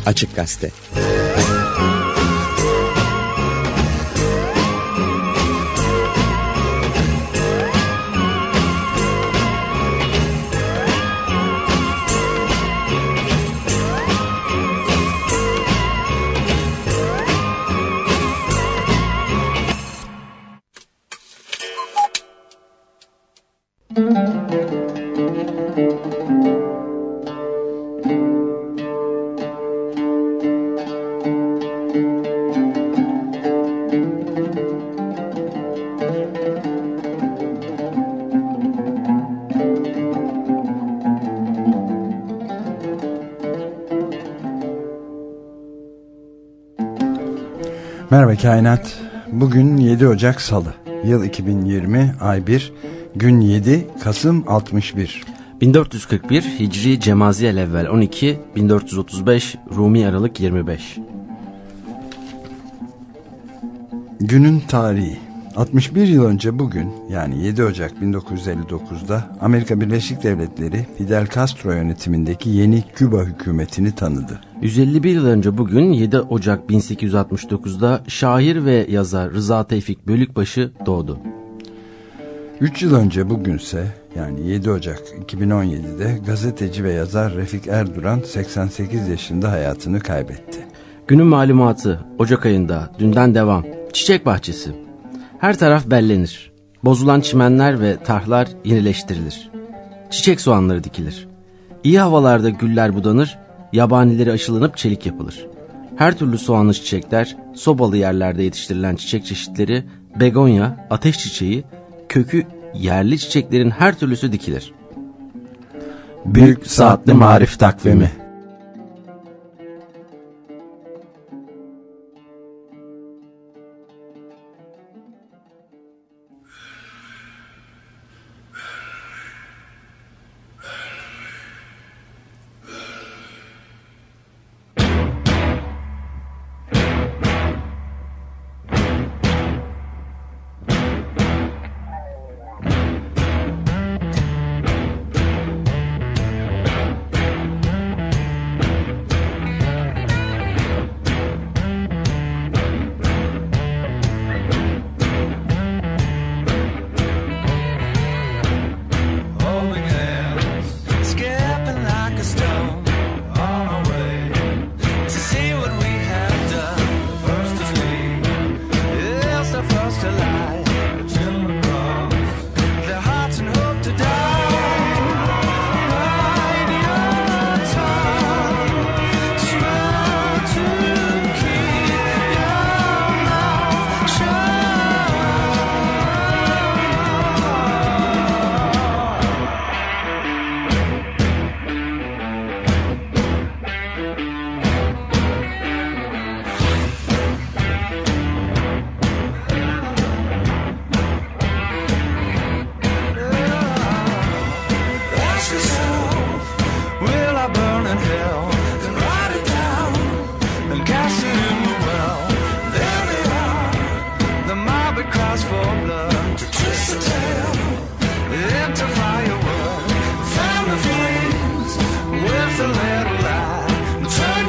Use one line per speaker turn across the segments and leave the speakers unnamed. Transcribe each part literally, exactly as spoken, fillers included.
Açık Gazete.
Merhaba Kainat. Bugün yedi Ocak Salı. Yıl iki bin yirmi, ay bir, gün yedi, Kasım altmış bir.
bin dört yüz kırk bir Hicri Cemaziyel Evvel on iki, bin dört yüz otuz beş Rumi Aralık yirmi beş.
Günün tarihi. altmış bir yıl önce bugün, yani yedi Ocak bin dokuz yüz elli dokuz'da Amerika Birleşik Devletleri Fidel Castro yönetimindeki yeni Küba hükümetini tanıdı.
yüz elli bir yıl önce bugün yedi Ocak bin sekiz yüz altmış dokuz'da şair ve yazar Rıza Tevfik Bölükbaşı doğdu.
üç yıl önce bugünse, yani yedi Ocak iki bin on yedi'de gazeteci ve yazar Refik Erduran seksen sekiz yaşında hayatını kaybetti.
Günün malumatı Ocak ayında dünden devam. Çiçek bahçesi. Her taraf bellenir. Bozulan çimenler ve tarhlar yenileştirilir. Çiçek soğanları dikilir. İyi havalarda güller budanır, yabanileri aşılanıp çelik yapılır. Her türlü soğanlı çiçekler, sobalı yerlerde yetiştirilen çiçek çeşitleri, begonya, ateş çiçeği, kökü yerli çiçeklerin her türlüsü dikilir.
Büyük Saatli Marif Takvimi.
Turn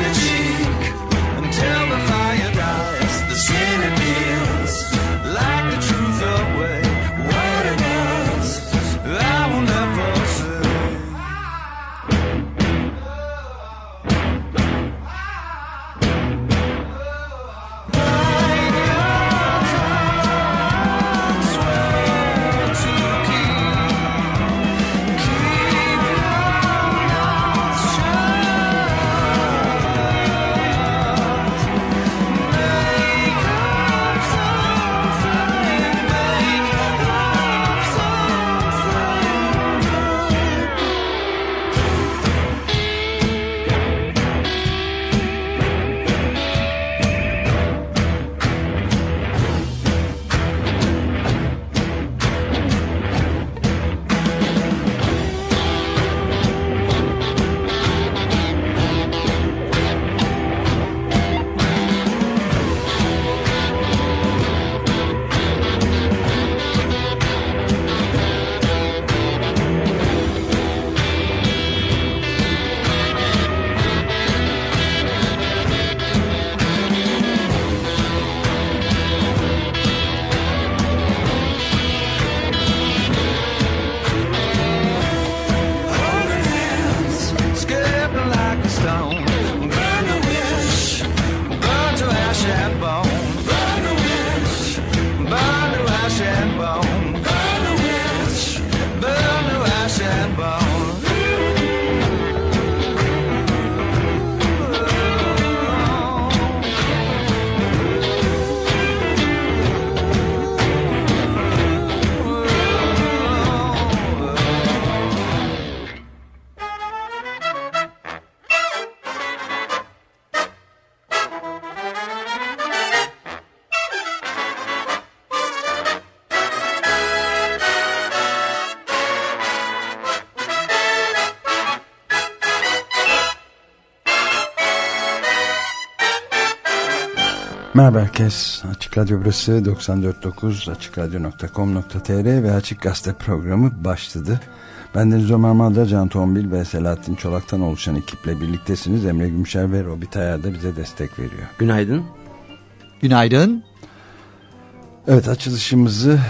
Merhaba herkes. Açık Radyo burası doksan dört nokta dokuz açık radyo nokta com nokta tr ve Açık Gazete programı başladı. Bendeniz Ömer Madra, Can Tombil ve Selahattin Çolak'tan oluşan ekiple birliktesiniz. Emre Gümüşer ve Robi Tayar da bize destek veriyor.
Günaydın.
Günaydın.
Evet, açılışımızı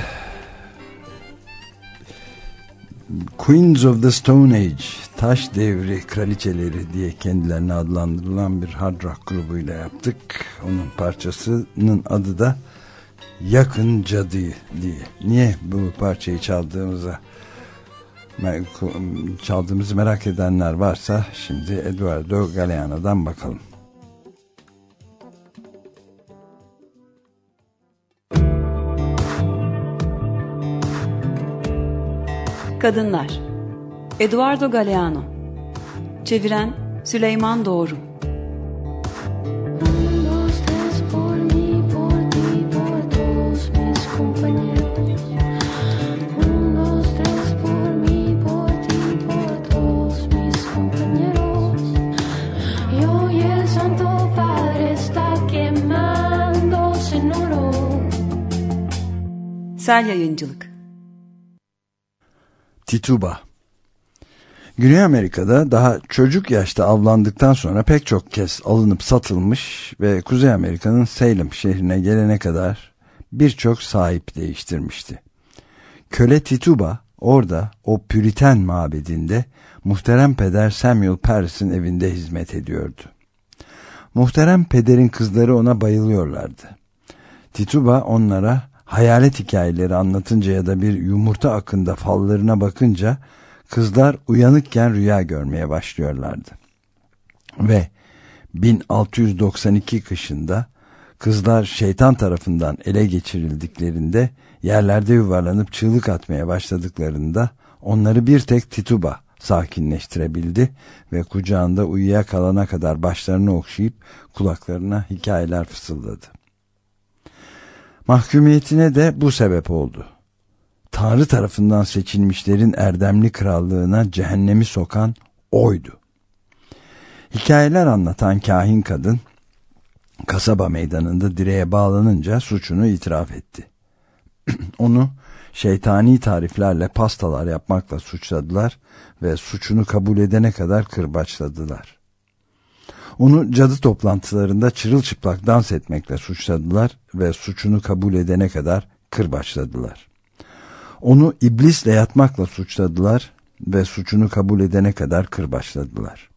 Queens of the Stone Age, Taş Devri Kraliçeleri diye kendilerine adlandırılan bir hard rock grubuyla yaptık. Onun parçasının adı da Yakın Cadı diye. Niye bu parçayı çaldığımıza çaldığımızı merak edenler varsa şimdi Eduardo Galeano'dan bakalım.
Kadınlar. Eduardo Galeano. Çeviren Süleyman Doğru. Sel Yayıncılık.
Tituba. Güney Amerika'da daha çocuk yaşta avlandıktan sonra pek çok kez alınıp satılmış ve Kuzey Amerika'nın Salem şehrine gelene kadar birçok sahip değiştirmişti. Köle Tituba orada o Püriten mabedinde muhterem peder Samuel Parris'in evinde hizmet ediyordu. Muhterem pederin kızları ona bayılıyorlardı. Tituba onlara hayalet hikayeleri anlatınca ya da bir yumurta akında fallarına bakınca kızlar uyanıkken rüya görmeye başlıyorlardı. Ve bin altı yüz doksan iki kışında kızlar şeytan tarafından ele geçirildiklerinde, yerlerde yuvarlanıp çığlık atmaya başladıklarında onları bir tek Tituba sakinleştirebildi ve kucağında uyuyakalana kadar başlarını okşayıp kulaklarına hikayeler fısıldadı. Mahkumiyetine de bu sebep oldu. Tanrı tarafından seçilmişlerin erdemli krallığına cehennemi sokan oydu. Hikayeler anlatan kahin kadın, kasaba meydanında direğe bağlanınca suçunu itiraf etti. Onu şeytani tariflerle pastalar yapmakla suçladılar ve suçunu kabul edene kadar kırbaçladılar. Onu cadı toplantılarında çırılçıplak dans etmekle suçladılar ve suçunu kabul edene kadar kırbaçladılar. Onu iblisle yatmakla suçladılar ve suçunu kabul edene kadar kırbaçladılar.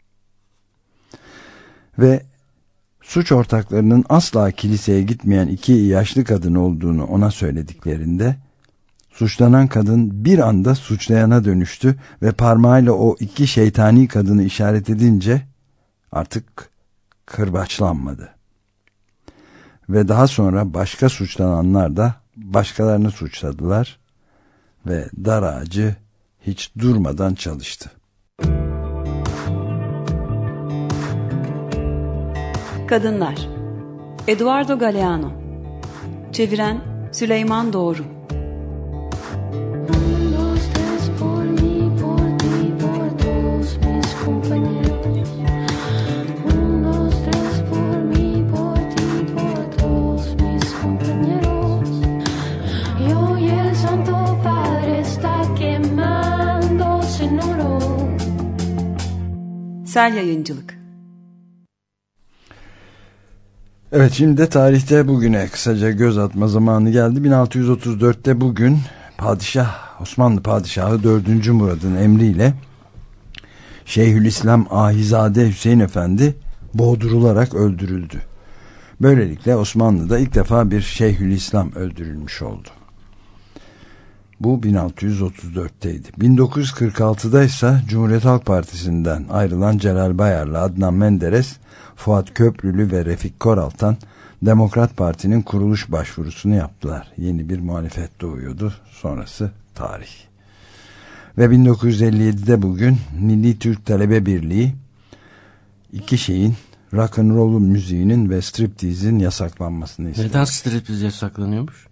Ve suç ortaklarının asla kiliseye gitmeyen iki yaşlı kadın olduğunu ona söylediklerinde, suçlanan kadın bir anda suçlayana dönüştü ve parmağıyla o iki şeytani kadını işaret edince artık kırbaçlanmadı. Ve daha sonra başka suçlananlar da başkalarını suçladılar ve dar ağacı hiç durmadan çalıştı.
Kadınlar. Eduardo Galeano. Çeviren Süleyman Doğru. Sel Yayıncılık.
Evet, şimdi de tarihte bugüne kısaca göz atma zamanı geldi. bin altı yüz otuz dörtte bugün Padişah, Osmanlı Padişahı dördüncü Murad'ın emriyle Şeyhülislam Ahizade Hüseyin Efendi boğdurularak öldürüldü. Böylelikle Osmanlı'da ilk defa bir Şeyhülislam öldürülmüş oldu. Bu bin altı yüz otuz dörtteydi. bin dokuz yüz kırk altıda ise Cumhuriyet Halk Partisi'nden ayrılan Celal Bayar'la Adnan Menderes, Fuat Köprülü ve Refik Koral'tan Demokrat Parti'nin kuruluş başvurusunu yaptılar. Yeni bir muhalefet doğuyordu. Sonrası tarih. Ve bin dokuz yüz elli yedide bugün Milli Türk Talebe Birliği iki şeyin, rock'n'roll müziğinin ve striptease'in yasaklanmasını istedi.
Neden striptease yasaklanıyormuş?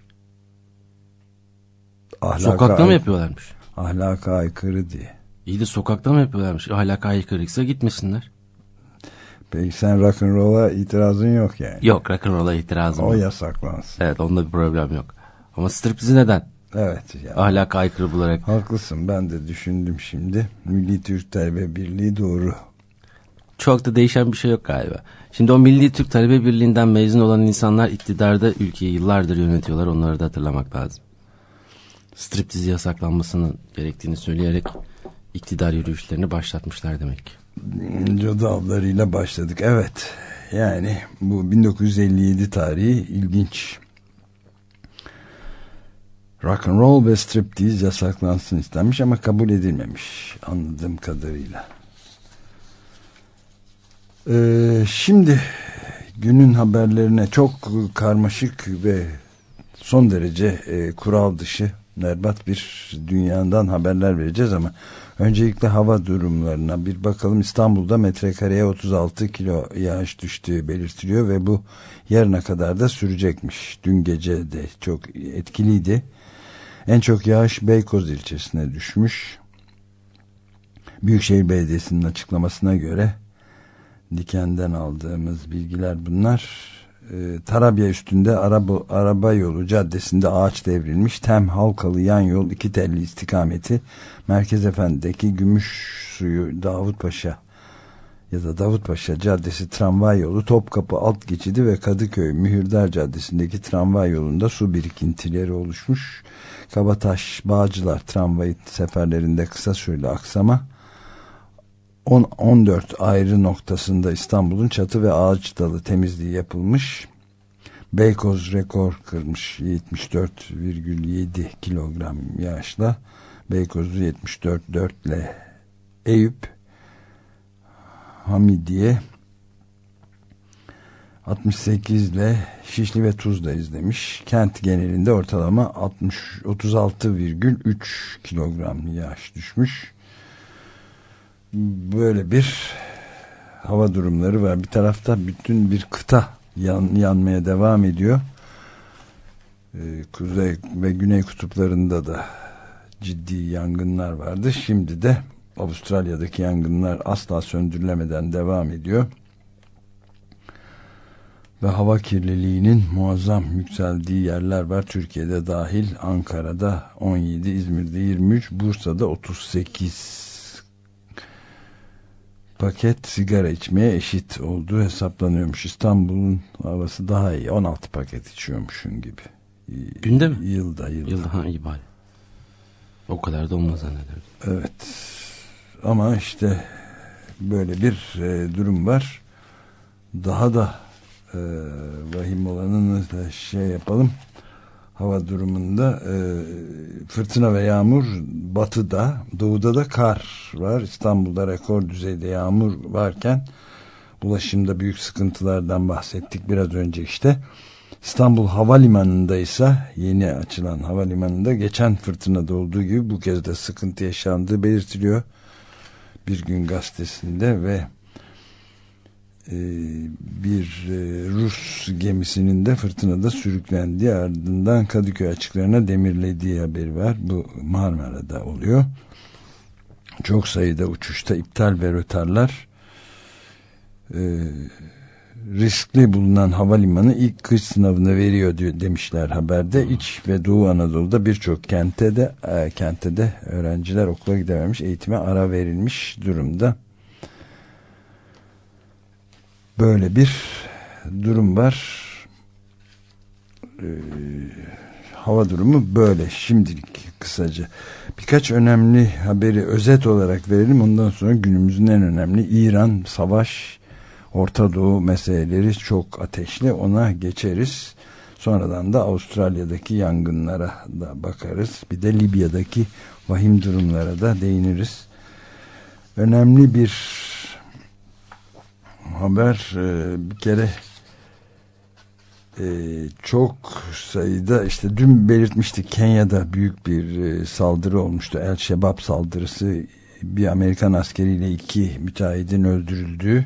Ahlaka
Sokakta mı yapıyorlarmış?
Ahlaka aykırı diye.
İyi de sokakta mı yapıyorlarmış? Ahlaka aykırıysa gitmesinler.
Peki sen rock'n'roll'a itirazın yok yani?
Yok, rock'n'roll'a itirazım
o
yok.
O yasaklansın.
Evet, onda bir problem yok. Ama striptizi neden?
Evet. Yani.
Ahlaka aykırı bularak.
Haklısın, ben de düşündüm şimdi. Milli Türk Talebe Birliği doğru.
Çok da değişen bir şey yok galiba. Şimdi o Milli Türk Talebe Birliği'nden mezun olan insanlar iktidarda ülkeyi yıllardır yönetiyorlar. Onları da hatırlamak lazım. Striptizi yasaklanmasının gerektiğini söyleyerek iktidar yürüyüşlerini başlatmışlar demek.
Cadı avlarıyla başladık. Evet. Yani bu bin dokuz yüz elli yedi tarihi ilginç. Rock and roll ve striptease yasaklansın istenmiş ama kabul edilmemiş anladığım kadarıyla. Ee, şimdi günün haberlerine çok karmaşık ve son derece e, kural dışı berbat bir dünyadan haberler vereceğiz ama öncelikle hava durumlarına bir bakalım. İstanbul'da metrekareye otuz altı kilo yağış düştüğü belirtiliyor ve bu yarına kadar da sürecekmiş. Dün gece de çok etkiliydi. En çok yağış Beykoz ilçesine düşmüş. Büyükşehir Belediyesi'nin açıklamasına göre, Diken'den aldığımız bilgiler bunlar. Ee, Tarabya üstünde araba, araba yolu caddesinde ağaç devrilmiş. Tem Halkalı yan yol iki telli istikameti Merkez Efendi'deki Gümüşsuyu Davutpaşa ya da Davutpaşa Caddesi tramvay yolu, Topkapı alt geçidi ve Kadıköy Mühürdar Caddesi'ndeki tramvay yolunda su birikintileri oluşmuş. Kabataş Bağcılar tramvay seferlerinde kısa süreli aksama, on on dört ayrı noktasında İstanbul'un çatı ve ağaç dalı temizliği yapılmış. Beykoz rekor kırmış yetmiş dört virgül yedi kilogram yağışla. Beykoz'u yetmiş dört virgül dört ile Eyüp, Hamidiye altmış sekiz ile Şişli ve Tuzla izlemiş. Kent genelinde ortalama altmış otuz altı virgül üç kilogram yağış düşmüş. Böyle bir hava durumları var. Bir tarafta bütün bir kıta yan, yanmaya devam ediyor. Ee, kuzey ve güney kutuplarında da ciddi yangınlar vardı. Şimdi de Avustralya'daki yangınlar asla söndürülemeden devam ediyor. Ve hava kirliliğinin muazzam yükseldiği yerler var. Türkiye'de dahil Ankara'da on yedi, İzmir'de yirmi üç, Bursa'da otuz sekiz paket sigara içmeye eşit olduğu hesaplanıyormuş. İstanbul'un havası daha iyi. on altı paket içiyormuşsun gibi.
Günde mi?
Yılda. Yılda,
yılda ha, iyi bari. O kadar da olmaz zannederim.
Evet. Ama işte böyle bir e, durum var. Daha da e, vahim olanını da şey yapalım. Hava durumunda e, fırtına ve yağmur batıda, doğuda da kar var. İstanbul'da rekor düzeyde yağmur varken ulaşımda büyük sıkıntılardan bahsettik biraz önce işte. İstanbul Havalimanı'nda ise yeni açılan havalimanında geçen fırtınada olduğu gibi bu kez de sıkıntı yaşandığı belirtiliyor. Bir Gün Gazetesi'nde ve e, bir e, Rus gemisinin de fırtınada sürüklendiği, ardından Kadıköy açıklarına demirlediği haberi var. Bu Marmara'da oluyor. Çok sayıda uçuşta iptal ve rötarlar. E, riskli bulunan havalimanı ilk kış sınavını veriyor diyor, demişler haberde. İç ve Doğu Anadolu'da birçok kente de e, kente de öğrenciler okula gidememiş, eğitime ara verilmiş durumda. Böyle bir durum var. Ee, hava durumu böyle şimdilik kısaca. Birkaç önemli haberi özet olarak verelim. Ondan sonra günümüzün en önemli İran, savaş, Orta Doğu meseleleri çok ateşli. Ona geçeriz. Sonradan da Avustralya'daki yangınlara da bakarız. Bir de Libya'daki vahim durumlara da değiniriz. Önemli bir haber, bir kere çok sayıda, işte dün belirtmiştik, Kenya'da büyük bir saldırı olmuştu. El Şebab saldırısı, bir Amerikan askeriyle iki müteahhidin öldürüldüğü.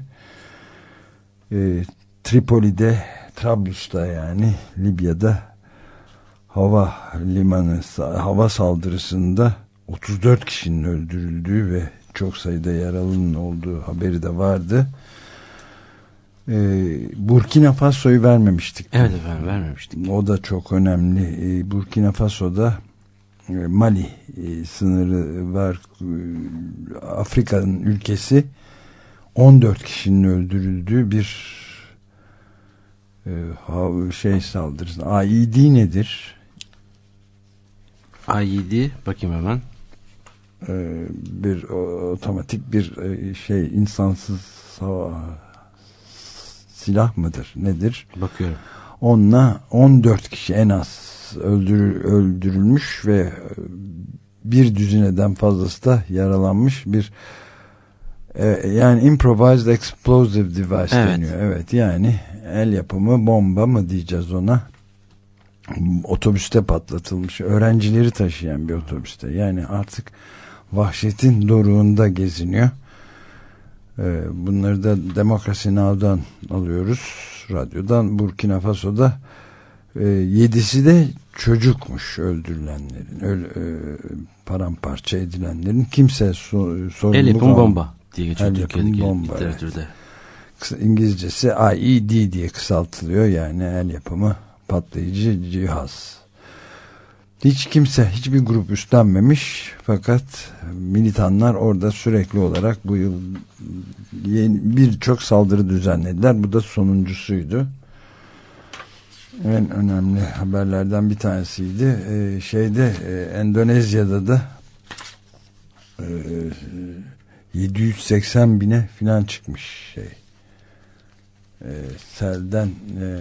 Tripoli'de, Trablus'ta yani Libya'da hava limanı hava saldırısında otuz dört kişinin öldürüldüğü ve çok sayıda yaralının olduğu haberi de vardı. e, Burkina Faso'yu vermemiştik.
Evet efendim, vermemiştik.
O da çok önemli. E, Burkina Faso'da e, Mali e, sınırı var. E, Afrika'nın ülkesi, on dört kişinin öldürüldüğü bir e, şey saldırısı. A İ D nedir?
A İ D bakayım hemen.
E, bir o, otomatik bir e, şey, insansız hava silah mıdır? Nedir?
Bakıyorum.
Onunla on dört kişi en az öldürül, öldürülmüş ve bir düzineden fazlası da yaralanmış bir e, yani improvised explosive device
evet.
deniyor. Evet, yani el yapımı bomba mı diyeceğiz ona? Otobüste patlatılmış, öğrencileri taşıyan bir otobüste. Yani artık vahşetin doruğunda geziniyor. Bunları da Demokrasi Now'dan alıyoruz, radyodan. Burkina Faso'da yedisi de çocukmuş öldürülenlerin, öl, paramparça edilenlerin. Kimse sorumlu.
El yapımı bomba diye geçiyor
el
Türkiye'deki
bomba,
literatürde. Evet.
İngilizcesi A İ D diye kısaltılıyor, yani el yapımı patlayıcı cihaz. Hiç kimse, hiçbir grup üstlenmemiş, fakat militanlar orada sürekli olarak bu yıl birçok saldırı düzenlediler. Bu da sonuncusuydu. En önemli haberlerden bir tanesiydi. Ee, şeyde e, Endonezya'da da e, yedi yüz seksen bine filan çıkmış şey. E, selden e,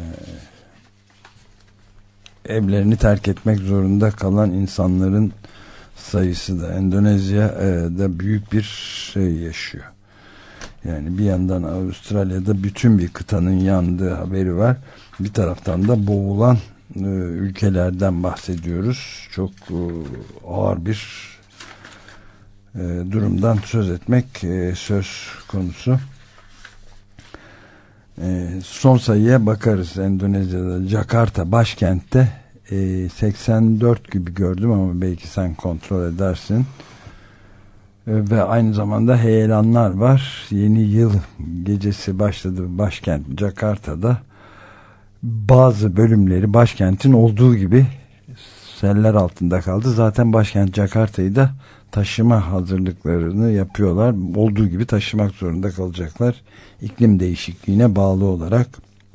evlerini terk etmek zorunda kalan insanların sayısı da Endonezya'da büyük bir şey yaşıyor. Yani bir yandan Avustralya'da bütün bir kıtanın yandığı haberi var. Bir taraftan da boğulan e, ülkelerden bahsediyoruz. Çok e, ağır bir e, durumdan söz etmek e, söz konusu. E, son sayıya bakarız. Endonezya'da, Jakarta başkentte e, seksen dört gibi gördüm ama belki sen kontrol edersin. E, ve aynı zamanda heyelanlar var. Yeni yıl gecesi başladı başkent Jakarta'da. Bazı bölümleri başkentin olduğu gibi seller altında kaldı. Zaten başkent Jakarta'yı da taşıma hazırlıklarını yapıyorlar. Olduğu gibi taşımak zorunda kalacaklar. İklim değişikliğine bağlı olarak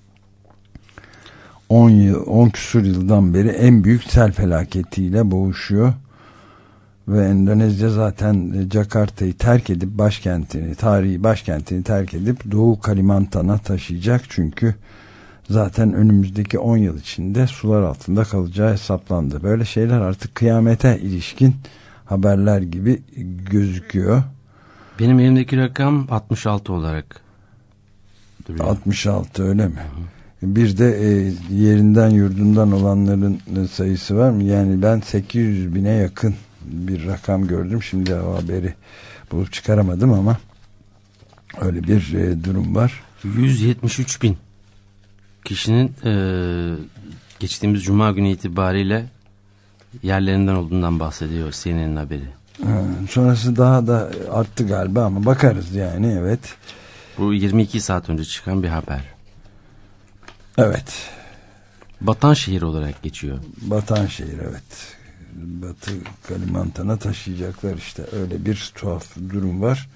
on yıl, on küsur yıldan beri en büyük sel felaketiyle boğuşuyor. Ve Endonezya zaten Jakarta'yı terk edip başkentini, tarihi başkentini terk edip Doğu Kalimantan'a taşıyacak. Çünkü zaten önümüzdeki on yıl içinde sular altında kalacağı hesaplandı. Böyle şeyler artık kıyamete ilişkin haberler gibi gözüküyor.
Benim elimdeki rakam altmış altı olarak duruyor.
altmış altı, öyle mi? Hı hı. Bir de e, yerinden yurdundan olanların sayısı var mı? Yani ben sekiz yüz bine yakın bir rakam gördüm. Şimdi o haberi bulup çıkaramadım ama öyle bir e, durum var.
yüz yetmiş üç bin kişinin e, geçtiğimiz Cuma günü itibariyle yerlerinden olduğundan bahsediyor C N N'in haberi.
Ha, sonrası daha da arttı galiba ama bakarız yani, evet.
Bu yirmi iki saat önce çıkan bir haber.
Evet.
Batan şehir olarak geçiyor.
Batan şehir, evet. Batı Kalimantan'a taşıyacaklar işte, öyle bir tuhaf durum var.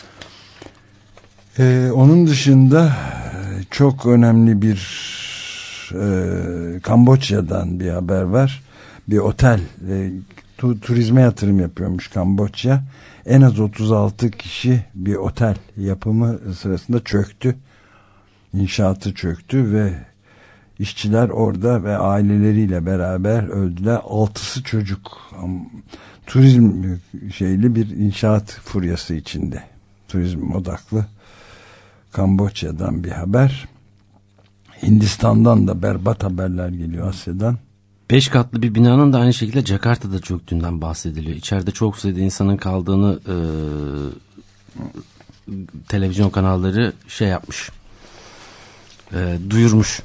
Ee, onun dışında çok önemli bir e, Kamboçya'dan bir haber var. Bir otel e, tu, turizme yatırım yapıyormuş Kamboçya. En az otuz altı kişi bir otel yapımı sırasında çöktü. İnşaatı çöktü ve işçiler orada ve aileleriyle beraber öldüler. Altısı çocuk. Turizm şeyli bir inşaat furyası içinde. Turizm odaklı. Kamboçya'dan bir haber. Hindistan'dan da berbat haberler geliyor, Asya'dan.
Beş katlı bir binanın da aynı şekilde Jakarta'da çöktüğünden bahsediliyor. İçeride çok sayıda insanın kaldığını e, televizyon kanalları şey yapmış. E, duyurmuş.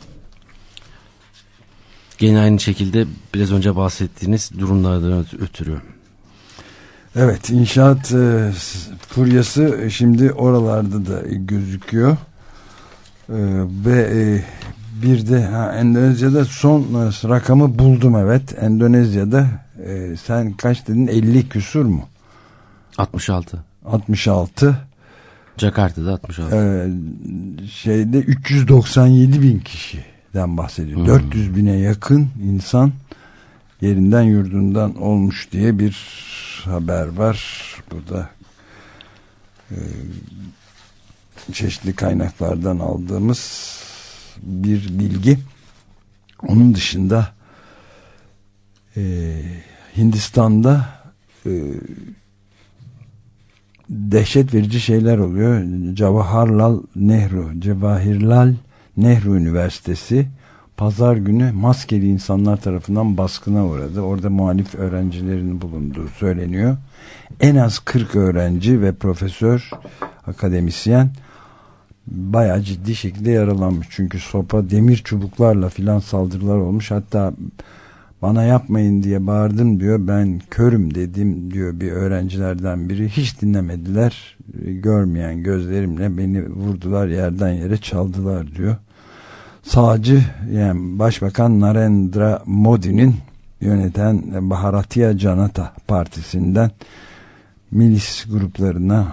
Gene aynı şekilde biraz önce bahsettiğiniz durumlardan ötürü.
Evet, inşaat e, furyası şimdi oralarda da gözüküyor. Ee, ve e, bir de ha, Endonezya'da son e, rakamı buldum, evet. Endonezya'da e, sen kaç dedin, elli küsur mu?
altmış altı.
altmış altı.
Jakarta'da altmış altı.
Ee, şeyde üç yüz doksan yedi bin kişiden bahsediyor. Hmm. dört yüz bine yakın insan yerinden yurdundan olmuş diye bir haber var. Bu da e, çeşitli kaynaklardan aldığımız bir bilgi. Onun dışında e, Hindistan'da e, dehşet verici şeyler oluyor. Jawaharlal Nehru, Cevahirlal Nehru Üniversitesi pazar günü maskeli insanlar tarafından baskına uğradı. Orada muhalif öğrencilerin bulunduğu söyleniyor. En az kırk öğrenci ve profesör, akademisyen bayağı ciddi şekilde yaralanmış. Çünkü sopa, demir çubuklarla filan saldırılar olmuş. Hatta bana yapmayın diye bağırdım diyor. Ben körüm dedim diyor bir öğrencilerden biri. Hiç dinlemediler. Görmeyen gözlerimle beni vurdular, yerden yere çaldılar diyor. Sağcı, yani Başbakan Narendra Modi'nin yöneten Bharatiya Janata Partisi'nden milis gruplarına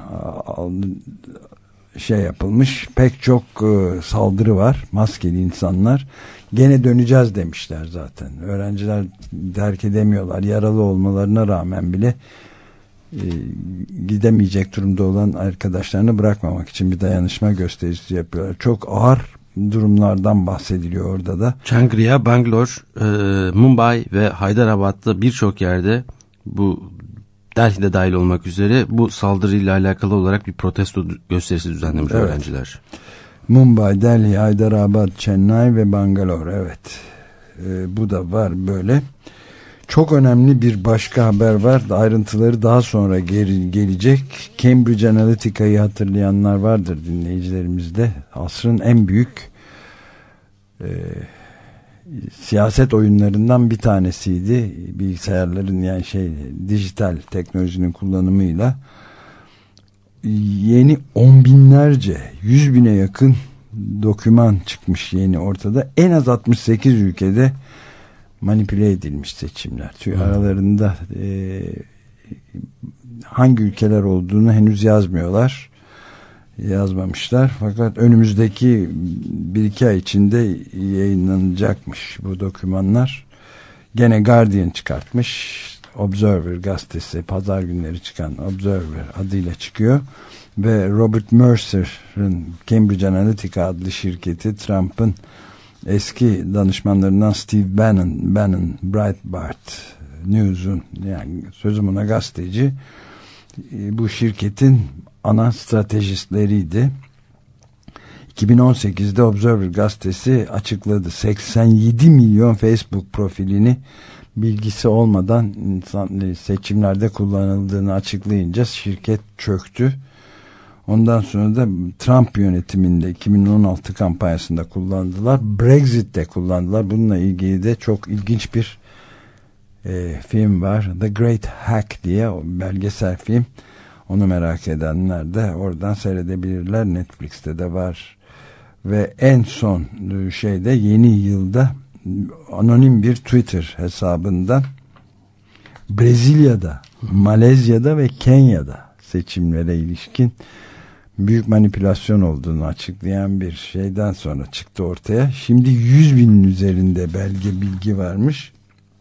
şey yapılmış. Pek çok saldırı var. Maskeli insanlar. Gene döneceğiz demişler zaten. Öğrenciler terk edemiyorlar. Yaralı olmalarına rağmen bile e, gidemeyecek durumda olan arkadaşlarını bırakmamak için bir dayanışma gösterisi yapıyorlar. Çok ağır durumlardan bahsediliyor orada da.
Çangriya, Bangalore, e, Mumbai ve Hyderabad'da birçok yerde, bu Delhi'de dahil olmak üzere, bu saldırıyla alakalı olarak bir protesto gösterisi düzenlemiş evet. öğrenciler.
Mumbai, Delhi, Hyderabad, Chennai ve Bangalore, evet. Ee, bu da var böyle. Çok önemli bir başka haber var. Ayrıntıları daha sonra geri gelecek. Cambridge Analytica'yı hatırlayanlar vardır dinleyicilerimizde. Asrın en büyük e, siyaset oyunlarından bir tanesiydi. Bilgisayarların, yani şey, dijital teknolojinin kullanımıyla yeni on binlerce, yüz bine yakın doküman çıkmış yeni ortada. En az altmış sekiz ülkede manipüle edilmiş seçimler. Çünkü hmm. aralarında e, hangi ülkeler olduğunu henüz yazmıyorlar. Yazmamışlar. Fakat önümüzdeki bir iki ay içinde yayınlanacakmış bu dokümanlar. Gene Guardian çıkartmış. Observer gazetesi, pazar günleri çıkan Observer adıyla çıkıyor. Ve Robert Mercer'ın Cambridge Analytica adlı şirketi, Trump'ın eski danışmanlarından Steve Bannon, Bannon Breitbart News'un, yani sözüm ona gazeteci, bu şirketin ana stratejistleriydi. iki bin on sekizde Observer gazetesi açıkladı. seksen yedi milyon Facebook profilini bilgisi olmadan insan seçimlerde kullanıldığını açıklayınca şirket çöktü. Ondan sonra da Trump yönetiminde iki bin on altı kampanyasında kullandılar. Brexit'te kullandılar. Bununla ilgili de çok ilginç bir e, film var. The Great Hack diye, o belgesel film. Onu merak edenler de oradan seyredebilirler. Netflix'te de var. Ve en son şeyde, yeni yılda anonim bir Twitter hesabından Brezilya'da, Malezya'da ve Kenya'da seçimlere ilişkin büyük manipülasyon olduğunu açıklayan bir şeyden sonra çıktı ortaya. Şimdi yüz binin üzerinde belge, bilgi varmış.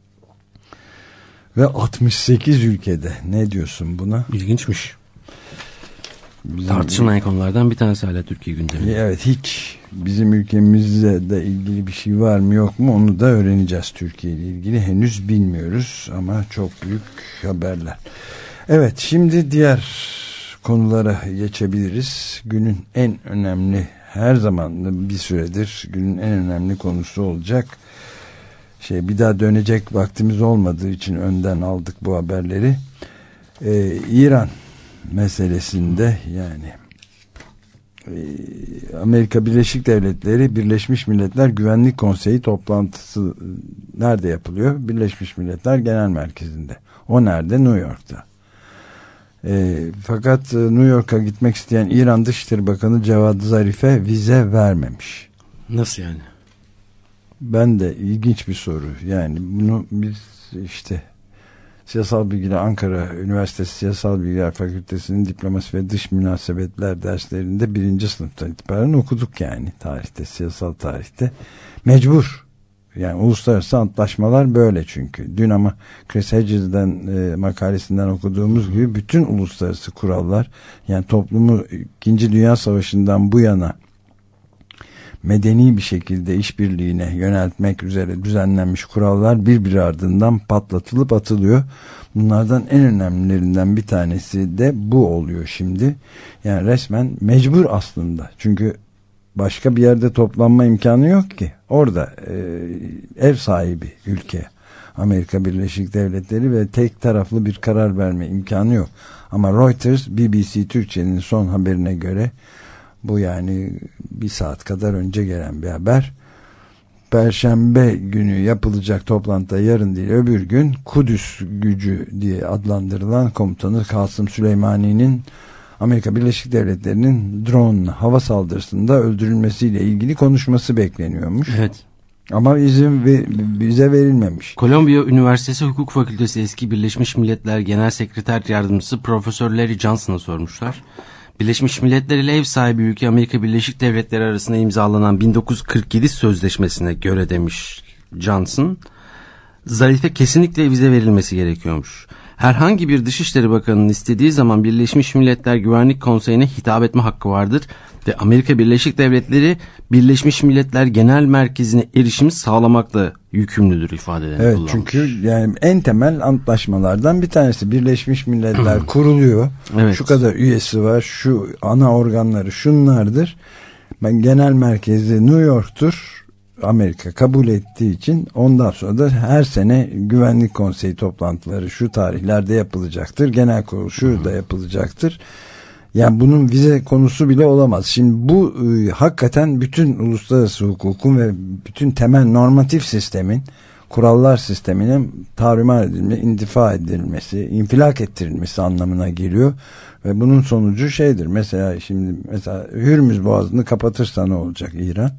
Ve altmış sekiz ülkede. Ne diyorsun buna?
İlginçmiş. Bizim tartışılan konulardan bir tanesi hala Türkiye gündemi.
Evet, hiç bizim ülkemizle de ilgili bir şey var mı yok mu onu da öğreneceğiz. Türkiye ile ilgili henüz bilmiyoruz ama çok büyük haberler. Evet, şimdi diğer konulara geçebiliriz. Günün en önemli, her zaman bir süredir günün en önemli konusu olacak şey, bir daha dönecek vaktimiz olmadığı için önden aldık bu haberleri. Ee, İran meselesinde, yani e, Amerika Birleşik Devletleri Birleşmiş Milletler Güvenlik Konseyi toplantısı nerede yapılıyor? Birleşmiş Milletler Genel Merkezi'nde. O nerede? New York'ta. E, fakat New York'a gitmek isteyen İran Dışişleri Bakanı Cevad Zarif'e vize vermemiş.
Nasıl yani?
Ben de ilginç bir soru. Yani bunu biz işte Siyasal Bilgiler, Ankara Üniversitesi Siyasal Bilgiler Fakültesi'nin diplomasi ve dış münasebetler derslerinde birinci sınıftan itibaren okuduk yani tarihte, siyasal tarihte. Mecbur. Yani uluslararası antlaşmalar böyle çünkü. Dün ama Chris Hedges'den e, makalesinden okuduğumuz gibi bütün uluslararası kurallar, yani toplumu İkinci Dünya Savaşı'ndan bu yana medeni bir şekilde işbirliğine yöneltmek üzere düzenlenmiş kurallar birbiri ardından patlatılıp atılıyor. Bunlardan en önemlilerinden bir tanesi de bu oluyor şimdi. Yani resmen mecbur aslında. Çünkü başka bir yerde toplanma imkanı yok ki. Orada e, ev sahibi ülke Amerika Birleşik Devletleri ve tek taraflı bir karar verme imkanı yok. Ama Reuters, B B C Türkçe'nin son haberine göre, bu yani bir saat kadar önce gelen bir haber, Perşembe günü yapılacak toplantıda yarın değil öbür gün Kudüs gücü diye adlandırılan komutanı Kasım Süleymani'nin Amerika Birleşik Devletleri'nin drone hava saldırısında öldürülmesiyle ilgili konuşması bekleniyormuş.
Evet.
Ama izin ve bize verilmemiş.
Kolombiya Üniversitesi Hukuk Fakültesi eski Birleşmiş Milletler Genel Sekreter Yardımcısı Profesör Larry Johnson'a sormuşlar. Birleşmiş Milletler ile ev sahibi ülke Amerika Birleşik Devletleri arasında imzalanan bin dokuz yüz kırk yedi sözleşmesine göre demiş Johnson, Zarif'e kesinlikle vize verilmesi gerekiyormuş. Herhangi bir Dışişleri Bakanı'nın istediği zaman Birleşmiş Milletler Güvenlik Konseyi'ne hitap etme hakkı vardır ve Amerika Birleşik Devletleri Birleşmiş Milletler Genel Merkezi'ne erişimi sağlamakla yükümlüdür ifadelerini
evet,
kullanmış.
çünkü yani en temel antlaşmalardan bir tanesi Birleşmiş Milletler kuruluyor.
Evet.
Şu kadar üyesi var, şu ana organları şunlardır. Ben genel merkezi New York'tur. Amerika kabul ettiği için ondan sonra da her sene Güvenlik Konseyi toplantıları şu tarihlerde yapılacaktır. Genel kurul şurada yapılacaktır. Yani bunun vize konusu bile olamaz. Şimdi bu e, hakikaten bütün uluslararası hukukun ve bütün temel normatif sistemin, kurallar sisteminin tarumar edilmesi, intifa edilmesi, infilak ettirilmesi anlamına geliyor. Ve bunun sonucu şeydir. Mesela şimdi mesela Hürmüz Boğazı'nı kapatırsa ne olacak İran?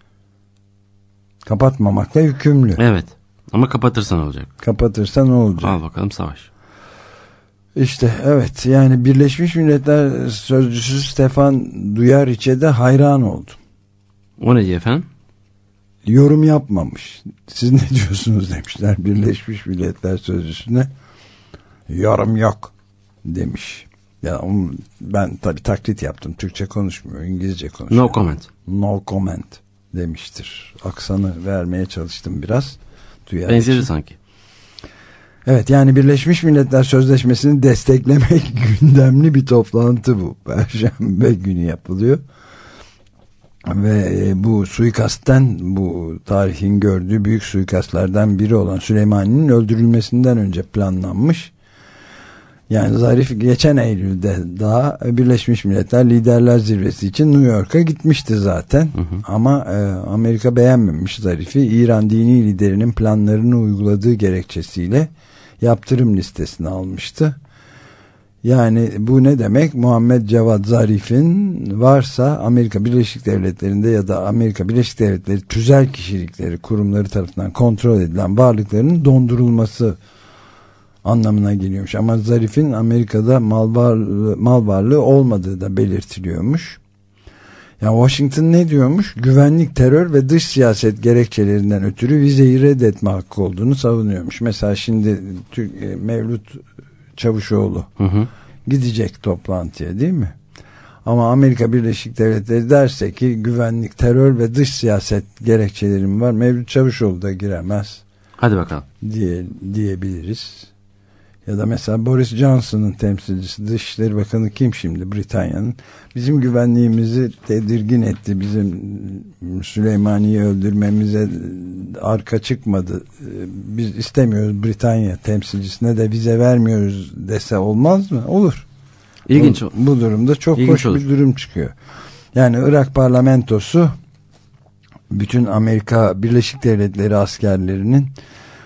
Kapatmamakla yükümlü.
Evet. Ama kapatırsa ne olacak?
Kapatırsa ne olacak?
Al bakalım savaş.
İşte evet, yani Birleşmiş Milletler Sözcüsü Stefan Duyariç'e de hayran oldum.
O ne diye efendim?
Yorum yapmamış. Siz ne diyorsunuz demişler Birleşmiş Milletler Sözcüsü'ne. Yorum yok demiş. Ya ben tabii taklit yaptım. Türkçe konuşmuyor, İngilizce konuşuyor.
No comment.
No comment demiştir. Aksanı vermeye çalıştım biraz. Duyariç.
Benzeri sanki.
Evet, yani Birleşmiş Milletler Sözleşmesi'ni desteklemek gündemli bir toplantı bu. Perşembe günü yapılıyor. Ve bu suikastten, bu tarihin gördüğü büyük suikastlardan biri olan Süleymani'nin öldürülmesinden önce planlanmış. Yani Zarif geçen Eylül'de daha Birleşmiş Milletler Liderler Zirvesi için New York'a gitmişti zaten. Hı hı. Ama e, Amerika beğenmemiş Zarif'i. İran dini liderinin planlarını uyguladığı gerekçesiyle yaptırım listesine almıştı. Yani bu ne demek? Muhammed Cevad Zarif'in varsa Amerika Birleşik Devletleri'nde ya da Amerika Birleşik Devletleri tüzel kişilikleri, kurumları tarafından kontrol edilen varlıklarının dondurulması anlamına geliyormuş. Ama Zarif'in Amerika'da mal varlığı, mal varlığı olmadığı da belirtiliyormuş. Yani Washington ne diyormuş? Güvenlik, terör ve dış siyaset gerekçelerinden ötürü vizeyi reddetme hakkı olduğunu savunuyormuş. Mesela şimdi Mevlüt Çavuşoğlu hı hı. gidecek toplantıya, değil mi? Ama Amerika Birleşik Devletleri derse ki güvenlik, terör ve dış siyaset gerekçelerim var, Mevlüt Çavuşoğlu da giremez.
Hadi bakalım.
Diye, diyebiliriz. Ya da mesela Boris Johnson'ın temsilcisi, Dışişleri Bakanı kim şimdi Britanya'nın? Bizim güvenliğimizi tedirgin etti. Bizim Süleymani'yi öldürmemize arka çıkmadı. Biz istemiyoruz, Britanya temsilcisine de vize vermiyoruz dese olmaz mı? Olur.
İlginç.
Bu, bu durumda çok
İlginç
hoş olur. Bir durum çıkıyor. Yani Irak parlamentosu bütün Amerika Birleşik Devletleri askerlerinin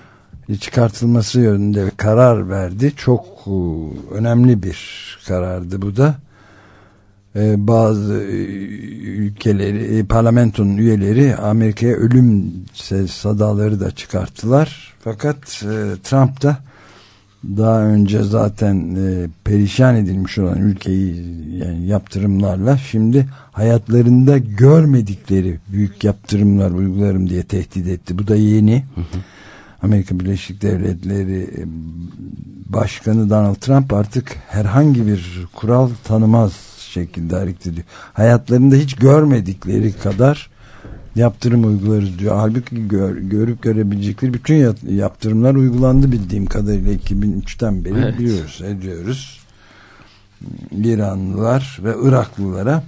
çıkartılması yönünde karar verdi. Çok önemli bir karardı bu da. Bazı ülkeleri, parlamentonun üyeleri Amerika'ya ölüm sadaları da çıkarttılar. Fakat Trump da daha önce zaten perişan edilmiş olan ülkeyi yani yaptırımlarla şimdi hayatlarında görmedikleri büyük yaptırımlar uygularım diye tehdit etti. Bu da yeni. Hı hı. Amerika Birleşik Devletleri Başkanı Donald Trump artık herhangi bir kural tanımaz şekilde hareket ediyor. Hayatlarında hiç görmedikleri kadar yaptırım uygularız diyor. Halbuki gör, görüp görebilecekleri bütün yaptırımlar uygulandı bildiğim kadarıyla iki bin üçten beri evet. biliyoruz, ediyoruz. İranlılar ve Iraklılara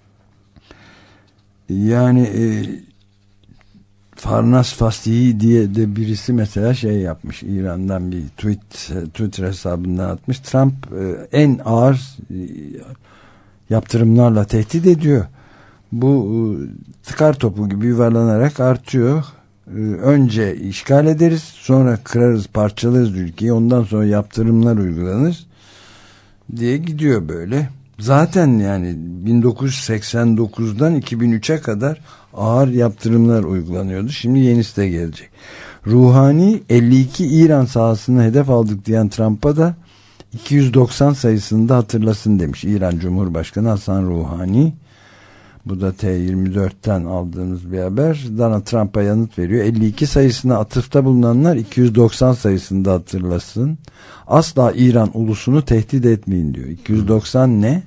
yani e, Farnas Fasihi diye de birisi mesela şey yapmış, İran'dan bir tweet Twitter hesabından atmış. Trump e, en ağır e, yaptırımlarla tehdit ediyor. Bu tıkar topu gibi yuvarlanarak artıyor. Önce işgal ederiz, sonra kırarız, parçalarız ülkeyi, ondan sonra yaptırımlar uygulanır diye gidiyor böyle. Zaten yani bin dokuz yüz seksen dokuzdan iki bin üçe kadar ağır yaptırımlar uygulanıyordu. Şimdi yenisi de gelecek. Ruhani elli iki İran sahasını hedef aldık diyen Trump'a da iki yüz doksan sayısında hatırlasın demiş İran Cumhurbaşkanı Hasan Ruhani. Bu da T yirmi dörtten aldığımız bir haber. Donald Trump'a yanıt veriyor. elli iki sayısına atıfta bulunanlar iki yüz doksan sayısında hatırlasın. Asla İran ulusunu tehdit etmeyin diyor. iki yüz doksan ne?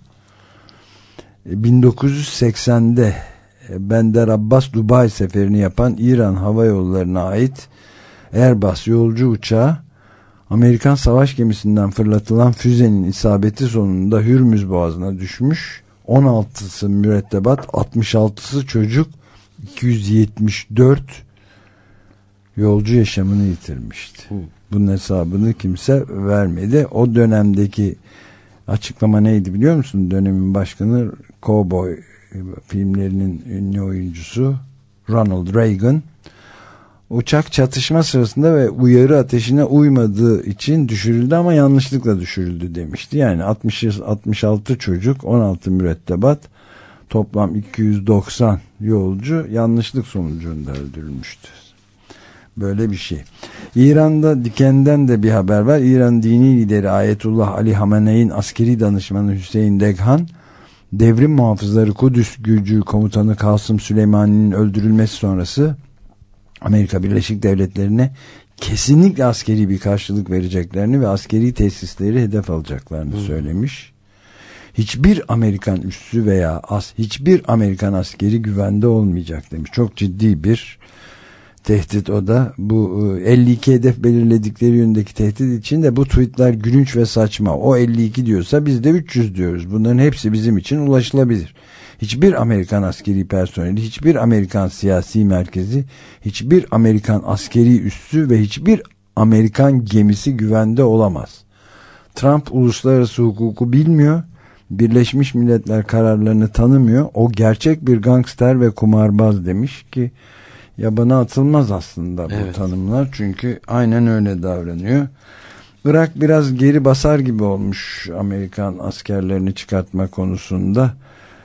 bin dokuz yüz seksende Bender Abbas Dubai seferini yapan İran Hava Yolları'na ait Airbus yolcu uçağı Amerikan savaş gemisinden fırlatılan füzenin isabeti sonunda Hürmüz Boğazı'na düşmüş. on altısı mürettebat, altmış altısı çocuk, iki yüz yetmiş dört yolcu yaşamını yitirmişti. Hı. Bunun hesabını kimse vermedi. O dönemdeki açıklama neydi biliyor musun? Dönemin başkanı Cowboy filmlerinin ünlü oyuncusu Ronald Reagan uçak çatışma sırasında ve uyarı ateşine uymadığı için düşürüldü ama yanlışlıkla düşürüldü demişti. Yani altmış, altmış altı çocuk, on altı mürettebat, toplam iki yüz doksan yolcu yanlışlık sonucunda öldürülmüştü. Böyle bir şey. İran'da Diken'den de bir haber var. İran dini lideri Ayetullah Ali Hamene'in askeri danışmanı Hüseyin Deghan, devrim muhafızları Kudüs gücü komutanı Kasım Süleymani'nin öldürülmesi sonrası Amerika Birleşik Devletleri'ne kesinlikle askeri bir karşılık vereceklerini ve askeri tesisleri hedef alacaklarını hmm. söylemiş. Hiçbir Amerikan üssü veya as, hiçbir Amerikan askeri güvende olmayacak demiş. Çok ciddi bir tehdit o da. Bu elli iki hedef belirledikleri yönündeki tehdit için de bu tweetler gülünç ve saçma. O elli iki diyorsa biz de üç yüz diyoruz. Bunların hepsi bizim için ulaşılabilir. Hiçbir Amerikan askeri personeli, hiçbir Amerikan siyasi merkezi, hiçbir Amerikan askeri üssü ve hiçbir Amerikan gemisi güvende olamaz. Trump uluslararası hukuku bilmiyor, Birleşmiş Milletler kararlarını tanımıyor. O gerçek bir gangster ve kumarbaz demiş ki yabana atılmaz aslında bu evet. tanımlar. Çünkü aynen öyle davranıyor. Irak biraz geri basar gibi olmuş Amerikan askerlerini çıkartma konusunda.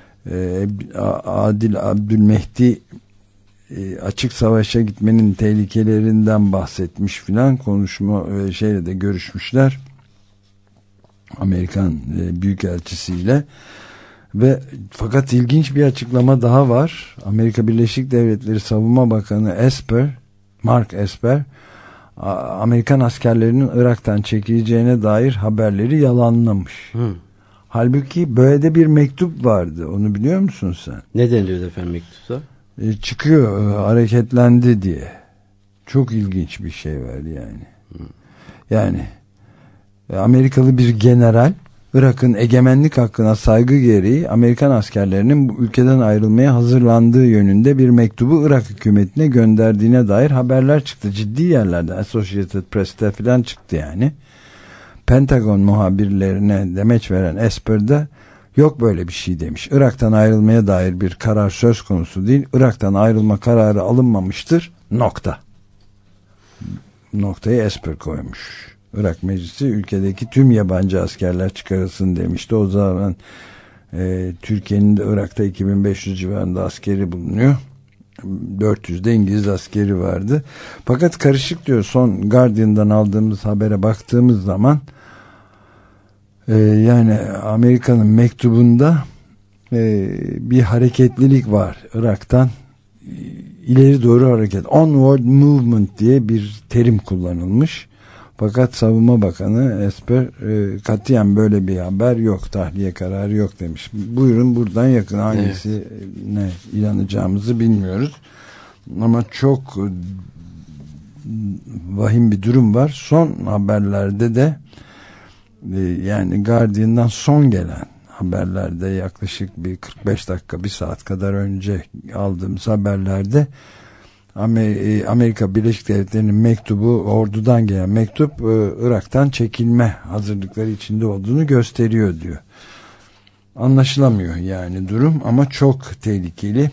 Adil Abdülmehdi açık savaşa gitmenin tehlikelerinden bahsetmiş filan, konuşma şeyle de görüşmüşler Amerikan büyükelçisiyle ve fakat ilginç bir açıklama daha var. Amerika Birleşik Devletleri Savunma Bakanı Esper, Mark Esper, Amerikan askerlerinin Irak'tan çekileceğine dair haberleri yalanlamış. Hı. Halbuki böyle de bir mektup vardı. Onu biliyor musun sen?
Ne deniliyor efendim mektupta?
E, çıkıyor e, hareketlendi diye. Çok ilginç bir şey var yani. Hmm. Yani e, Amerikalı bir general Irak'ın egemenlik hakkına saygı gereği Amerikan askerlerinin bu ülkeden ayrılmaya hazırlandığı yönünde bir mektubu Irak hükümetine gönderdiğine dair haberler çıktı. Ciddi yerlerden, Associated Press'te falan çıktı yani. Pentagon muhabirlerine demeç veren Esper de yok böyle bir şey demiş. Irak'tan ayrılmaya dair bir karar söz konusu değil. Irak'tan ayrılma kararı alınmamıştır. Nokta. noktayı Esper koymuş. Irak Meclisi ülkedeki tüm yabancı askerler çıkarılsın demişti. O zaman e, Türkiye'nin de Irak'ta iki bin beş yüz civarında askeri bulunuyor. dört yüzde İngiliz askeri vardı. Fakat karışık diyor. Son Guardian'dan aldığımız habere baktığımız zaman e, yani Amerika'nın mektubunda e, bir hareketlilik var. Irak'tan e, ileri doğru hareket. Onward movement diye bir terim kullanılmış. Fakat Savunma Bakanı Esper e, katiyen böyle bir haber yok, tahliye kararı yok demiş. Buyurun buradan yakın hangisi evet. ne inanacağımızı bilmiyoruz. Ama çok e, vahim bir durum var. Son haberlerde de e, yani Guardian'dan son gelen haberlerde yaklaşık bir kırk beş dakika bir saat kadar önce aldığımız haberlerde Amerika Birleşik Devletleri'nin mektubu, ordudan gelen mektup Irak'tan çekilme hazırlıkları içinde olduğunu gösteriyor diyor. Anlaşılamıyor yani durum ama çok tehlikeli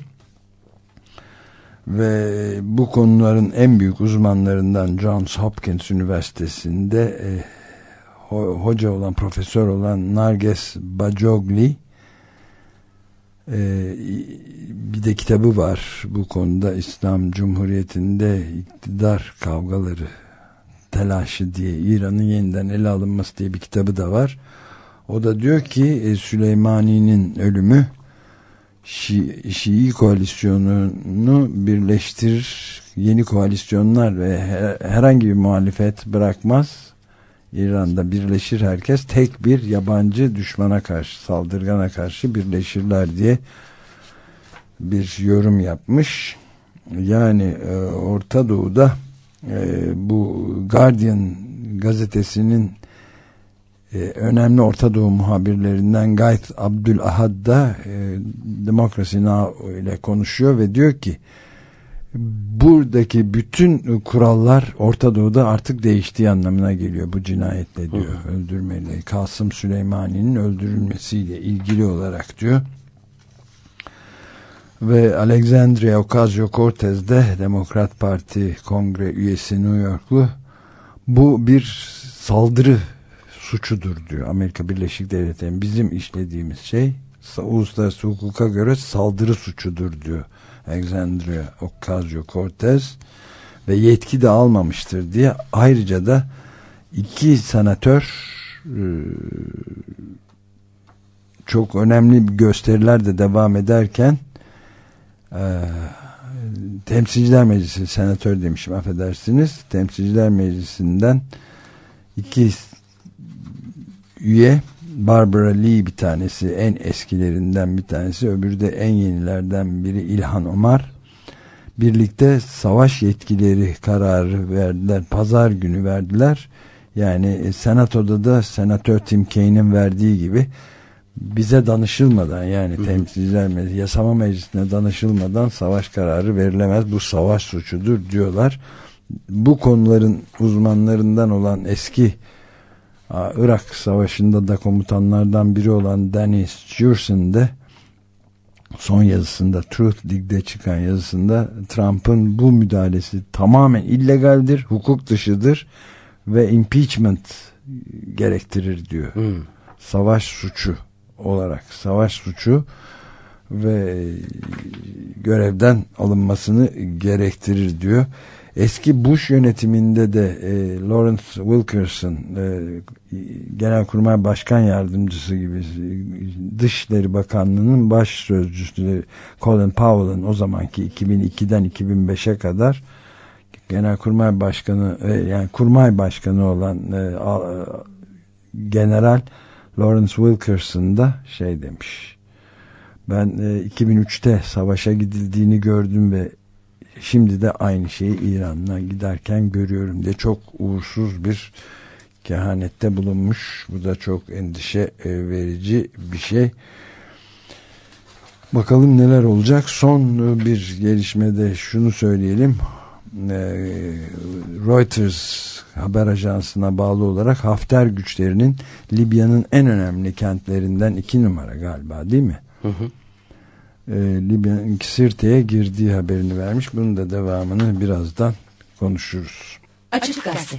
ve bu konuların en büyük uzmanlarından Johns Hopkins Üniversitesi'nde e, ho, hoca olan, profesör olan Narges Bajogli Ee, bir de kitabı var bu konuda, İslam Cumhuriyeti'nde iktidar kavgaları telaşı diye, İran'ın yeniden ele alınması diye bir kitabı da var. O da diyor ki Süleymani'nin ölümü Şii, Şii koalisyonunu birleştirir, yeni koalisyonlar ve her, herhangi bir muhalefet bırakmaz. İran'da birleşir herkes, tek bir yabancı düşmana karşı, saldırgana karşı birleşirler diye bir yorum yapmış. Yani e, Orta Doğu'da e, bu Guardian gazetesinin e, önemli Orta Doğu muhabirlerinden Gayet Abdülahad da e, Democracy Now! ile konuşuyor ve diyor ki buradaki bütün kurallar Orta Doğu'da artık değiştiği anlamına geliyor bu cinayetle diyor. Hı hı. Öldürmeyle, Kasım Süleymanî'nin öldürülmesiyle ilgili olarak diyor. Ve Alexandria Ocasio-Cortez de Demokrat Parti Kongre üyesi New Yorklu, bu bir saldırı suçudur diyor. Amerika Birleşik Devletleri'nin bizim işlediğimiz şey uluslararası hukuka göre saldırı suçudur diyor Alexandria Ocasio-Cortez ve yetki de almamıştır diye. Ayrıca da iki senatör çok önemli gösteriler de devam ederken Temsilciler Meclisi, senatör demişim affedersiniz, Temsilciler Meclisi'nden iki üye, Barbara Lee bir tanesi, en eskilerinden bir tanesi, öbürü de en yenilerden biri İlhan Omar, birlikte savaş yetkileri kararı verdiler. Pazar günü verdiler. Yani senatoda da senatör Tim Kaine'in verdiği gibi bize danışılmadan, yani Temsilciler Meclisi, Yasama Meclisi'ne danışılmadan savaş kararı verilemez. Bu savaş suçudur diyorlar. Bu konuların uzmanlarından olan eski Irak Savaşı'nda da komutanlardan biri olan Dennis Jursen de son yazısında, Truth Dig'de çıkan yazısında, Trump'ın bu müdahalesi tamamen illegaldir, hukuk dışıdır ve impeachment gerektirir diyor. Hmm. Savaş suçu olarak, savaş suçu ve görevden alınmasını gerektirir diyor. Eski Bush yönetiminde de e, Lawrence Wilkerson, e, Genelkurmay Başkan Yardımcısı gibi, Dışişleri Bakanlığı'nın baş sözcüsü Colin Powell'ın o zamanki iki bin ikiden iki bin beşe kadar Genelkurmay Başkanı, e, yani Kurmay Başkanı olan e, a, General Lawrence Wilkerson da şey demiş: ben e, iki bin üçte savaşa gidildiğini gördüm ve şimdi de aynı şeyi İran'la giderken görüyorum diye çok uğursuz bir kehanette bulunmuş. Bu da çok endişe verici bir şey. Bakalım neler olacak. Son bir gelişmede şunu söyleyelim. Reuters haber ajansına bağlı olarak Hafter güçlerinin Libya'nın en önemli kentlerinden iki numara galiba, değil mi? Hı hı. E, Libya'nın Sirte'ye girdiği haberini vermiş. Bunun da devamını birazdan konuşuruz.
Açık Gazete.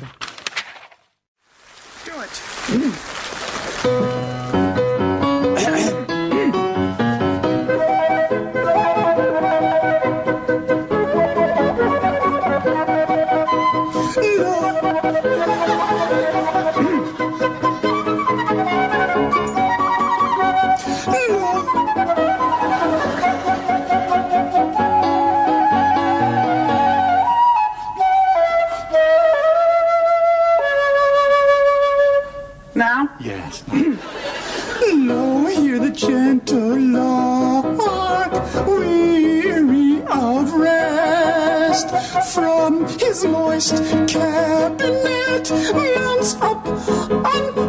Yes. Lo, hear the gentle lark, weary of rest. From his moist cabinet, mounts up on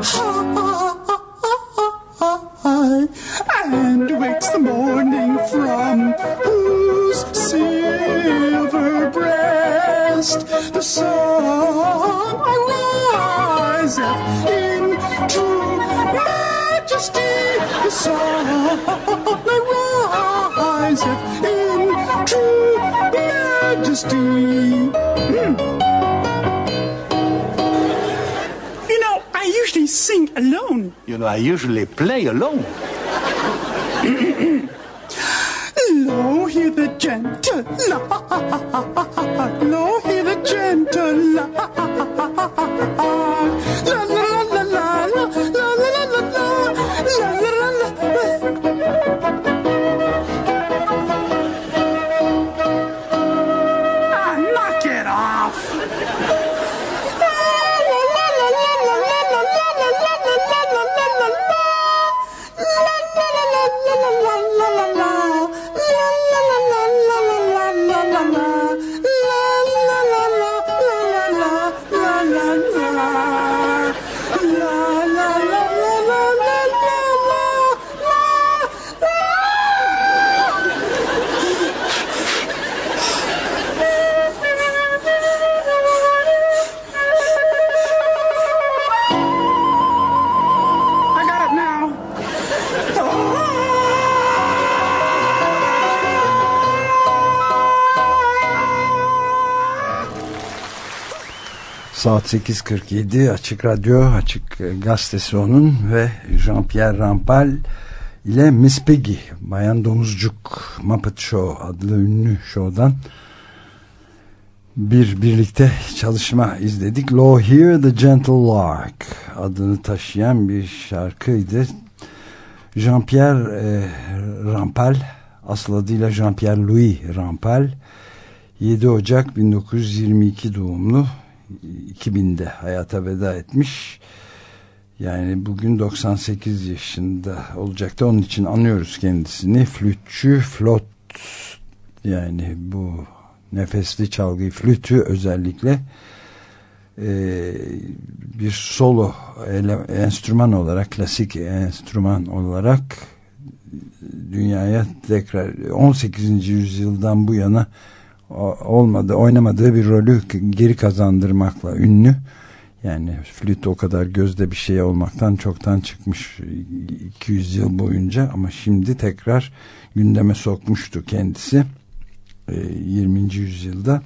high, and wakes the morning from whose silver breast the sun ariseth in true majesty. The sun ariseth in true majesty. Mm. You know, I usually sing alone.
You know, I usually play alone.
Lo, hear the gentle lark. Lo, hear the gentle lark. La la la la la la la la la la la la la. Ah, knock it off. La la la la la la la la la la la la la la. La la la la la la la la la.
Saat sekiz kırk yedi Açık Radyo, Açık Gazetesi onun ve Jean-Pierre Rampal ile Miss Piggy, Bayan Domuzcuk Muppet Show adlı ünlü şovdan bir birlikte çalışma izledik. Lo, Hear the Gentle Lark adını taşıyan bir şarkıydı. Jean-Pierre e, Rampal, asıl adıyla Jean-Pierre Louis Rampal, yedi Ocak bin dokuz yüz yirmi iki doğumlu, iki binde hayata veda etmiş. Yani bugün doksan sekiz yaşında olacaktı. Onun için anıyoruz kendisini. Flütçü, flot, yani bu nefesli çalgıyı, flütü özellikle e, bir solo ele, enstrüman olarak, klasik enstrüman olarak dünyaya tekrar on sekizinci yüzyıldan bu yana olmadı, oynamadığı bir rolü geri kazandırmakla ünlü. Yani flüt o kadar gözde bir şey olmaktan çoktan çıkmış iki yüz yıl boyunca, ama şimdi tekrar gündeme sokmuştu kendisi yirminci yüzyılda.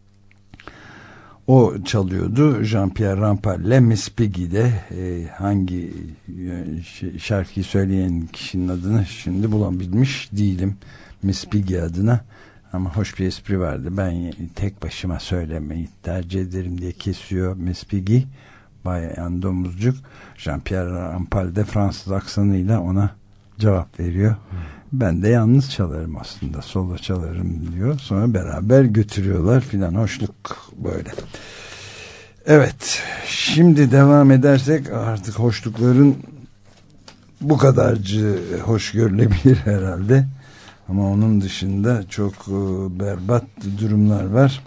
O çalıyordu. Jean-Pierre Rampal ile Miss Piggy'de hangi şarkıyı söyleyen kişinin adını şimdi bulabilmiş değilim, Miss Piggy adına. Ama hoş bir espri vardı. Ben tek başıma söylemeyi tercih ederim diye kesiyor Miss Piggy, Bayan Domuzcuk. Jean-Pierre Rampal de Fransız aksanıyla ona cevap veriyor. Hmm. Ben de yalnız çalarım aslında, solo çalarım diyor. Sonra beraber götürüyorlar filan, hoşluk böyle. Evet, şimdi devam edersek artık hoşlukların bu kadarcı hoş görülebilir herhalde. Ama onun dışında çok berbat durumlar var.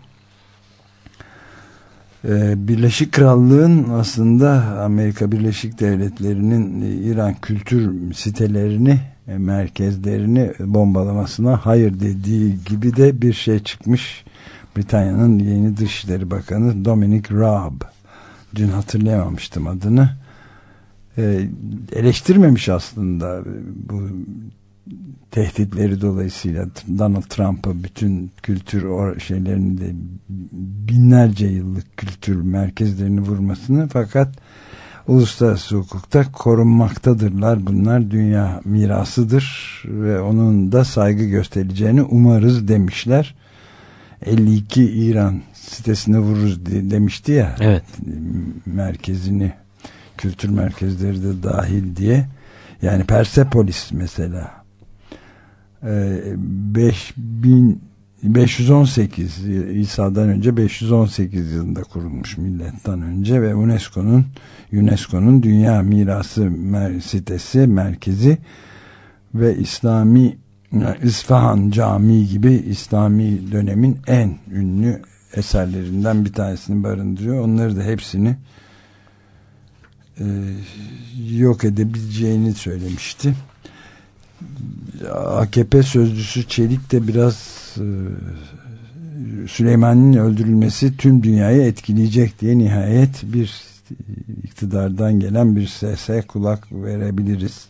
Birleşik Krallığın aslında Amerika Birleşik Devletleri'nin İran kültür sitelerini, merkezlerini bombalamasına hayır dediği gibi de bir şey çıkmış. Britanya'nın yeni Dışişleri Bakanı Dominic Raab, dün hatırlayamamıştım adını, eleştirmemiş aslında bu tehditleri dolayısıyla Donald Trump'a bütün kültür şeylerini de binlerce yıllık kültür merkezlerini vurmasını, fakat uluslararası hukukta korunmaktadırlar. Bunlar dünya mirasıdır ve onun da saygı göstereceğini umarız demişler. elli iki İran sitesine vururuz demişti ya.
Evet.
Merkezini, kültür merkezleri de dahil diye. Yani Persepolis mesela beş bin beş yüz on sekiz İsa'dan önce beş yüz on sekiz yılında kurulmuş, milattan önce, ve UNESCO'nun UNESCO'nun Dünya Mirası mer sitesi merkezi ve İslami İsfahan Camii gibi İslami dönemin en ünlü eserlerinden bir tanesini barındırıyor. Onları da hepsini e, yok edebileceğini söylemişti. A K P sözcüsü Çelik de biraz e, Süleyman'ın öldürülmesi tüm dünyayı etkileyecek diye, nihayet bir iktidardan gelen bir sese kulak verebiliriz.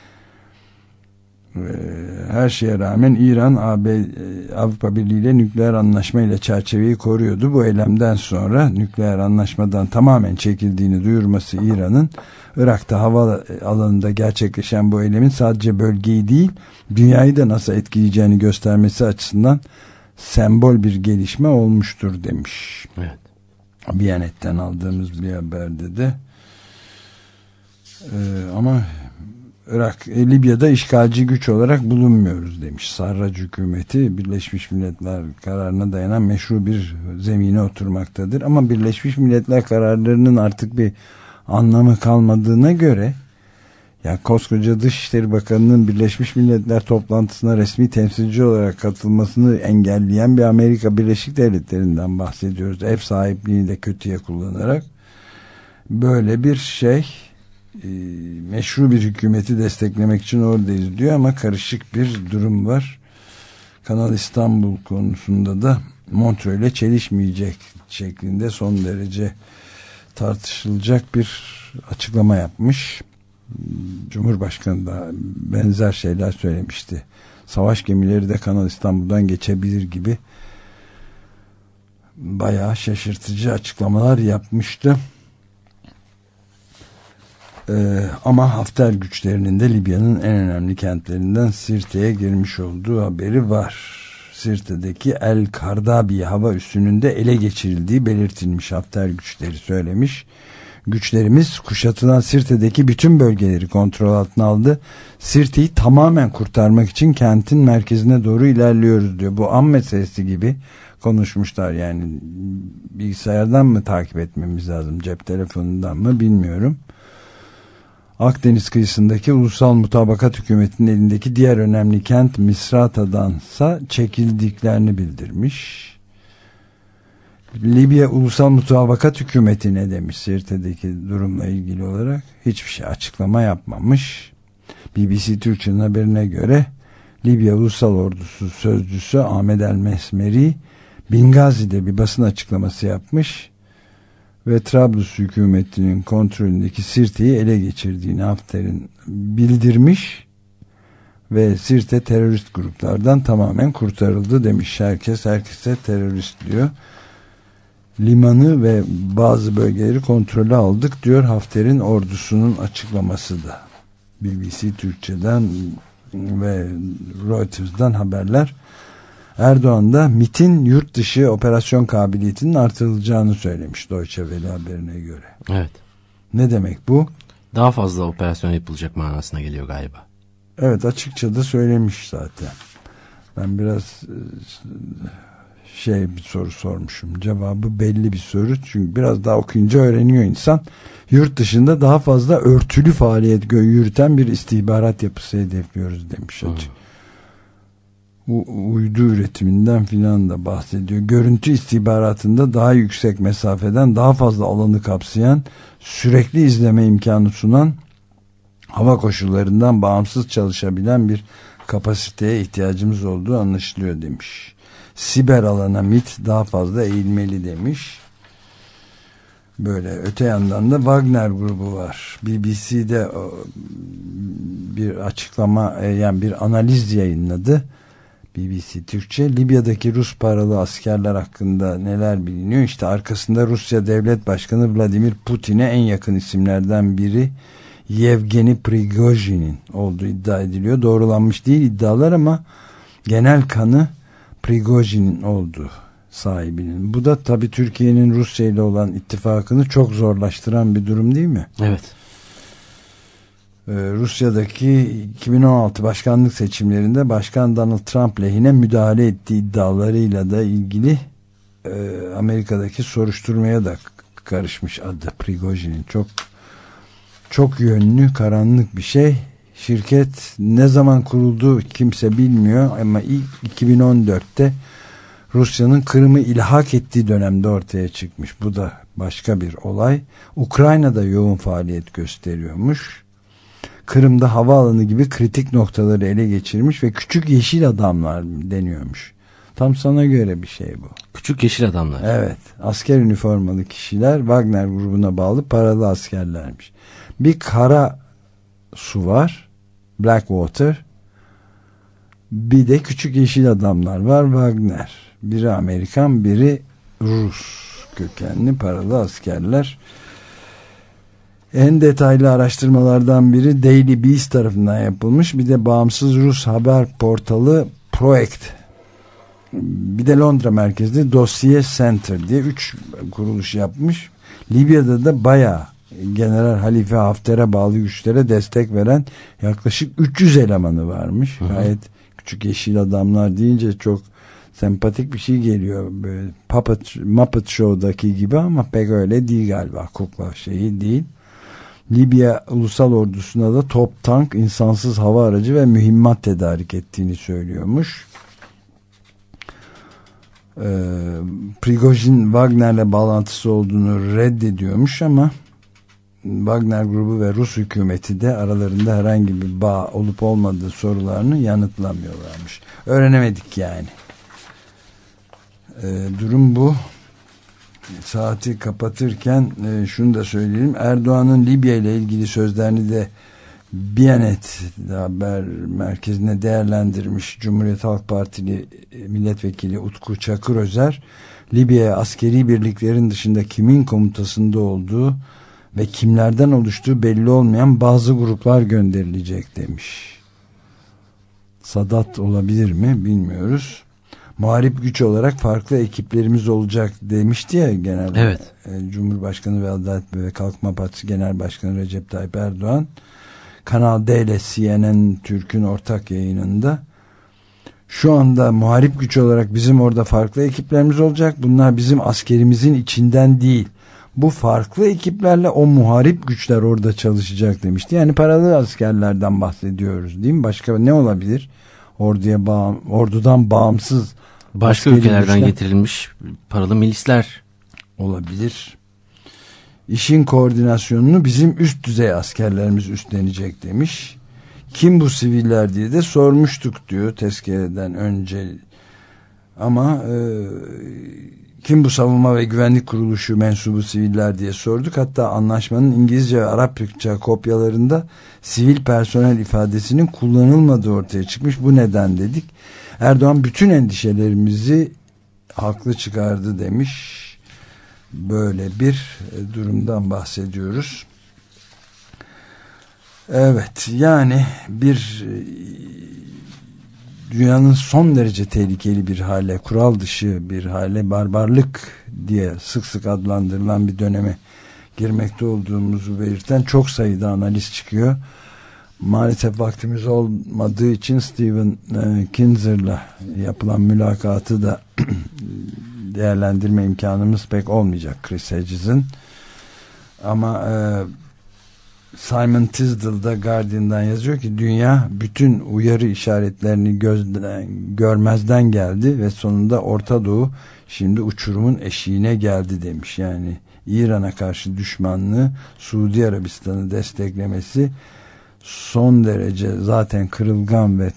Her şeye rağmen İran Avrupa Birliği ile nükleer anlaşmayla çerçeveyi koruyordu. Bu eylemden sonra nükleer anlaşmadan tamamen çekildiğini duyurması İran'ın, Irak'ta hava alanında gerçekleşen bu eylemin sadece bölgeyi değil dünyayı da nasıl etkileyeceğini göstermesi açısından sembol bir gelişme olmuştur demiş.
Evet.
Biyanet'ten aldığımız bir haberde de ee, ama Irak, Libya'da işgalci güç olarak bulunmuyoruz demiş. Sarraj hükümeti Birleşmiş Milletler kararına dayanan meşru bir zemine oturmaktadır. Ama Birleşmiş Milletler kararlarının artık bir anlamı kalmadığına göre, ya koskoca Dışişleri Bakanı'nın Birleşmiş Milletler toplantısına resmi temsilci olarak katılmasını engelleyen bir Amerika Birleşik Devletleri'nden bahsediyoruz. Ev sahipliğini de kötüye kullanarak böyle bir şey, meşru bir hükümeti desteklemek için oradayız diyor ama karışık bir durum var. Kanal İstanbul konusunda da Montreux ile çelişmeyecek şeklinde son derece tartışılacak bir açıklama yapmış. Cumhurbaşkanı da benzer şeyler söylemişti. Savaş gemileri de Kanal İstanbul'dan geçebilir gibi bayağı şaşırtıcı açıklamalar yapmıştı. Ee, ama Hafter güçlerinin de Libya'nın en önemli kentlerinden Sirte'ye girmiş olduğu haberi var. Sirte'deki El Kardabi hava üssünün de ele geçirildiği belirtilmiş. Hafter güçleri söylemiş. Güçlerimiz kuşatılan Sirte'deki bütün bölgeleri kontrol altına aldı. Sirte'yi tamamen kurtarmak için kentin merkezine doğru ilerliyoruz diyor. Bu an meselesi gibi konuşmuşlar, yani bilgisayardan mı takip etmemiz lazım, cep telefonundan mı bilmiyorum. Akdeniz kıyısındaki Ulusal Mutabakat Hükümeti'nin elindeki diğer önemli kent Misrata'dansa çekildiklerini bildirmiş. Libya Ulusal Mutabakat Hükümeti ne demiş Sirte'deki durumla ilgili olarak? Hiçbir şey açıklama yapmamış. B B C Türkçe'nin haberine göre Libya Ulusal Ordusu Sözcüsü Ahmet El Mesmeri Bingazi'de bir basın açıklaması yapmış ve Trablus hükümetinin kontrolündeki Sirte'yi ele geçirdiğini Hafter'in bildirmiş ve Sirte terörist gruplardan tamamen kurtarıldı demiş. Herkes herkese terörist diyor. Limanı ve bazı bölgeleri kontrolü aldık diyor Hafter'in ordusunun açıklaması da. B B C Türkçe'den ve Reuters'dan haberler. Erdoğan da MİT'in yurt dışı operasyon kabiliyetinin artırılacağını söylemiş Deutsche Welle haberine göre.
Evet.
Ne demek bu?
Daha fazla operasyon yapılacak manasına geliyor galiba.
Evet, açıkça da söylemiş zaten. Ben biraz şey bir soru sormuşum. Cevabı belli bir soru. Çünkü biraz daha okuyunca öğreniyor insan. Yurt dışında daha fazla örtülü faaliyet yürüten bir istihbarat yapısı hedefliyoruz demiş açık. Hmm. U- uydu üretiminden filan da bahsediyor. Görüntü istihbaratında daha yüksek mesafeden daha fazla alanı kapsayan, sürekli izleme imkanı sunan, hava koşullarından bağımsız çalışabilen bir kapasiteye ihtiyacımız olduğu anlaşılıyor demiş. Siber alana MİT daha fazla eğilmeli demiş. Böyle öte yandan da Wagner grubu var. B B C'de bir açıklama, yani bir analiz yayınladı. B B C Türkçe. Libya'daki Rus paralı askerler hakkında neler biliniyor? İşte arkasında Rusya Devlet Başkanı Vladimir Putin'e en yakın isimlerden biri Yevgeni Prigojin'in olduğu iddia ediliyor. Doğrulanmış değil iddialar ama genel kanı Prigojin'in olduğu sahibinin. Bu da tabii Türkiye'nin Rusya ile olan ittifakını çok zorlaştıran bir durum değil mi?
Evet.
Ee, Rusya'daki iki bin on altı başkanlık seçimlerinde Başkan Donald Trump lehine müdahale ettiği iddialarıyla da ilgili e, Amerika'daki soruşturmaya da karışmış adı Prigojin'in. Çok çok yönlü, karanlık bir şey. Şirket ne zaman kuruldu kimse bilmiyor ama ilk iki bin on dörtte Rusya'nın Kırım'ı ilhak ettiği dönemde ortaya çıkmış. Bu da başka bir olay. Ukrayna'da yoğun faaliyet gösteriyormuş. Kırım'da havaalanı gibi kritik noktaları ele geçirmiş ve küçük yeşil adamlar deniyormuş. Tam sana göre bir şey bu.
Küçük yeşil adamlar.
Evet. Asker üniformalı kişiler Wagner grubuna bağlı paralı askerlermiş. Bir kara su var. Blackwater. Bir de küçük yeşil adamlar var. Wagner. Biri Amerikan, biri Rus kökenli paralı askerler. En detaylı araştırmalardan biri Daily Beast tarafından yapılmış. Bir de bağımsız Rus haber portalı Projekt. Bir de Londra merkezli Dossier Center diye üç kuruluş yapmış. Libya'da da bayağı General Halife Hafter'e bağlı güçlere destek veren yaklaşık üç yüz elemanı varmış. Hı hı. Gayet küçük yeşil adamlar deyince çok sempatik bir şey geliyor. Böyle Puppet, Muppet Show'daki gibi ama pek öyle değil galiba. Kukla şeyi değil. Libya ulusal ordusuna da top, tank, insansız hava aracı ve mühimmat tedarik ettiğini söylüyormuş. Ee, Prigojin Wagner'le bağlantısı olduğunu reddediyormuş ama Wagner grubu ve Rus hükümeti de aralarında herhangi bir bağ olup olmadığı sorularını yanıtlamıyorlarmış. Öğrenemedik yani. Ee, durum bu. Saati kapatırken e, şunu da söyleyelim. Erdoğan'ın Libya ile ilgili sözlerini de Biyanet haber merkezine değerlendirmiş Cumhuriyet Halk Partili milletvekili Utku Çakırözer, Libya'ya askeri birliklerin dışında kimin komutasında olduğu ve kimlerden oluştuğu belli olmayan bazı gruplar gönderilecek demiş. Sadat olabilir mi bilmiyoruz. Muharip güç olarak farklı ekiplerimiz olacak demişti ya genel.
Evet.
Cumhurbaşkanı ve Adalet ve Kalkınma Partisi Genel Başkanı Recep Tayyip Erdoğan Kanal D ile C N N Türk'ün ortak yayınında şu anda muharip güç olarak bizim orada farklı ekiplerimiz olacak. Bunlar bizim askerimizin içinden değil. Bu farklı ekiplerle o muharip güçler orada çalışacak demişti. Yani paralı askerlerden bahsediyoruz değil mi? Başka ne olabilir? Orduya bağım, ordudan bağımsız
başka ülkelerden güçler getirilmiş paralı milisler
olabilir. İşin koordinasyonunu bizim üst düzey askerlerimiz üstlenecek demiş. Kim bu siviller diye de sormuştuk diyor tezkereden önce. Ama e, kim bu savunma ve güvenlik kuruluşu mensubu siviller diye sorduk. Hatta anlaşmanın İngilizce ve Arapça kopyalarında sivil personel ifadesinin kullanılmadığı ortaya çıkmış. Bu neden dedik. Erdoğan bütün endişelerimizi haklı çıkardı demiş. Böyle bir durumdan bahsediyoruz. Evet, yani bir dünyanın son derece tehlikeli bir hale, kural dışı bir hale, barbarlık diye sık sık adlandırılan bir döneme girmekte olduğumuzu belirten çok sayıda analiz çıkıyor. Maalesef vaktimiz olmadığı için Steven Kinzer'la yapılan mülakatı da değerlendirme imkanımız pek olmayacak Chris Hedges'in. Ama e, Simon Tisdale da Guardian'dan yazıyor ki dünya bütün uyarı işaretlerini gözden, görmezden geldi ve sonunda Orta Doğu şimdi uçurumun eşiğine geldi demiş. Yani İran'a karşı düşmanlığı, Suudi Arabistan'ı desteklemesi son derece zaten kırılgan ve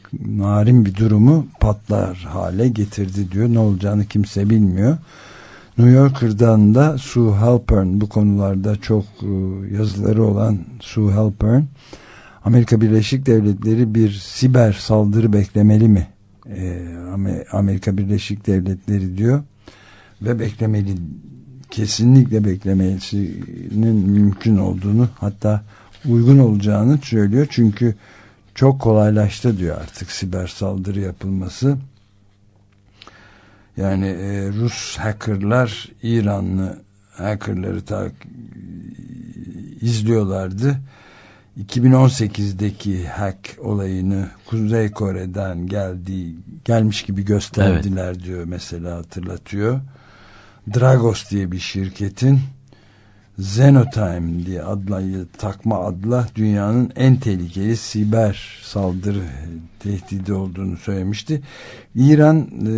narin bir durumu patlar hale getirdi diyor. Ne olacağını kimse bilmiyor. New Yorker'dan da Sue Halpern, bu konularda çok yazıları olan Sue Halpern, Amerika Birleşik Devletleri bir siber saldırı beklemeli mi? Ee, Amerika Birleşik Devletleri diyor ve beklemeli, kesinlikle beklemesinin mümkün olduğunu, hatta uygun olacağını söylüyor. Çünkü çok kolaylaştı diyor artık siber saldırı yapılması. Yani e, Rus hackerlar İranlı hackerları ta, izliyorlardı. iki bin on sekizdeki hack olayını Kuzey Kore'den geldiği gelmiş gibi gösterdiler, evet, diyor mesela, hatırlatıyor. Dragos diye bir şirketin Xenotime diye adla, takma adla dünyanın en tehlikeli siber saldırı tehdidi olduğunu söylemişti. İran e,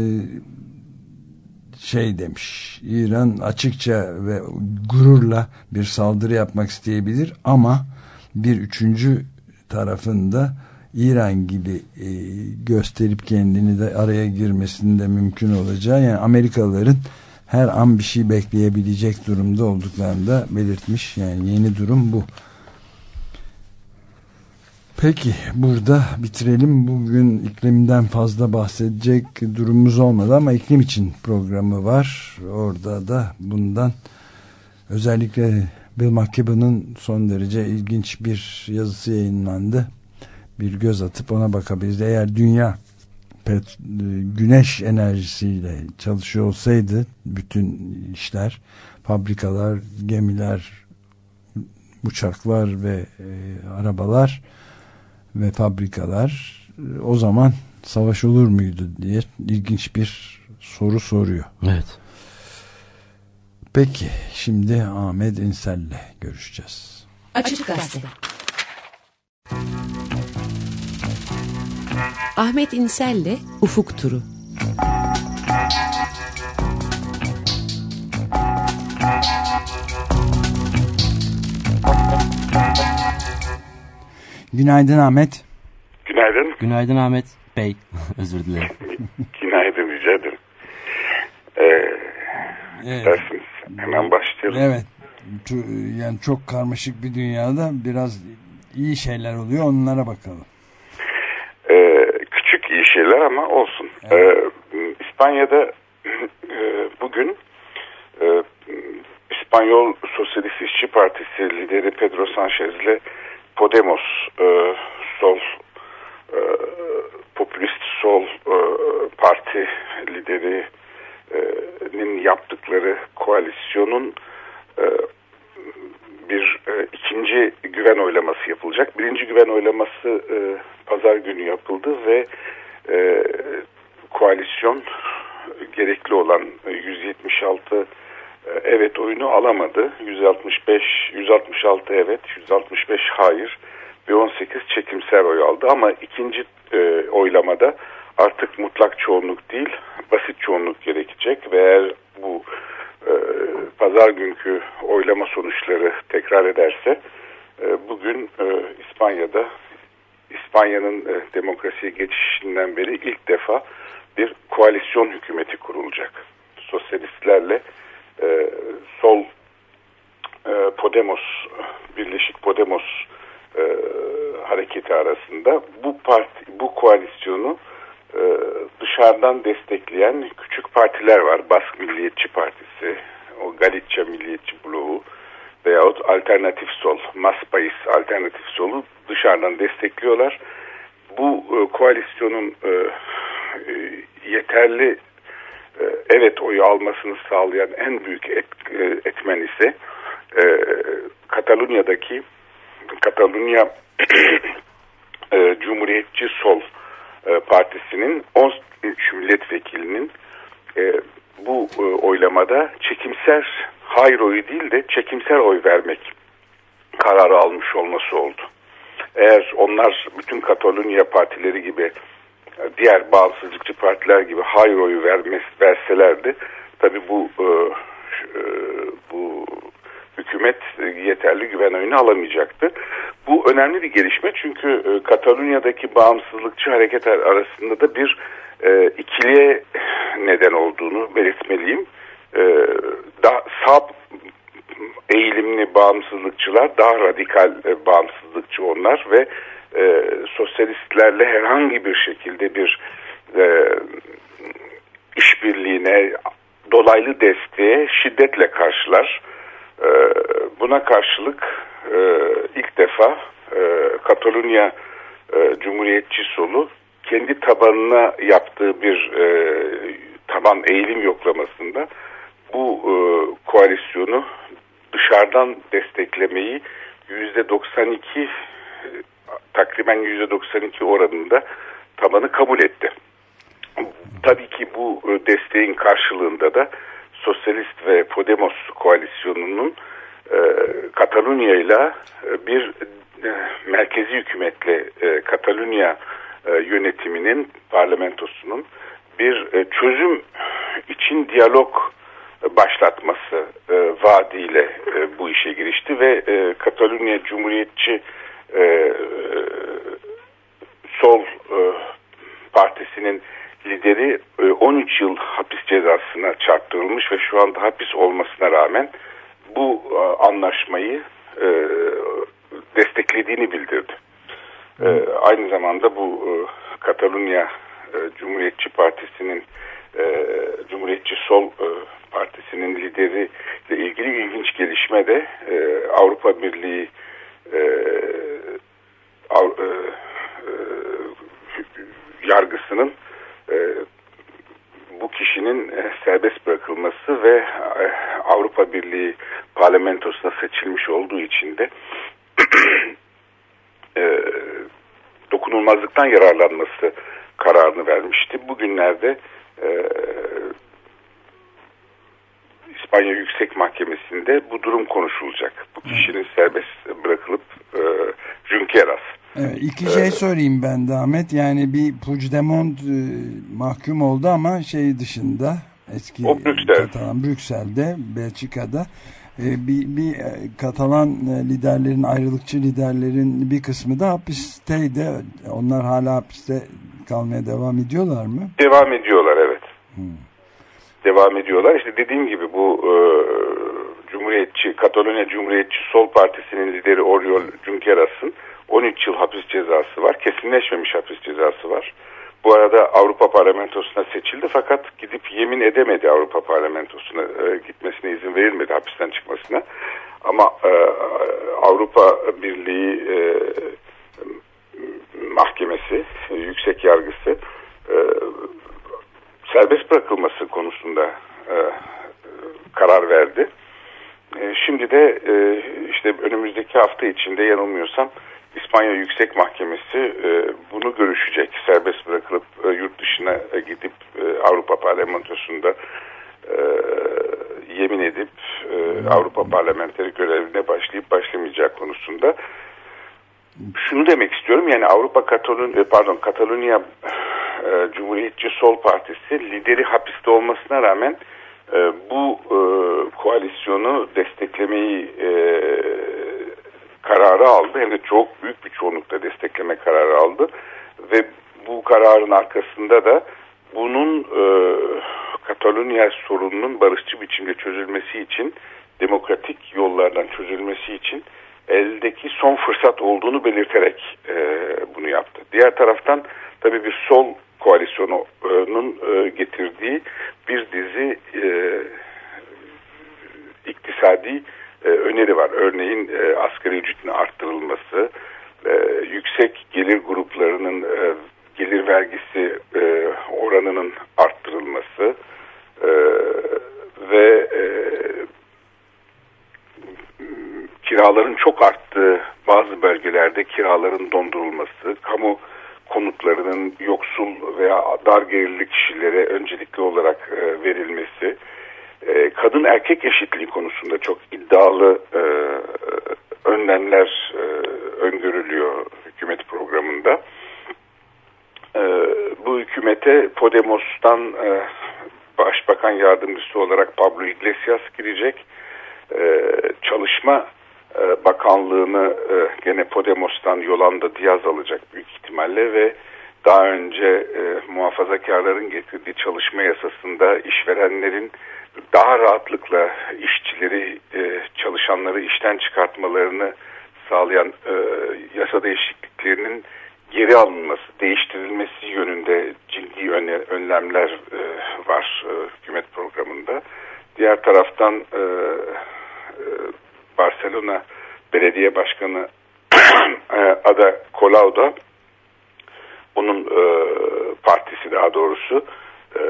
şey demiş, İran açıkça ve gururla bir saldırı yapmak isteyebilir ama bir üçüncü tarafında İran gibi e, gösterip kendini de araya girmesinin de mümkün olacağı, yani Amerikalıların her an bir şey bekleyebilecek durumda olduklarını da belirtmiş. Yani yeni durum bu. Peki burada bitirelim. Bugün iklimden fazla bahsedecek durumumuz olmadı ama iklim için programı var. Orada da bundan, özellikle Bill McKibben'ın son derece ilginç bir yazısı yayınlandı. Bir göz atıp ona bakabiliriz. Eğer dünya pet, güneş enerjisiyle çalışıyor olsaydı bütün işler, fabrikalar, gemiler, uçaklar ve e, arabalar ve fabrikalar, o zaman savaş olur muydu diye ilginç bir soru soruyor.
Evet.
Peki şimdi Ahmet İnsel'le görüşeceğiz.
Açık Gazete. Ahmet İnsel'le Ufuk Turu.
Günaydın Ahmet.
Günaydın.
Günaydın Ahmet Bey. Özür dilerim.
Günaydın, rica ederim. Ee, evet. Dersiniz. Hemen başlayalım.
Evet. Yani çok karmaşık bir dünyada biraz iyi şeyler oluyor. Onlara bakalım.
Ee, küçük iyi şeyler ama olsun. Evet. Ee, İspanya'da e, bugün e, İspanyol Sosyalist İşçi Partisi lideri Pedro Sanchez'le Podemos e, sol e, popülist sol e, parti liderinin yaptıkları koalisyonun e, bir e, ikinci güven oylaması yapılacak. Birinci güven oylaması e, pazar günü yapıldı ve e, koalisyon gerekli olan yüz yetmiş altı e, evet oyunu alamadı. yüz altmış beş yüz altmış altı evet, yüz altmış beş hayır ve on sekiz çekimser oy aldı. Ama ikinci e, oylamada artık mutlak çoğunluk değil, basit çoğunluk gerekecek ve eğer bu e, pazar günkü oylama sonuçları tekrar ederse e, bugün e, İspanya'da İspanya'nın e, demokrasiye geçişinden beri ilk defa bir koalisyon hükümeti kurulacak. Sosyalistlerle e, sol e, Podemos, Birleşik Podemos e, hareketi arasında bu parti, bu koalisyonu e, dışarıdan destekleyen küçük partiler var. Bask Milliyetçi Partisi, o Galicia Milliyetçi Bloğu veyahut Alternatif Sol, Mas País Alternatif Sol'u dışarıdan destekliyorlar. Bu e, koalisyonun e, e, yeterli e, evet oyu almasını sağlayan en büyük et, e, etmen ise e, Katalunya'daki Katalunya e, Cumhuriyetçi Sol e, Partisi'nin on üç milletvekilinin e, bu e, oylamada çekimser hayır oyu değil de çekimser oy vermek kararı almış olması oldu. Eğer onlar bütün Katalunya partileri gibi, diğer bağımsızlıkçı partiler gibi hayır oyu vermez, verselerdi, tabii bu e, e, bu hükümet yeterli güven oyunu alamayacaktı. Bu önemli bir gelişme çünkü e, Katalunya'daki bağımsızlıkçı hareketler arasında da bir e, ikiliye neden olduğunu belirtmeliyim. e, daha sağ eğilimli bağımsızlıkçılar, daha radikal e, bağımsızlıkçı onlar ve e, sosyalistlerle herhangi bir şekilde bir e, işbirliğine, dolaylı desteğe şiddetle karşılar. E, buna karşılık e, ilk defa e, Katalunya e, Cumhuriyetçi Solu kendi tabanına yaptığı bir e, taban eğilim yoklamasında bu e, koalisyonu dışarıdan desteklemeyi yüzde doksan iki takriben yüzde doksan iki oranında tabanı kabul etti. Tabii ki bu desteğin karşılığında da Sosyalist ve Podemos koalisyonunun e, Katalunya ile bir e, merkezi hükümetle e, Katalunya e, yönetiminin, parlamentosunun bir e, çözüm için diyalog başlatması e, vaadiyle e, bu işe girişti ve e, Katalunya Cumhuriyetçi e, e, Sol e, Partisi'nin lideri e, on üç yıl hapis cezasına çarptırılmış ve şu anda hapis olmasına rağmen bu e, anlaşmayı e, desteklediğini bildirdi. E, aynı zamanda bu e, Katalunya e, Cumhuriyetçi Partisi'nin e, Cumhuriyetçi Sol e, Partisi'nin lideri ile ilgili ilginç gelişme de e, Avrupa Birliği e, av, e, e, yargısının e, bu kişinin e, serbest bırakılması ve e, Avrupa Birliği parlamentosuna seçilmiş olduğu için de e, dokunulmazlıktan yararlanması kararını vermişti. Bugünlerde e, İspanya Yüksek Mahkemesi'nde bu durum konuşulacak. Bu kişinin serbest bırakılıp e, Junqueras.
Evet, iki şey ee, sorayım ben de Ahmet. Yani bir Puigdemont e, mahkum oldu ama şey dışında eski
Brüksel.
Katalan Brüksel'de, Belçika'da e, bir, bir Katalan liderlerin, ayrılıkçı liderlerin bir kısmı da hapisteydi. Onlar hala hapiste kalmaya devam ediyorlar mı?
Devam ediyorlar, evet.
Hmm.
Devam ediyorlar. İşte dediğim gibi bu e, Cumhuriyetçi, Katalonya Cumhuriyetçi Sol Partisi'nin lideri Oriol Junqueras'ın on üç yıl hapis cezası var. Kesinleşmemiş hapis cezası var. Bu arada Avrupa Parlamentosu'na seçildi fakat gidip yemin edemedi, Avrupa Parlamentosu'na e, gitmesine izin verilmedi, hapisten çıkmasına. Ama e, Avrupa Birliği e, Mahkemesi, e, yüksek yargısı e, serbest bırakılması konusunda e, karar verdi. E, şimdi de e, işte önümüzdeki hafta içinde yanılmıyorsam İspanya Yüksek Mahkemesi e, bunu görüşecek. Serbest bırakılıp e, yurt dışına e, gidip e, Avrupa Parlamentosu'nda e, yemin edip e, Avrupa parlamenteri görevine başlayıp başlamayacağı konusunda. Şunu demek istiyorum, yani Avrupa Katalon pardon Katalunya e, Cumhuriyetçi Sol Partisi lideri hapiste olmasına rağmen e, bu e, koalisyonu desteklemeyi e, kararı aldı. Hem de çok büyük bir çoğunlukla destekleme kararı aldı ve bu kararın arkasında da bunun e, Katalunya sorununun barışçı biçimde çözülmesi için, demokratik yollardan çözülmesi için eldeki son fırsat olduğunu belirterek e, bunu yaptı. Diğer taraftan tabii bir sol koalisyonunun e, getirdiği bir dizi e, iktisadi e, öneri var. Örneğin e, asgari ücretin arttırılması, e, yüksek gelir gruplarının e, gelir vergisi e, oranının arttırılması e, ve e, kiraların çok arttığı bazı bölgelerde kiraların dondurulması, kamu konutlarının yoksul veya dar gelirli kişilere öncelikli olarak e, verilmesi, e, kadın erkek eşitliği konusunda çok iddialı e, önlemler e, öngörülüyor hükümet programında. E, bu hükümete Podemos'tan e, Başbakan Yardımcısı olarak Pablo Iglesias girecek. E, çalışma e, Bakanlığını e, gene Podemos'tan Yolanda Diaz alacak büyük ihtimalle ve daha önce e, muhafazakarların getirdiği çalışma yasasında işverenlerin daha rahatlıkla işçileri, e, çalışanları işten çıkartmalarını sağlayan e, yasa değişikliklerinin geri alınması, değiştirilmesi yönünde ciddi önlemler e, var e, hükümet programında. Diğer taraftan e, e, Barcelona Belediye Başkanı e, Ada Colau da, onun e, partisi daha doğrusu, e,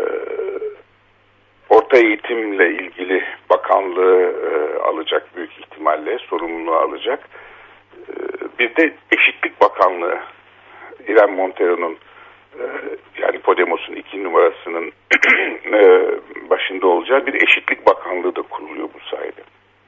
orta eğitimle ilgili bakanlığı e, alacak, büyük ihtimalle sorumluluğu alacak. E, bir de Eşitlik Bakanlığı, İrem Montero'nun e, yani Podemos'un iki numarasının e, başında olacağı bir Eşitlik Bakanlığı da kuruluyor bu sayede.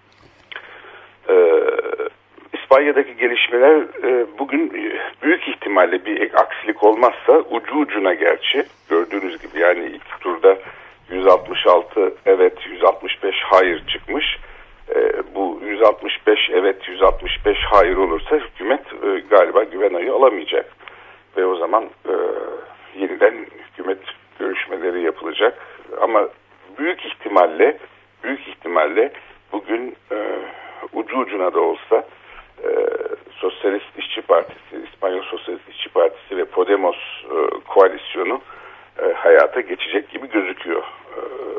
E, İspanya'daki gelişmeler e, bugün büyük ihtimalle bir aksilik olmazsa ucu ucuna, gerçi gördüğünüz gibi, yani ilk turda yüz altmış altı evet, yüz altmış beş hayır çıkmış. E, bu yüz altmış beş evet, yüz altmış beş hayır olursa hükümet e, galiba güven oyu alamayacak. Ve o zaman e, yeniden hükümet görüşmeleri yapılacak. Ama büyük ihtimalle büyük ihtimalle bugün e, ucu ucuna da olsa e, Sosyalist İşçi Partisi, İspanyol Sosyalist İşçi Partisi ve Podemos e, koalisyonu e, hayata geçecek gibi gözüküyor e,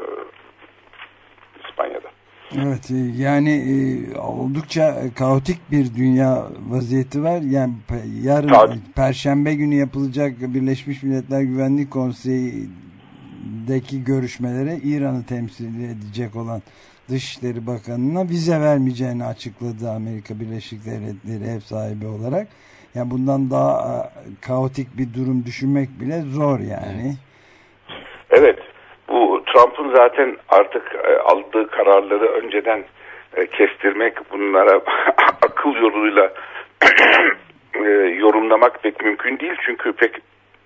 İspanya'da.
Evet, yani e, oldukça kaotik bir dünya vaziyeti var. Yani yarın Tabii. Perşembe günü yapılacak Birleşmiş Milletler Güvenlik Konseyi'deki görüşmelere İran'ı temsil edecek olan Dışişleri Bakanı'na vize vermeyeceğini açıkladı Amerika Birleşik Devletleri ev sahibi olarak. Yani bundan daha kaotik bir durum düşünmek bile zor yani.
Evet. Bu Trump'ın zaten artık e, aldığı kararları önceden e, kestirmek, bunlara akıl yoluyla e, yorumlamak pek mümkün değil. Çünkü pek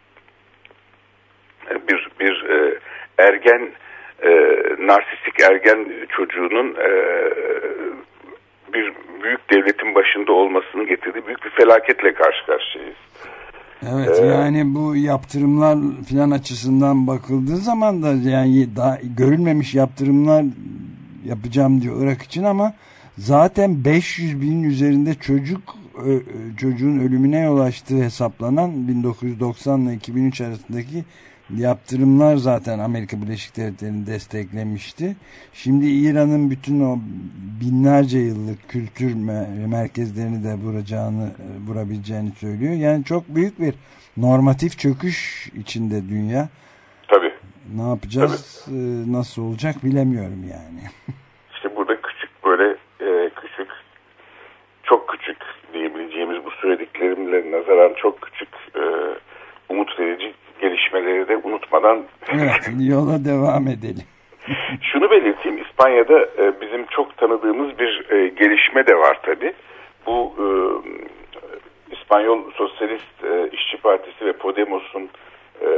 e, bir bir e, ergen, e, narsistik ergen çocuğunun e, bir büyük devletin başında olmasını getirdiği büyük bir felaketle karşı karşıyayız.
Evet, ee, yani bu yaptırımlar filan açısından bakıldığı zaman da yani daha görülmemiş yaptırımlar yapacağım diyor Irak için, ama zaten beş yüz binin üzerinde çocuk çocuğun ölümüne yol açtığı hesaplanan bin dokuz yüz doksan ile iki bin üç arasındaki yaptırımlar zaten Amerika Birleşik Devletleri'ni desteklemişti. Şimdi İran'ın bütün o binlerce yıllık kültür merkezlerini de vuracağını, vurabileceğini söylüyor. Yani çok büyük bir normatif çöküş içinde dünya.
Tabii.
Ne yapacağız, Tabii. nasıl olacak bilemiyorum yani.
İşte burada küçük böyle e, küçük, çok küçük diyebileceğimiz bu söylediklerimle nazaran çok küçük e, umut verici gelişmeleri de unutmadan
evet, yola devam edelim.
Şunu belirteyim, İspanya'da e, bizim çok tanıdığımız bir e, gelişme de var tabii. Bu e, İspanyol Sosyalist e, İşçi Partisi ve Podemos'un e,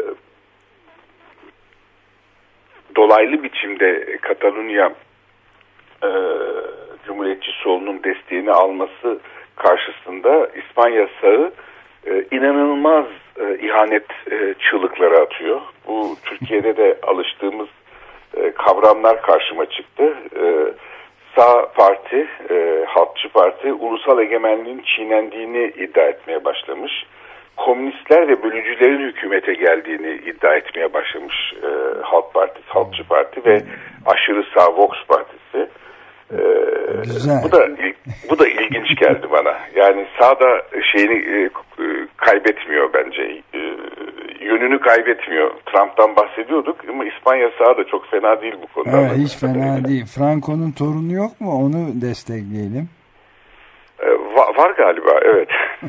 dolaylı biçimde Katalunya e, Cumhuriyetçi solunun desteğini alması karşısında İspanya sağı e, inanılmaz e, ihanet e, çığlıkları atıyor. Bu Türkiye'de de alıştığımız e, kavramlar karşıma çıktı. E, sağ parti, e, Halkçı Parti, ulusal egemenliğin çiğnendiğini iddia etmeye başlamış. Komünistler ve bölücülerin hükümete geldiğini iddia etmeye başlamış e, Halk Partisi, Halkçı Parti ve aşırı sağ Vox Partisi. Ee, bu da bu da ilginç geldi bana. Yani sağda şeyini e, kaybetmiyor bence. E, yönünü kaybetmiyor. Trump'tan bahsediyorduk ama İspanya sağı da çok fena değil bu konuda.
Evet, hiç fena değil. Franco'nun torunu yok mu? Onu destekleyelim.
Ee, va- var galiba, evet.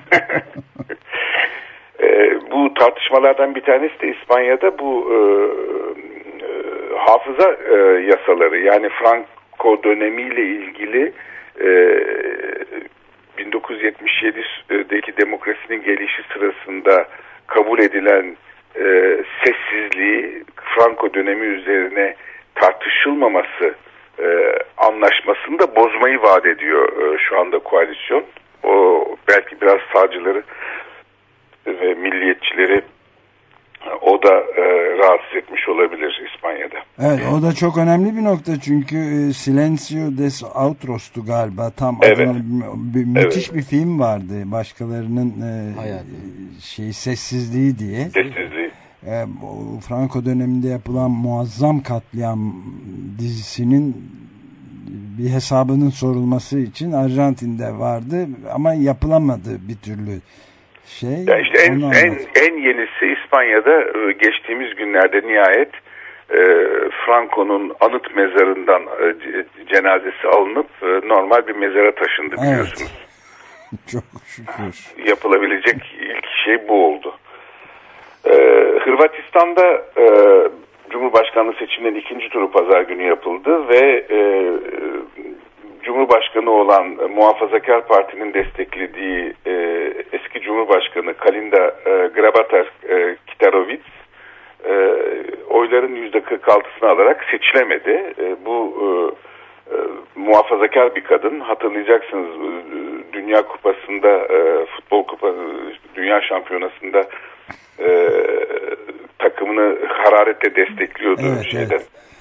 e, bu tartışmalardan bir tanesi de İspanya'da bu e, e, hafıza e, yasaları, yani Franco dönemiyle ilgili e, bin dokuz yüz yetmiş yedideki demokrasinin gelişi sırasında kabul edilen e, sessizliği, Franco dönemi üzerine tartışılmaması e, anlaşmasını da bozmayı vaat ediyor e, şu anda koalisyon. O belki biraz sağcıları ve milliyetçileri o da e, rahatsız etmiş olabilir İspanya'da.
Evet, o da çok önemli bir nokta çünkü e, Silencio des Outros'tu galiba tam
evet.
adına, bir, müthiş
evet.
bir film vardı başkalarının e, şey sessizliği diye.
Sessizliği.
E, Franco döneminde yapılan muazzam katliam dizisinin bir hesabının sorulması için Arjantin'de vardı ama yapılamadı bir türlü. Şey,
ya işte en, en, en yenisi İspanya'da geçtiğimiz günlerde nihayet e, Franco'nun anıt mezarından e, cenazesi alınıp e, normal bir mezara taşındı biliyorsunuz.
Evet. Çok şükür.
Yapılabilecek ilk şey bu oldu. E, Hırvatistan'da e, Cumhurbaşkanlığı seçiminin ikinci turu pazar günü yapıldı ve e, Cumhurbaşkanı olan Muhafazakar Parti'nin desteklediği e, eski Cumhurbaşkanı Kalinda e, Grabar-Kitarović e, oyların yüzde kırk altısını alarak seçilemedi. E, bu e, e, muhafazakar bir kadın. Hatırlayacaksınız e, Dünya Kupası'nda e, futbol kupası, Dünya Şampiyonası'nda e, takımını hararetle destekliyordu.
Evet,
şeyden.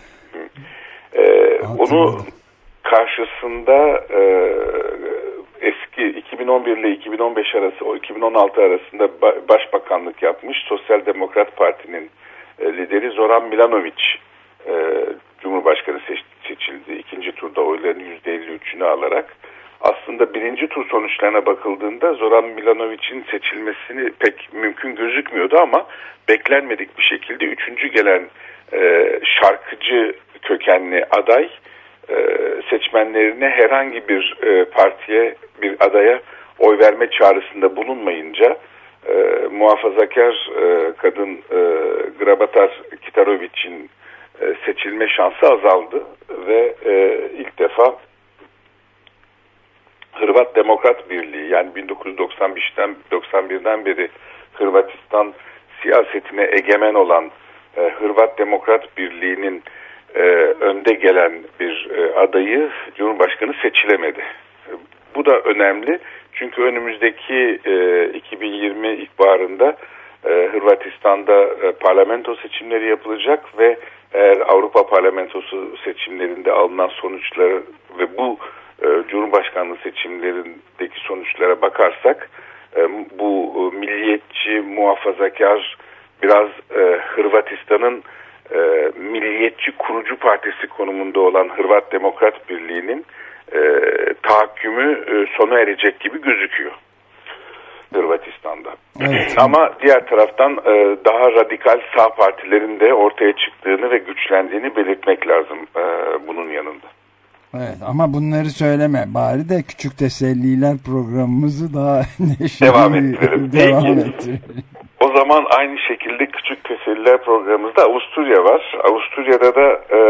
evet.
E, onu karşısında e, eski iki bin on bir ile iki bin on beş arası, o iki bin on altı arasında başbakanlık yapmış Sosyal Demokrat Parti'nin e, lideri Zoran Milanović e, Cumhurbaşkanı seç, seçildi. İkinci turda oyların yüzde elli üçünü alarak. Aslında birinci tur sonuçlarına bakıldığında Zoran Milanović'in seçilmesini pek mümkün gözükmüyordu ama beklenmedik bir şekilde üçüncü gelen e, şarkıcı kökenli aday seçmenlerine herhangi bir partiye, bir adaya oy verme çağrısında bulunmayınca e, muhafazakar e, kadın e, Grabar-Kitarović'in e, seçilme şansı azaldı ve e, ilk defa Hırvat Demokrat Birliği, yani bin dokuz yüz doksan beşten doksan birden beri Hırvatistan siyasetine egemen olan e, Hırvat Demokrat Birliği'nin e, önde gelen bir e, adayı Cumhurbaşkanı seçilemedi. E, bu da önemli çünkü önümüzdeki e, iki bin yirmi ilkbaharında e, Hırvatistan'da e, parlamento seçimleri yapılacak ve eğer Avrupa Parlamentosu seçimlerinde alınan sonuçları ve bu e, Cumhurbaşkanlığı seçimlerindeki sonuçlara bakarsak e, bu e, milliyetçi, muhafazakar, biraz e, Hırvatistan'ın e, milliyetçi kurucu partisi konumunda olan Hırvat Demokrat Birliği'nin e, tahakkümü e, sona erecek gibi gözüküyor Hırvatistan'da. Evet. Ama diğer taraftan e, daha radikal sağ partilerin de ortaya çıktığını ve güçlendiğini belirtmek lazım e, bunun yanında.
Evet, ama bunları söyleme. Bari de küçük teselliler programımızı daha neşeli
devam ettirelim.
Devam ettirelim.
O zaman aynı şekilde küçük teselliler programımızda Avusturya var. Avusturya'da da e,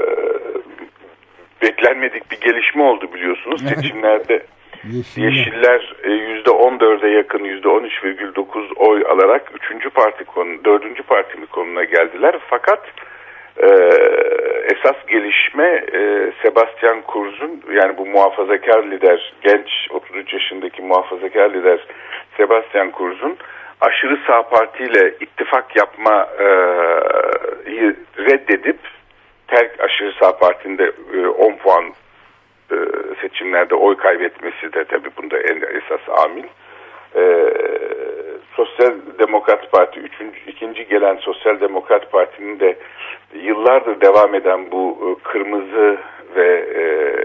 beklenmedik bir gelişme oldu biliyorsunuz. Evet. Seçimlerde Yeşiller, Yeşiller yüzde on dörde yakın, yüzde on üç virgül dokuz oy alarak üçüncü parti konu, dördüncü parti konumuna geldiler. Fakat e, esas gelişme e, Sebastian Kurz'un, yani bu muhafazakar lider, genç otuz üç yaşındaki muhafazakar lider Sebastian Kurz'un aşırı sağ partiyle ittifak yapmayı reddedip terk aşırı sağ partinde on puan seçimlerde oy kaybetmesi de tabii bunda en esas amil. Ee, Sosyal Demokrat Parti, üçüncü, ikinci gelen Sosyal Demokrat Parti'nin de yıllardır devam eden bu kırmızı ve e,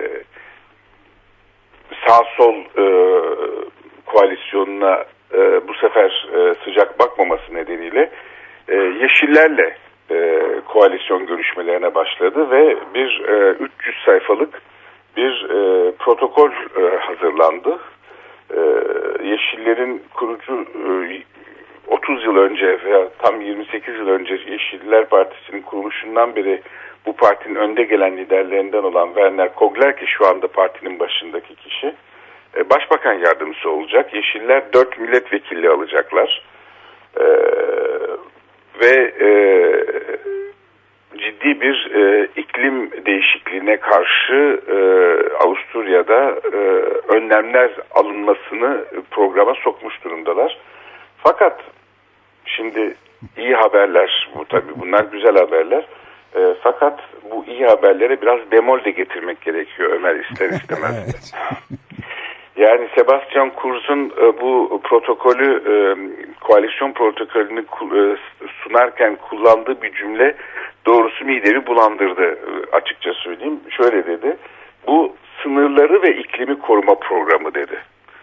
sağ sol e, koalisyonuna e, bu sefer e, sıcak bakmaması nedeniyle e, Yeşillerle e, koalisyon görüşmelerine başladı ve bir e, üç yüz sayfalık bir e, protokol e, hazırlandı. E, Yeşillerin kurucu e, otuz yıl önce veya tam yirmi sekiz yıl önce Yeşiller Partisi'nin kuruluşundan beri bu partinin önde gelen liderlerinden olan Werner Kogler, ki şu anda partinin başındaki kişi, e, başbakan yardımcısı olacak. Yeşiller dört milletvekili alacaklar. E, ve e, ciddi bir e, iklim değişikliğine karşı e, Avusturya'da e, önlemler alınmasını programa sokmuş durumdalar. Fakat şimdi iyi haberler. Bu tabii bunlar güzel haberler. E, fakat bu iyi haberlere biraz bemol de getirmek gerekiyor Ömer, ister istemez.
Evet.
Yani Sebastian Kurz'un e, bu protokolü, e, koalisyon protokolünü e, sunarken kullandığı bir cümle doğrusu midemi bulandırdı, e, açıkça söyleyeyim. Şöyle dedi: bu sınırları ve iklimi koruma programı dedi.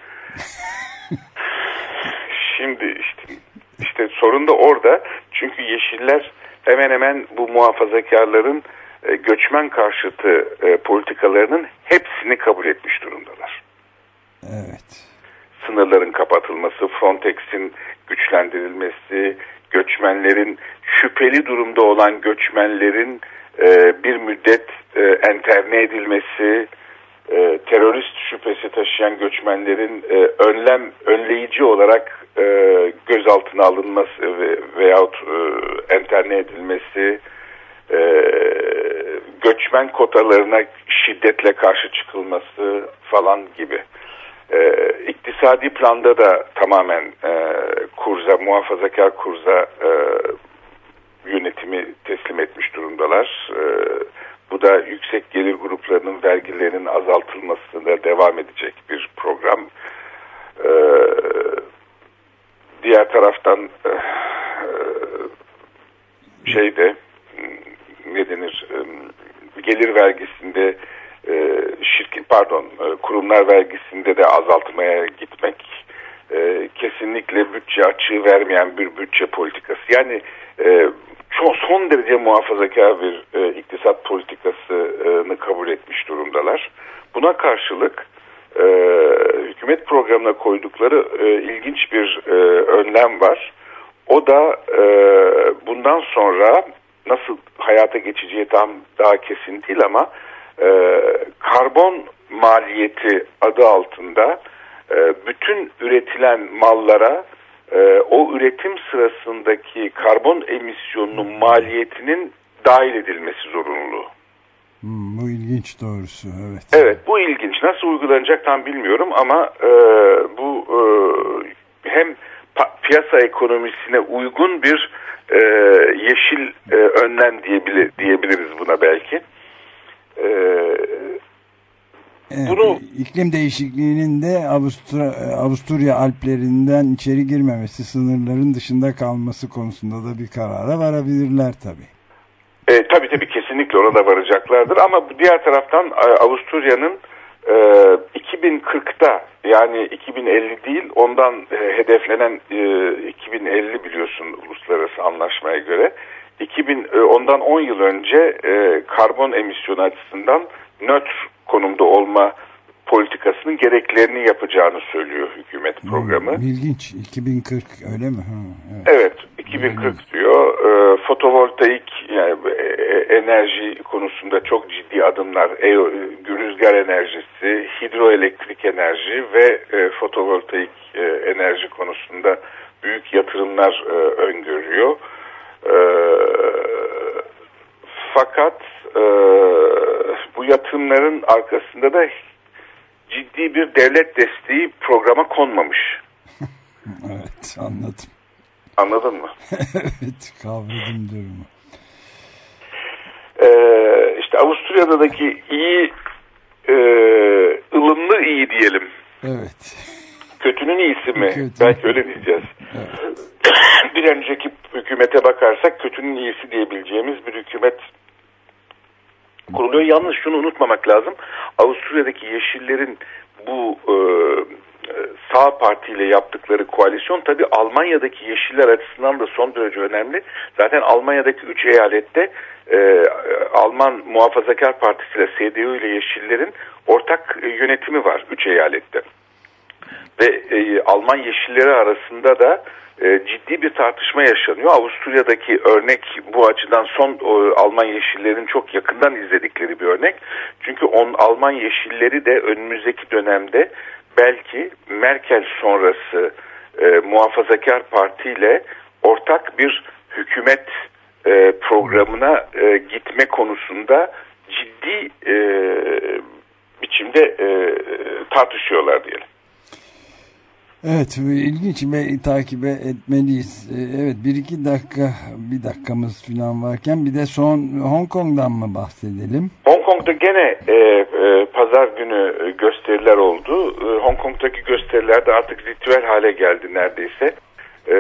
Şimdi işte, işte sorun da orada. Çünkü Yeşiller hemen hemen bu muhafazakarların e, göçmen karşıtı e, politikalarının hepsini kabul etmiş durumdalar.
Evet.
Sınırların kapatılması, Frontex'in güçlendirilmesi, göçmenlerin, şüpheli durumda olan göçmenlerin e, bir müddet e, enterne edilmesi, e, terörist şüphesi taşıyan göçmenlerin e, önlem önleyici olarak e, gözaltına alınması ve, veyahut e, enterne edilmesi, e, göçmen kotalarına şiddetle karşı çıkılması falan gibi. Ee, iktisadi planda da tamamen e, kurza, muhafazakar kurza e, yönetimi teslim etmiş durumdalar. E, bu da yüksek gelir gruplarının vergilerinin azaltılmasına devam edecek bir program. E, diğer taraftan e, şeyde ne denir, e, gelir vergisinde E, şirket pardon e, kurumlar vergisinde de azaltmaya gitmek, e, kesinlikle bütçe açığı vermeyen bir bütçe politikası. Yani e, çok son derece muhafazakar bir e, iktisat politikasını kabul etmiş durumdalar. Buna karşılık e, hükümet programına koydukları e, ilginç bir e, önlem var. O da e, bundan sonra nasıl hayata geçeceği tam daha kesin değil ama Ee, karbon maliyeti adı altında e, bütün üretilen mallara e, o üretim sırasındaki karbon emisyonunun maliyetinin dahil edilmesi zorunluluğu.
Hmm, bu ilginç doğrusu, evet.
Evet, bu ilginç. Nasıl uygulanacak tam bilmiyorum ama e, bu e, hem piyasa ekonomisine uygun bir e, yeşil e, önlem diyebilir, diyebiliriz buna belki. Ee,
evet,
bunu
iklim değişikliğinin de Avusturya, Avusturya Alplerinden içeri girmemesi, sınırların dışında kalması konusunda da bir karara varabilirler tabii.
E, tabii tabii kesinlikle orada varacaklardır ama diğer taraftan Avusturya'nın e, iki bin kırkta yani iki bin elli değil ondan e, hedeflenen e, iki bin elli biliyorsun uluslararası anlaşmaya göre. iki bin ondan on yıl önce e, karbon emisyonu açısından nötr konumda olma politikasının gereklerini yapacağını söylüyor hükümet programı.
Hmm, ilginç. iki bin kırk öyle mi? Ha, evet.
Evet, iki bin kırk hmm. diyor. E, fotovoltaik yani e, enerji konusunda çok ciddi adımlar. E, rüzgar enerjisi, hidroelektrik enerji ve e, fotovoltaik e, enerji konusunda büyük yatırımlar e, öngörüyor. E, fakat e, bu yatırımların arkasında da ciddi bir devlet desteği programa konmamış.
Evet, anladım.
Anladın mı?
Evet, kavradım durumu.
Ee, işte Avusturya'daki iyi, e, ılımlı iyi diyelim.
Evet.
Kötünün iyisi mi?
Kötü.
Belki öyle diyeceğiz.
Evet.
Bir önceki hükümete bakarsak kötünün iyisi diyebileceğimiz bir hükümet kuruluyor. Yalnız şunu unutmamak lazım. Avusturya'daki Yeşillerin bu e, sağ partiyle yaptıkları koalisyon tabii Almanya'daki Yeşiller açısından da son derece önemli. Zaten Almanya'daki üç eyalette e, Alman Muhafazakar Partisi ile C D U ile Yeşillerin ortak e, yönetimi var üç eyalette. Ve e, Alman Yeşilleri arasında da e, ciddi bir tartışma yaşanıyor. Avusturya'daki örnek bu açıdan son o, Alman Yeşillerin çok yakından izledikleri bir örnek. Çünkü on Alman Yeşilleri de önümüzdeki dönemde belki Merkel sonrası e, Muhafazakar Parti ile ortak bir hükümet e, programına e, gitme konusunda ciddi e, biçimde e, tartışıyorlar diyelim.
Evet, ilginç ve takip etmeliyiz. Evet, bir iki dakika, bir dakikamız falan varken bir de son Hong Kong'dan mı bahsedelim?
Hong Kong'da gene e, e, pazar günü gösteriler oldu. E, Hong Kong'daki gösteriler de artık ritüel hale geldi neredeyse. E,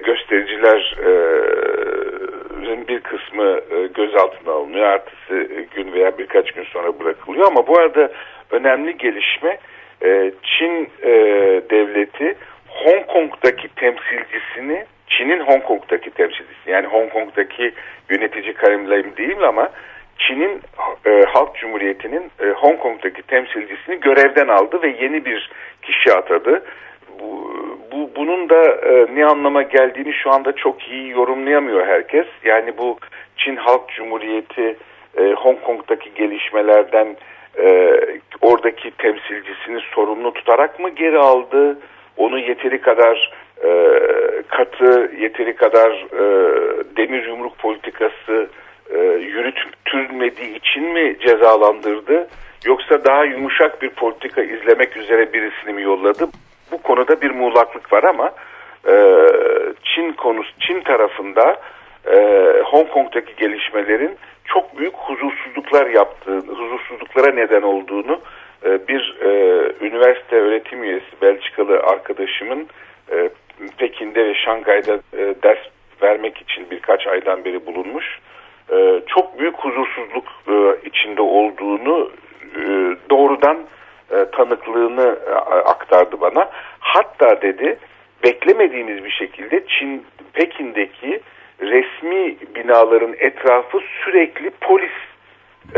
göstericilerin bir kısmı e, gözaltına alınıyor. Ertesi gün veya birkaç gün sonra bırakılıyor. Ama bu arada önemli gelişme, e, Çin e, devleti Hong Kong'daki temsilcisini, Çin'in Hong Kong'daki temsilcisi, yani Hong Kong'daki yönetici Karim Lam değil ama Çin'in e, Halk Cumhuriyeti'nin e, Hong Kong'daki temsilcisini görevden aldı ve yeni bir kişi atadı. Bu, bu bunun da e, ne anlama geldiğini şu anda çok iyi yorumlayamıyor herkes. Yani bu Çin Halk Cumhuriyeti e, Hong Kong'daki gelişmelerden e, oradaki temsilcisini sorumlu tutarak mı geri aldı? Onu yeteri kadar e, katı, yeteri kadar e, demir yumruk politikası e, yürütülmediği için mi cezalandırdı? Yoksa daha yumuşak bir politika izlemek üzere birisini mi yolladı? Bu konuda bir muğlaklık var ama e, Çin konusu, Çin tarafında e, Hong Kong'daki gelişmelerin çok büyük huzursuzluklar yaptığı, huzursuzluklara neden olduğunu e, bir e, üniversite öğretim üyesi Belçikalı arkadaşımın e, Pekin'de ve Şangay'da e, ders vermek için birkaç aydan beri bulunmuş. E, çok büyük huzursuzluk e, içinde olduğunu e, doğrudan e, tanıklığını e, aktardı bana. Hatta dedi, beklemediğimiz bir şekilde Çin, Pekin'deki resmi binaların etrafı sürekli polis e,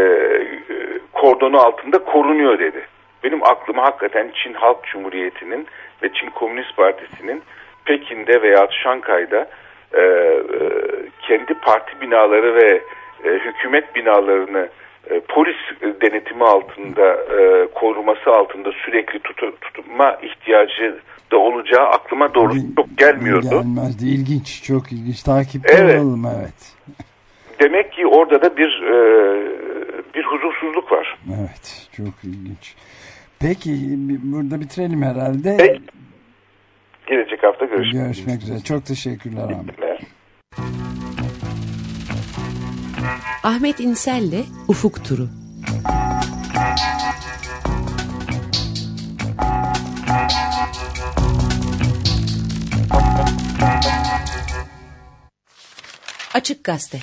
kordonu altında korunuyor dedi. Benim aklıma hakikaten Çin Halk Cumhuriyeti'nin ve Çin Komünist Partisi'nin Pekin'de veya Şangay'da e, e, kendi parti binaları ve e, hükümet binalarını e, polis denetimi altında, e, koruması altında sürekli tut, tutma ihtiyacı da olacağı aklıma doğrusu çok gelmiyordu.
Gelmezdi. İlginç, çok ilginç. Takipte
evet.
olalım, evet.
Demek ki orada da bir e, bir huzursuzluk var.
Evet, çok ilginç. Peki, burada bitirelim herhalde.
Peki. Gelecek hafta görüşmek,
görüşmek üzere. Çok teşekkürler Ahmet.
Ahmet İnsel'le Ufuk Turu. Açık Gazete.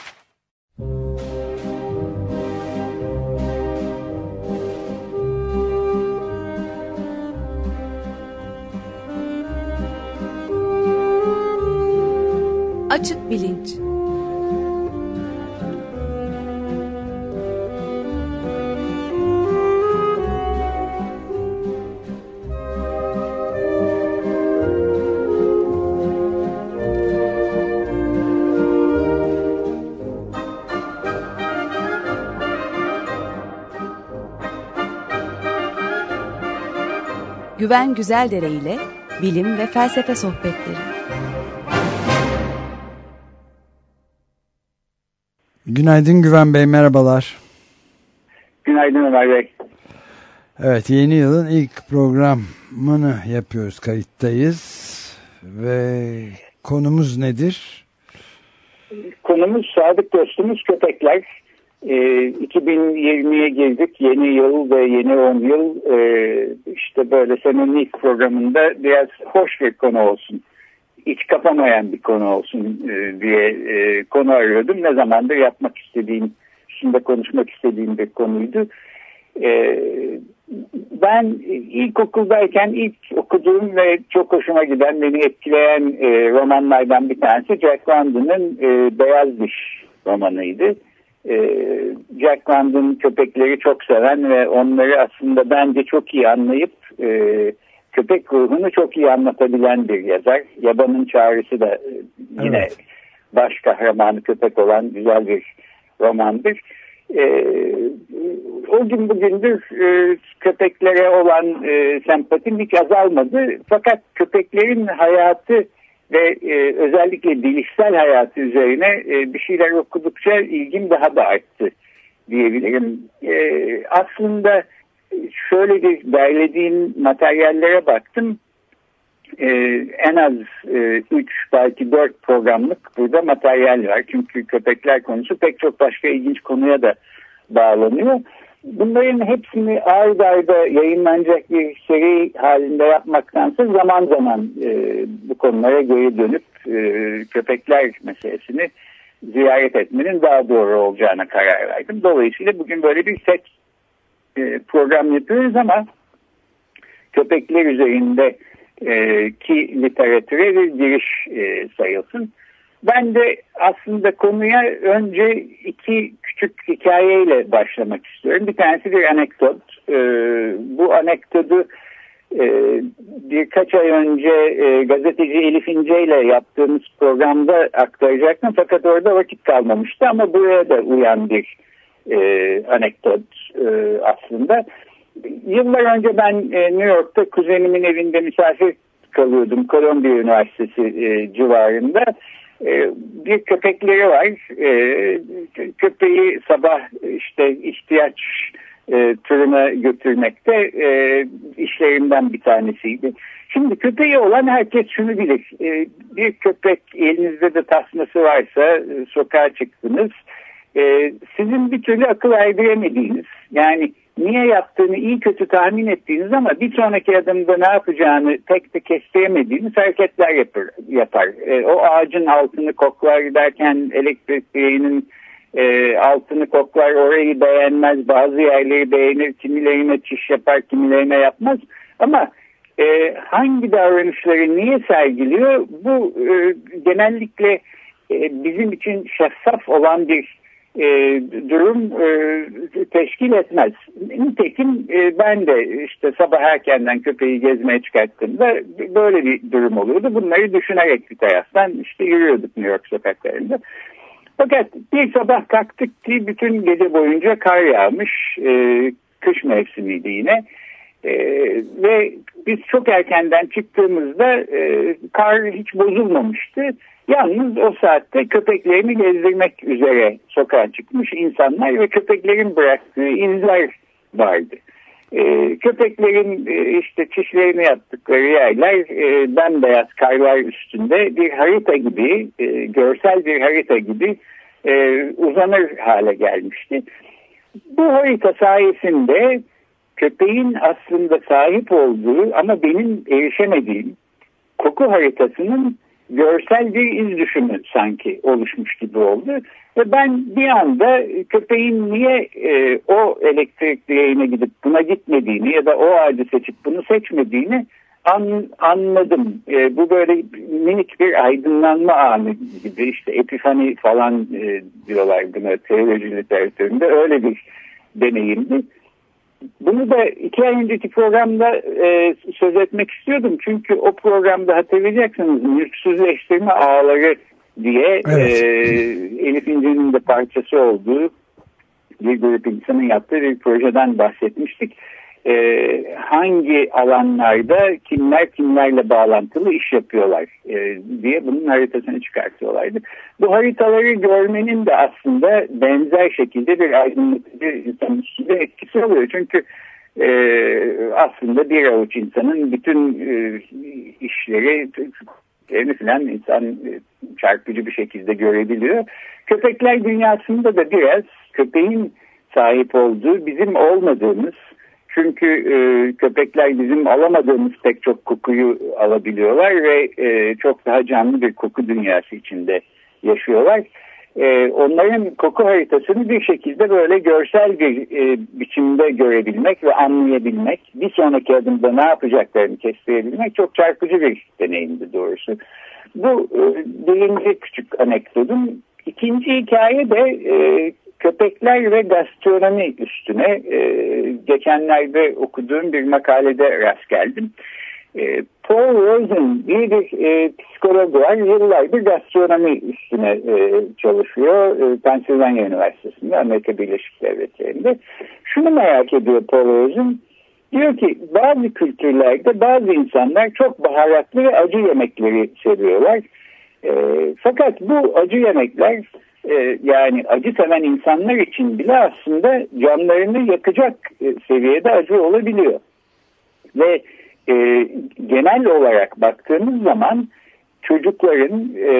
Açık bilinç. Güven Güzeldere ile bilim ve felsefe sohbetleri.
Günaydın Güven Bey, merhabalar.
Günaydın Ömer Bey.
Evet, yeni yılın ilk programını yapıyoruz, kayıttayız ve konumuz nedir?
Konumuz sadık dostumuz köpekler. Ee, iki bin yirmiye girdik, yeni yıl ve yeni on yıl, ee, işte böyle senin ilk programında biraz hoş bir konu olsun, iç kapamayan bir konu olsun e, diye e, konu arıyordum. Ne zamandır yapmak istediğim, şimdi konuşmak istediğim bir konuydu. E, ben ilkokuldayken ilk okuduğum ve çok hoşuma giden, beni etkileyen e, romanlardan bir tanesi Jack London'ın e, Beyaz Diş romanıydı. E, Jack London köpekleri çok seven ve onları aslında bence çok iyi anlayıp e, köpek ruhunu çok iyi anlatabilen bir yazar. Yabanın Çağrısı da yine evet, baş kahramanı köpek olan güzel bir romandır. Ee, o gün bugündür e, köpeklere olan e, sempatim hiç azalmadı. Fakat köpeklerin hayatı ve e, özellikle bilişsel hayatı üzerine e, bir şeyler okudukça ilgim daha da arttı diyebilirim. E, aslında şöyle bir derlediğim materyallere baktım. e, en az üç e, belki dört programlık burada materyal var. Çünkü köpekler konusu pek çok başka ilginç konuya da bağlanıyor. Bunların hepsini ard arda yayınlanacak bir seri halinde yapmaktansa zaman zaman e, bu konulara geri dönüp e, köpekler meselesini ziyaret etmenin daha doğru olacağına karar verdim. Dolayısıyla bugün böyle bir set e, program yapıyoruz ama köpekler üzerinde e, ki literatüre bir giriş e, sayılsın. Ben de aslında konuya önce iki küçük hikayeyle başlamak istiyorum. Bir tanesi bir anekdot. Ee, bu anekdotu e, birkaç ay önce e, gazeteci Elif İnce ile yaptığımız programda aktaracaktım. Fakat orada vakit kalmamıştı ama buraya da uyan bir e, anekdot e, aslında. Yıllar önce ben e, New York'ta kuzenimin evinde misafir kalıyordum. Columbia Üniversitesi e, civarında. Bir köpekleri var. Köpeği sabah işte ihtiyaç turuna götürmekte işlerimden bir tanesiydi. Şimdi köpeği olan herkes şunu bilir. Bir köpek elinizde de tasması varsa sokağa çıktınız. Sizin bir türlü akıl erdiremediğiniz, yani niye yaptığını iyi kötü tahmin ettiğiniz ama bir sonraki adımda ne yapacağını tek de kestiremediğiniz hareketler yapar. yapar. E, o ağacın altını koklar derken elektrik direğinin e, altını koklar, orayı beğenmez, bazı yerleri beğenir, kimilerine çiş yapar, kimilerine yapmaz. Ama e, hangi davranışları niye sergiliyor? Bu e, genellikle e, bizim için şeffaf olan bir E, durum e, teşkil etmez. Nitekim e, ben de işte sabah erkenden köpeği gezmeye çıkarttığımda böyle bir durum oluyordu. Bunları düşünerek bir taraftan işte yürüyorduk New York sokaklarında. Fakat bir sabah kalktık ki bütün gece boyunca kar yağmış. E, kış mevsimiydi yine. E, ve biz çok erkenden çıktığımızda e, kar hiç bozulmamıştı. Yalnız o saatte köpeklerini gezdirmek üzere sokağa çıkmış insanlar ve köpeklerin bıraktığı izler vardı. Ee, köpeklerin e, işte çişlerini yaptıkları yerler e, bembeyaz karlar üstünde bir harita gibi, e, görsel bir harita gibi e, uzanır hale gelmişti. Bu harita sayesinde köpeğin aslında sahip olduğu ama benim erişemediğim koku haritasının görsel bir iz düşümü sanki oluşmuş gibi oldu. Ve ben bir anda köpeğin niye e, o elektrik direğine gidip buna gitmediğini ya da o ağacı seçip bunu seçmediğini an, anladım. E, bu böyle minik bir aydınlanma anı gibi, işte epifani falan e, diyorlar buna teoloji literatüründe, öyle bir deneyimdi. Bunu da iki ay önceki programda e, söz etmek istiyordum. Çünkü o programda hatırlayacaksınız mülksüzleştirme ağları diye evet. e, Elif İnce'nin de parçası olduğu bir grup insanın yaptığı bir projeden bahsetmiştik. E, hangi alanlarda kimler kimlerle bağlantılı iş yapıyorlar e, diye bunun haritasını çıkartıyorlardı. Bu haritaları görmenin de aslında benzer şekilde bir aydınlatıcı insan üstünde etkisi oluyor. Çünkü e, aslında bir avuç insanın bütün e, işleri falan insan e, çarpıcı bir şekilde görebiliyor. Köpekler dünyasında da biraz köpeğin sahip olduğu, bizim olmadığımız, çünkü e, köpekler bizim alamadığımız pek çok kokuyu alabiliyorlar ve e, çok daha canlı bir koku dünyası içinde yaşıyorlar. E, onların koku haritasını bir şekilde böyle görsel bir e, biçimde görebilmek ve anlayabilmek, bir sonraki adımda ne yapacaklarını kestirebilmek çok çarpıcı bir deneyimdi doğrusu. Bu e, birinci küçük anekdotum. İkinci hikaye de e, köpekler ve gastronomi üstüne e, geçenlerde okuduğum bir makalede rast geldim. E, Paul Rosen diye bir e, psikolog var. Yıllardır gastronomi üstüne e, çalışıyor. E, Pennsylvania Üniversitesi'nde, Amerika Birleşik Devletleri'nde. Şunu merak ediyor Paul Rosen. Diyor ki bazı kültürlerde bazı insanlar çok baharatlı ve acı yemekleri seviyorlar. E, fakat bu acı yemekler e, yani acı seven insanlar için bile aslında canlarını yakacak e, seviyede acı olabiliyor. Ve e, genel olarak baktığımız zaman çocukların e,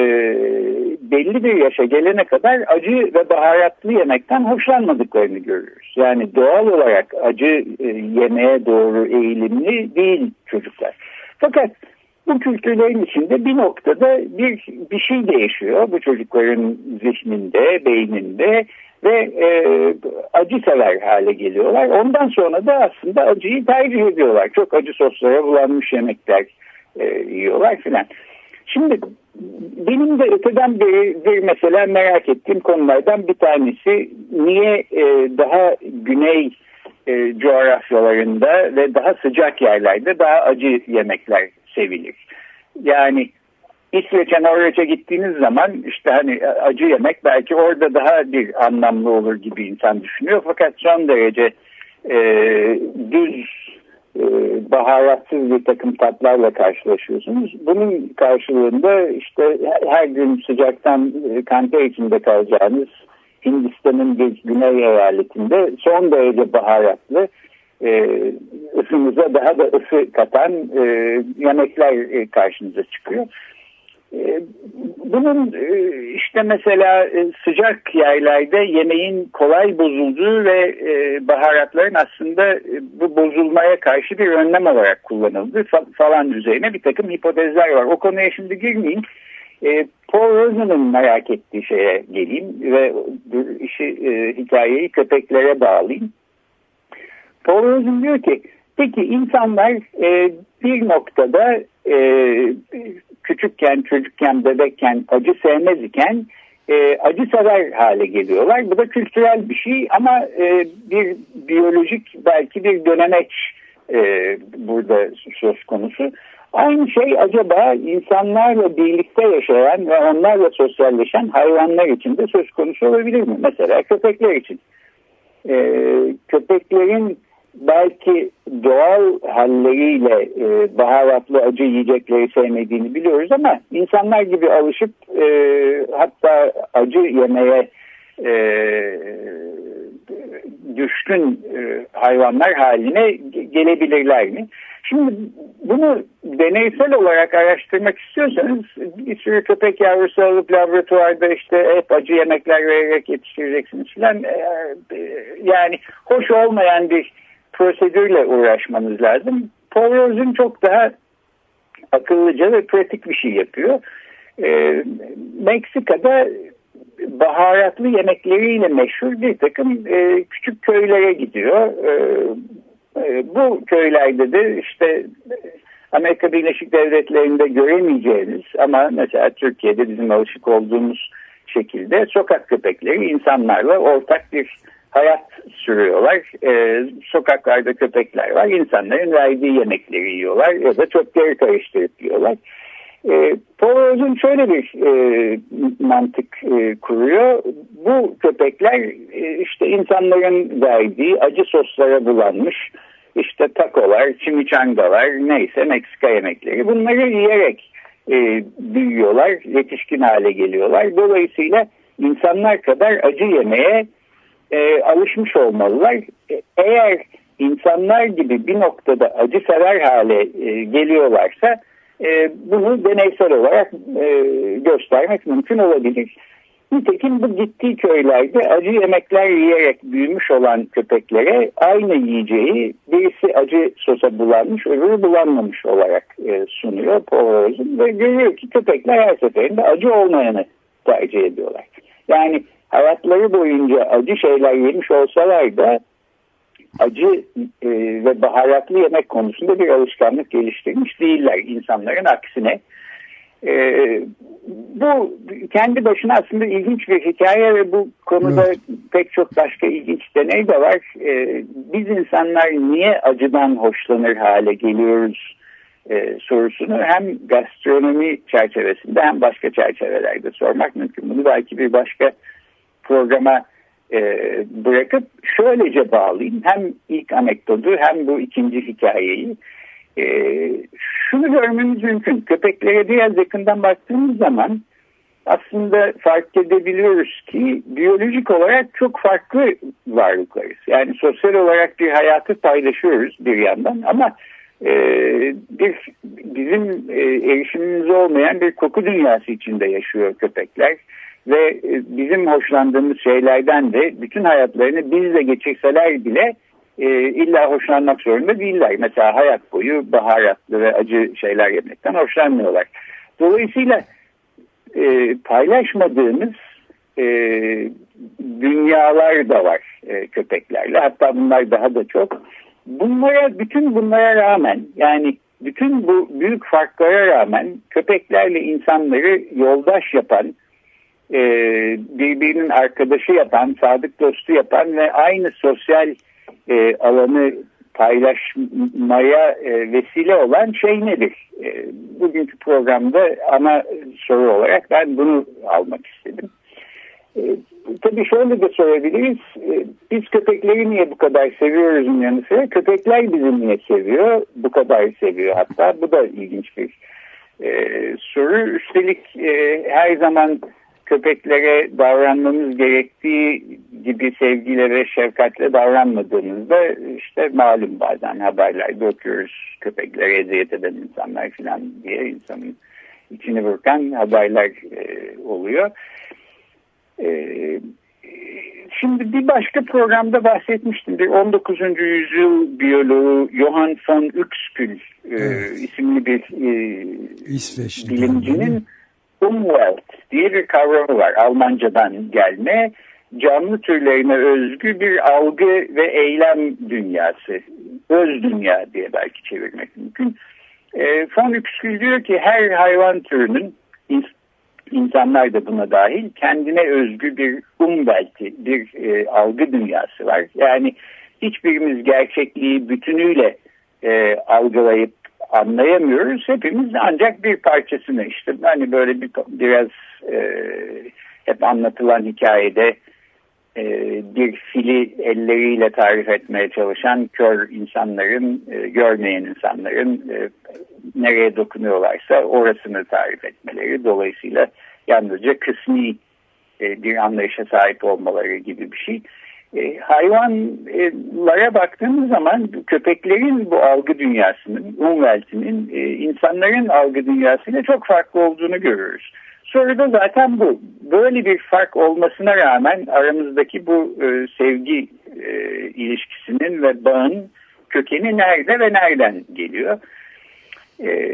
belli bir yaşa gelene kadar acı ve baharatlı yemekten hoşlanmadıklarını görüyoruz. Yani doğal olarak acı e, yemeğe doğru eğilimli değil çocuklar. Fakat bu kültürlerin içinde bir noktada bir bir şey değişiyor bu çocukların zihninde, beyninde ve e, acı sever hale geliyorlar. Ondan sonra da aslında acıyı tercih ediyorlar. Çok acı soslara bulanmış yemekler e, yiyorlar filan. Şimdi benim de öteden beri bir mesela merak ettiğim konulardan bir tanesi niye e, daha güney e, coğrafyalarında ve daha sıcak yerlerde daha acı yemekler sevilir. Yani İsveç'e, Norveç'e gittiğiniz zaman işte hani acı yemek belki orada daha bir anlamlı olur gibi insan düşünüyor. Fakat son derece e, düz, e, baharatsız bir takım tatlarla karşılaşıyorsunuz. Bunun karşılığında işte her gün sıcaktan kanter içinde kalacağınız Hindistan'ın bir güney eyaletinde son derece baharatlı, e, ısınıza daha da ısı katan e, yemekler e, karşınıza çıkıyor. E, bunun e, işte mesela e, sıcak yerlerde yemeğin kolay bozulduğu ve e, baharatların aslında e, bu bozulmaya karşı bir önlem olarak kullanıldığı fa- falan üzerine bir takım hipotezler var. O konuya şimdi girmeyeyim. E, Paul Rosen'ın merak ettiği şeye geleyim ve işi e, hikayeyi köpeklere bağlayayım. Paul Rosen diyor ki peki insanlar e, bir noktada e, küçükken, çocukken, bebekken acı sevmez iken e, acı sever hale geliyorlar. Bu da kültürel bir şey ama e, bir biyolojik belki bir dönemeç e, burada söz konusu. Aynı şey acaba insanlarla birlikte yaşayan ve onlarla sosyalleşen hayvanlar için de söz konusu olabilir mi? Mesela köpekler için. E, köpeklerin belki doğal halleriyle e, baharatlı acı yiyecekleri sevmediğini biliyoruz ama insanlar gibi alışıp e, hatta acı yemeye e, düşkün e, hayvanlar haline gelebilirler mi? Şimdi bunu deneysel olarak araştırmak istiyorsanız bir sürü köpek yavrusu alıp laboratuvarda işte hep acı yemekler vererek yetiştireceksiniz falan. Yani hoş olmayan bir prosedürle uğraşmanız lazım. Paul Rosen çok daha akıllıca ve pratik bir şey yapıyor. Ee, Meksika'da baharatlı yemekleriyle meşhur bir takım e, küçük köylere gidiyor. E, e, bu köylerde de işte Amerika Birleşik Devletleri'nde göremeyeceğiniz ama mesela Türkiye'de bizim alışık olduğumuz şekilde sokak köpekleri insanlarla ortak bir hayat sürüyorlar. Ee, sokaklarda köpekler var. İnsanların verdiği yemekleri yiyorlar ya da çöpleri karıştırıp yiyorlar. Ee, Paul Rosen şöyle bir e, mantık e, kuruyor. Bu köpekler e, işte insanların verdiği acı soslara bulanmış işte takolar, chimichangalar neyse Meksika yemekleri. Bunları yiyerek e, büyüyorlar, yetişkin hale geliyorlar. Dolayısıyla insanlar kadar acı yemeye E, alışmış olmalılar. E, eğer insanlar gibi bir noktada acı sever hale e, geliyorlarsa e, bunu deneysel olarak e, göstermek mümkün olabilir. Nitekim bu gittiği köylerde acı yemekler yiyerek büyümüş olan köpeklere aynı yiyeceği birisi acı sosa bulanmış, öbürü bulanmamış olarak e, sunuyor Paul Rosen ve görüyor ki köpekler her seferinde acı olmayanı tercih ediyorlar. Yani hayatları boyunca acı şeyler yemiş olsalar da acı e, ve baharatlı yemek konusunda bir alışkanlık geliştirmiş değiller insanların aksine. E, bu kendi başına aslında ilginç bir hikaye ve bu konuda evet. Pek çok başka ilginç deney de var. E, biz insanlar niye acıdan hoşlanır hale geliyoruz e, sorusunu hem gastronomi çerçevesinde hem başka çerçevelerde sormak mümkün. Bunu belki bir başka programa e, bırakıp şöylece bağlayayım. Hem ilk anekdotu hem bu ikinci hikayeyi. E, şunu görmemiz mümkün. Köpeklere biraz yakından baktığımız zaman aslında fark edebiliyoruz ki biyolojik olarak çok farklı varlıklarız. Yani sosyal olarak bir hayatı paylaşıyoruz bir yandan ama e, bir bizim e, erişimimiz olmayan bir koku dünyası içinde yaşıyor köpekler. Ve e, bizim hoşlandığımız şeylerden de bütün hayatlarını bizle geçirseler bile e, illa hoşlanmak zorunda değiller. Mesela hayat boyu baharatlı ve acı şeyler yemekten hoşlanmıyorlar. Dolayısıyla e, paylaşmadığımız e, dünyalar da var e, köpeklerle. Hatta bunlar daha da çok. Bunlara, bütün bunlara rağmen, yani bütün bu büyük farklara rağmen köpeklerle insanları yoldaş yapan, e, birbirinin arkadaşı yapan, sadık dostu yapan ve aynı sosyal e, alanı paylaşmaya e, vesile olan şey nedir? E, bugünkü programda ana soru olarak ben bunu almak istedim. E, tabii şöyle de sorabiliriz. E, biz köpekleri niye bu kadar seviyoruzun yanı sıra köpekler bizi niye seviyor? Bu kadar seviyor hatta. Bu da ilginç bir e, soru. Üstelik e, her zaman köpeklere davranmamız gerektiği gibi sevgiyle ve şefkatle davranmadığımızda işte malum bazen haberlerde okuyoruz, köpeklere eziyet eden insanlar falan diye insanın içini burkan haberler e, oluyor. E, şimdi bir başka programda bahsetmiştim. Bir on dokuzuncu yüzyıl biyoloğu Johann von Uexküll e, evet. isimli bir e,
İsveçli
bilimcinin Umwelt diye bir kavramı var. Almancadan gelme, canlı türlerine özgü bir algı ve eylem dünyası. Öz dünya diye belki çevirmek mümkün. E, von Uexküll diyor ki her hayvan türünün, insanlar da buna dahil, kendine özgü bir Umwelt'i, bir e, algı dünyası var. Yani hiçbirimiz gerçekliği bütünüyle e, algılayıp anlayamıyoruz. Hepimiz ancak bir parçasını, işte hani böyle bir biraz e, hep anlatılan hikayede e, bir fili elleriyle tarif etmeye çalışan kör insanların, e, görmeyen insanların e, nereye dokunuyorlarsa orasını tarif etmeleri, dolayısıyla yalnızca kısmi e, bir anlayışa sahip olmaları gibi bir şey. E, hayvanlara baktığımız zaman köpeklerin bu algı dünyasının, Umwelt'inin e, insanların algı dünyasıyla çok farklı olduğunu görüyoruz. Soru da zaten bu. Böyle bir fark olmasına rağmen aramızdaki bu e, sevgi e, ilişkisinin ve bağın kökeni nerede ve nereden geliyor? E,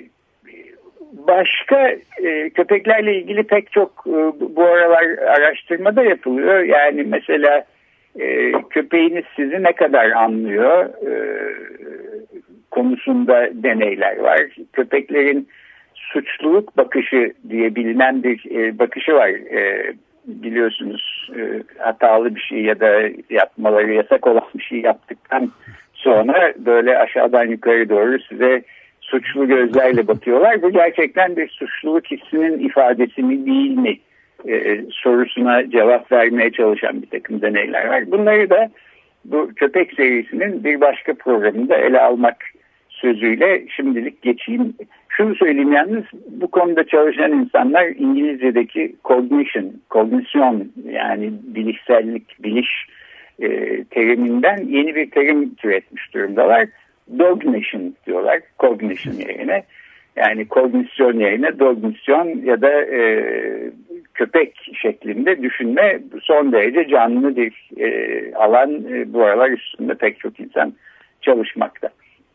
başka e, köpeklerle ilgili pek çok e, bu aralar araştırmada yapılıyor. Yani mesela e, köpeğiniz sizi ne kadar anlıyor e, konusunda deneyler var. Köpeklerin suçluluk bakışı diye bilinen bir e, bakışı var. E, biliyorsunuz e, hatalı bir şey ya da yapmaları yasak olan bir şey yaptıktan sonra böyle aşağıdan yukarı doğru size suçlu gözlerle bakıyorlar. Bu gerçekten bir suçluluk hissinin ifadesi mi değil mi e, sorusuna cevap vermeye çalışan bir takım deneyler var. Bunları da bu köpek serisinin bir başka programında ele almak sözüyle şimdilik geçeyim. Şunu söyleyeyim yalnız, bu konuda çalışan insanlar İngilizce'deki cognition, kognisyon, yani bilişsellik, biliş e, teriminden yeni bir terim türetmiş durumdalar. Dognition diyorlar, cognition yerine. Yani kognisyon yerine dognisyon ya da e, köpek şeklinde düşünme son derece canlı bir e, alan. E, bu aralar üstünde pek çok insan çalışmakta.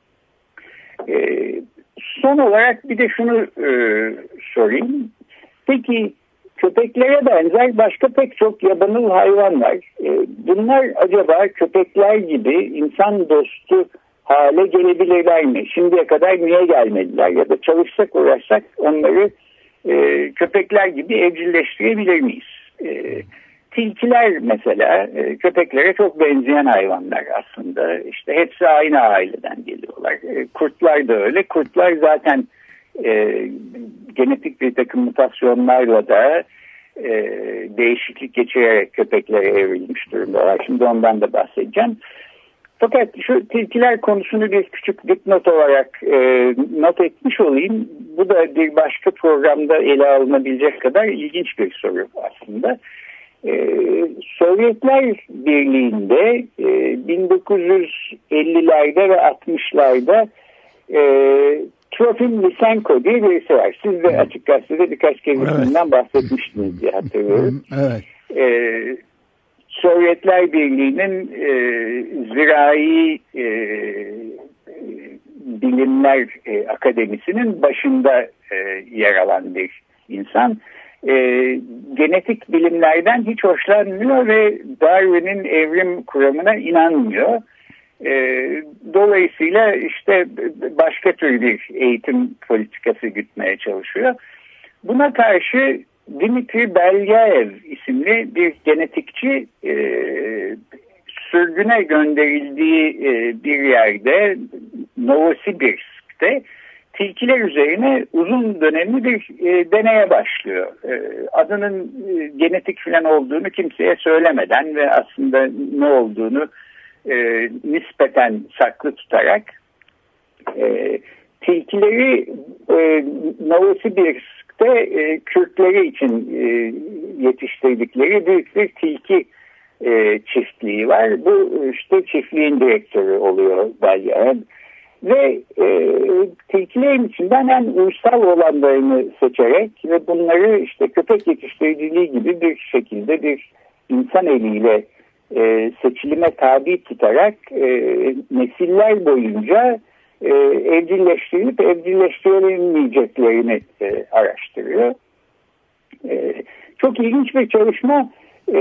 E, son olarak bir de şunu e, sorayım. Peki köpeklere benzer başka pek çok yabanıl hayvan var. E, bunlar acaba köpekler gibi insan dostu hale gelebilirler mi? Şimdiye kadar niye gelmediler? Ya da çalışsak uğraşsak onları e, köpekler gibi evcilleştirebilir miyiz? E, tilkiler mesela e, köpeklere çok benzeyen hayvanlar aslında. İşte hepsi aynı aileden geliyorlar. E, kurtlar da öyle. Kurtlar zaten e, genetik bir takım mutasyonlarla da e, değişiklik geçirerek köpeklere evrilmiş durumdalar. Şimdi ondan da bahsedeceğim. Fakat şu tilkiler konusunu bir küçük dipnot olarak e, not etmiş olayım. Bu da bir başka programda ele alınabilecek kadar ilginç bir soru aslında. E, Sovyetler Birliği'nde e, bin dokuz yüz ellilerde ve altmışlarda e, Trofim Lysenko diye birisi var. Siz de Açık Gazete'de birkaç kez isminden evet. bahsetmiştiniz diye hatırlıyorum.
Evet.
E, Sovyetler Birliği'nin e, zirai e, bilimler e, akademisinin başında e, yer alan bir insan. E, genetik bilimlerden hiç hoşlanmıyor ve Darwin'in evrim kuramına inanmıyor. E, dolayısıyla işte başka tür bir eğitim politikası gütmeye çalışıyor. Buna karşı Dimitri Belyaev isimli bir genetikçi e, sürgüne gönderildiği e, bir yerde Novosibirsk'te tilkiler üzerine uzun dönemli bir e, deneye başlıyor. E, adının e, genetik falan olduğunu kimseye söylemeden ve aslında ne olduğunu e, nispeten saklı tutarak e, tilkileri e, Novosibirsk'te e, Kürtleri için e, yetiştirdikleri büyük bir tilki e, çiftliği var. Bu işte çiftliğin direktörü oluyor Belyaev. Ve e, tilkilerin içinden en uysal olanlarını seçerek ve bunları işte köpek yetiştiriciliği gibi bir şekilde bir insan eliyle e, seçilime tabi tutarak e, nesiller boyunca e, evcilleştirilip evcilleştirilemeyeceklerini e, araştırıyor. E, çok ilginç bir çalışma. E,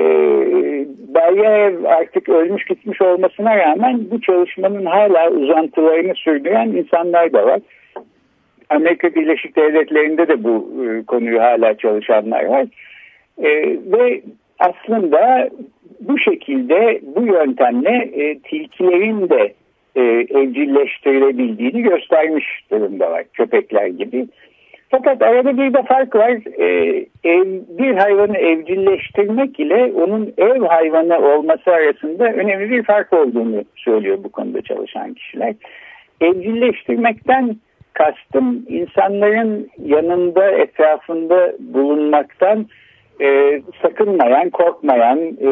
Belyaev artık ölmüş gitmiş olmasına rağmen bu çalışmanın hala uzantılarını sürdüren insanlar da var. Amerika Birleşik Devletleri'nde de bu e, konuyu hala çalışanlar var. E, ve aslında bu şekilde bu yöntemle e, tilkilerin de e, evcilleştirilebildiğini göstermiş durumdalar, köpekler gibi. Fakat arada bir de fark var. Ee, ev, bir hayvanı evcilleştirmek ile onun ev hayvanı olması arasında önemli bir fark olduğunu söylüyor bu konuda çalışan kişiler. Evcilleştirmekten kastım insanların yanında, etrafında bulunmaktan e, sakınmayan, korkmayan, e,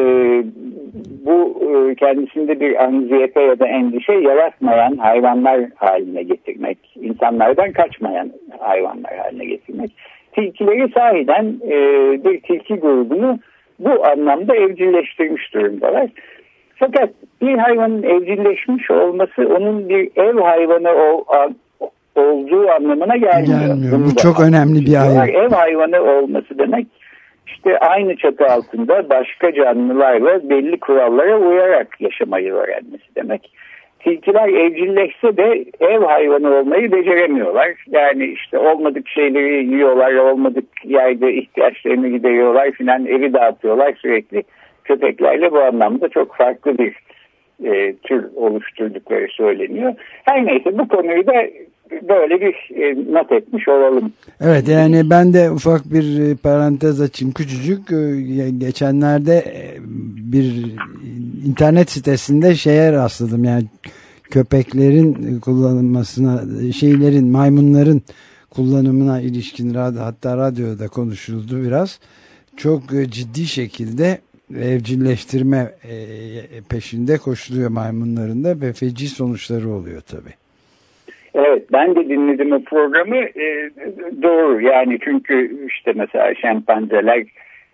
bu e, kendisinde bir anksiyete ya da endişe yaratmayan hayvanlar haline getirmek, insanlardan kaçmayan hayvanlar haline getirmek. Tilkileri sahiden e, bir tilki grubunu bu anlamda evcilleştirmiş durumdalar. Fakat bir hayvanın evcilleşmiş olması onun bir ev hayvanı ol, olduğu anlamına gelmiyor.
Gelmiyor. Bu çok önemli bir ayrım.
Ev hayvanı olması demek işte aynı çatı altında başka canlılarla belli kurallara uyarak yaşamayı öğrenmesi demek. Tilkiler evcilleşse de ev hayvanı olmayı beceremiyorlar. Yani işte olmadık şeyleri yiyorlar, olmadık yerde ihtiyaçlarını gideriyorlar filan, evi dağıtıyorlar sürekli. Köpeklerle bu anlamda çok farklı bir e, tür oluşturdukları söyleniyor. Her neyse bu konuyu da böyle bir e, not etmiş olalım.
Evet, yani ben de ufak bir parantez açayım küçücük. Geçenlerde bir internet sitesinde şeye rastladım, yani köpeklerin kullanılmasına, şeylerin, maymunların kullanımına ilişkin hatta radyoda konuşuldu biraz. Çok ciddi şekilde evcilleştirme peşinde koşuluyor maymunların da ve feci sonuçları oluyor tabii.
Evet, ben de dinledim o programı. Ee, doğru yani, çünkü işte mesela şempanzeler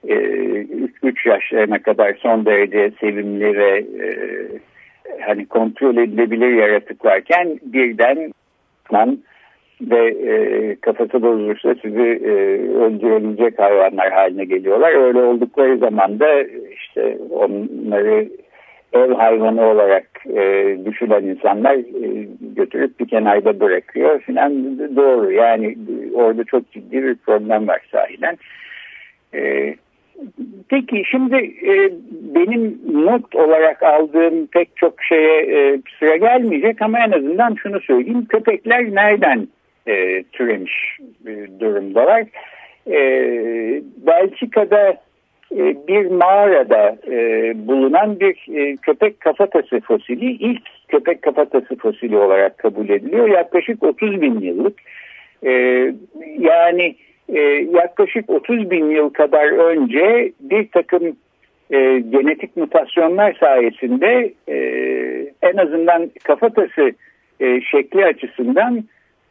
üç e, yaşlarına kadar son derece sevimli ve e, hani kontrol edilebilir yaratıklarken birden man ve e, kafası bozulursa sizi e, öldürebilecek hayvanlar haline geliyorlar. Öyle oldukları zaman da işte onları ev hayvanı olarak e, düşünen insanlar e, götürüp bir kenarda bırakıyor filan. Doğru yani, orada çok ciddi bir problem var sahiden. E, peki şimdi e, benim not olarak aldığım pek çok şeye e, sıra gelmeyecek ama en azından şunu söyleyeyim. Köpekler nereden e, türemiş e, durumdalar? E, Belçika'da bir mağarada e, bulunan bir e, köpek kafatası fosili ilk köpek kafatası fosili olarak kabul ediliyor. Yaklaşık otuz bin yıllık. E, yani e, yaklaşık otuz bin yıl kadar önce bir takım e, genetik mutasyonlar sayesinde e, en azından kafatası e, şekli açısından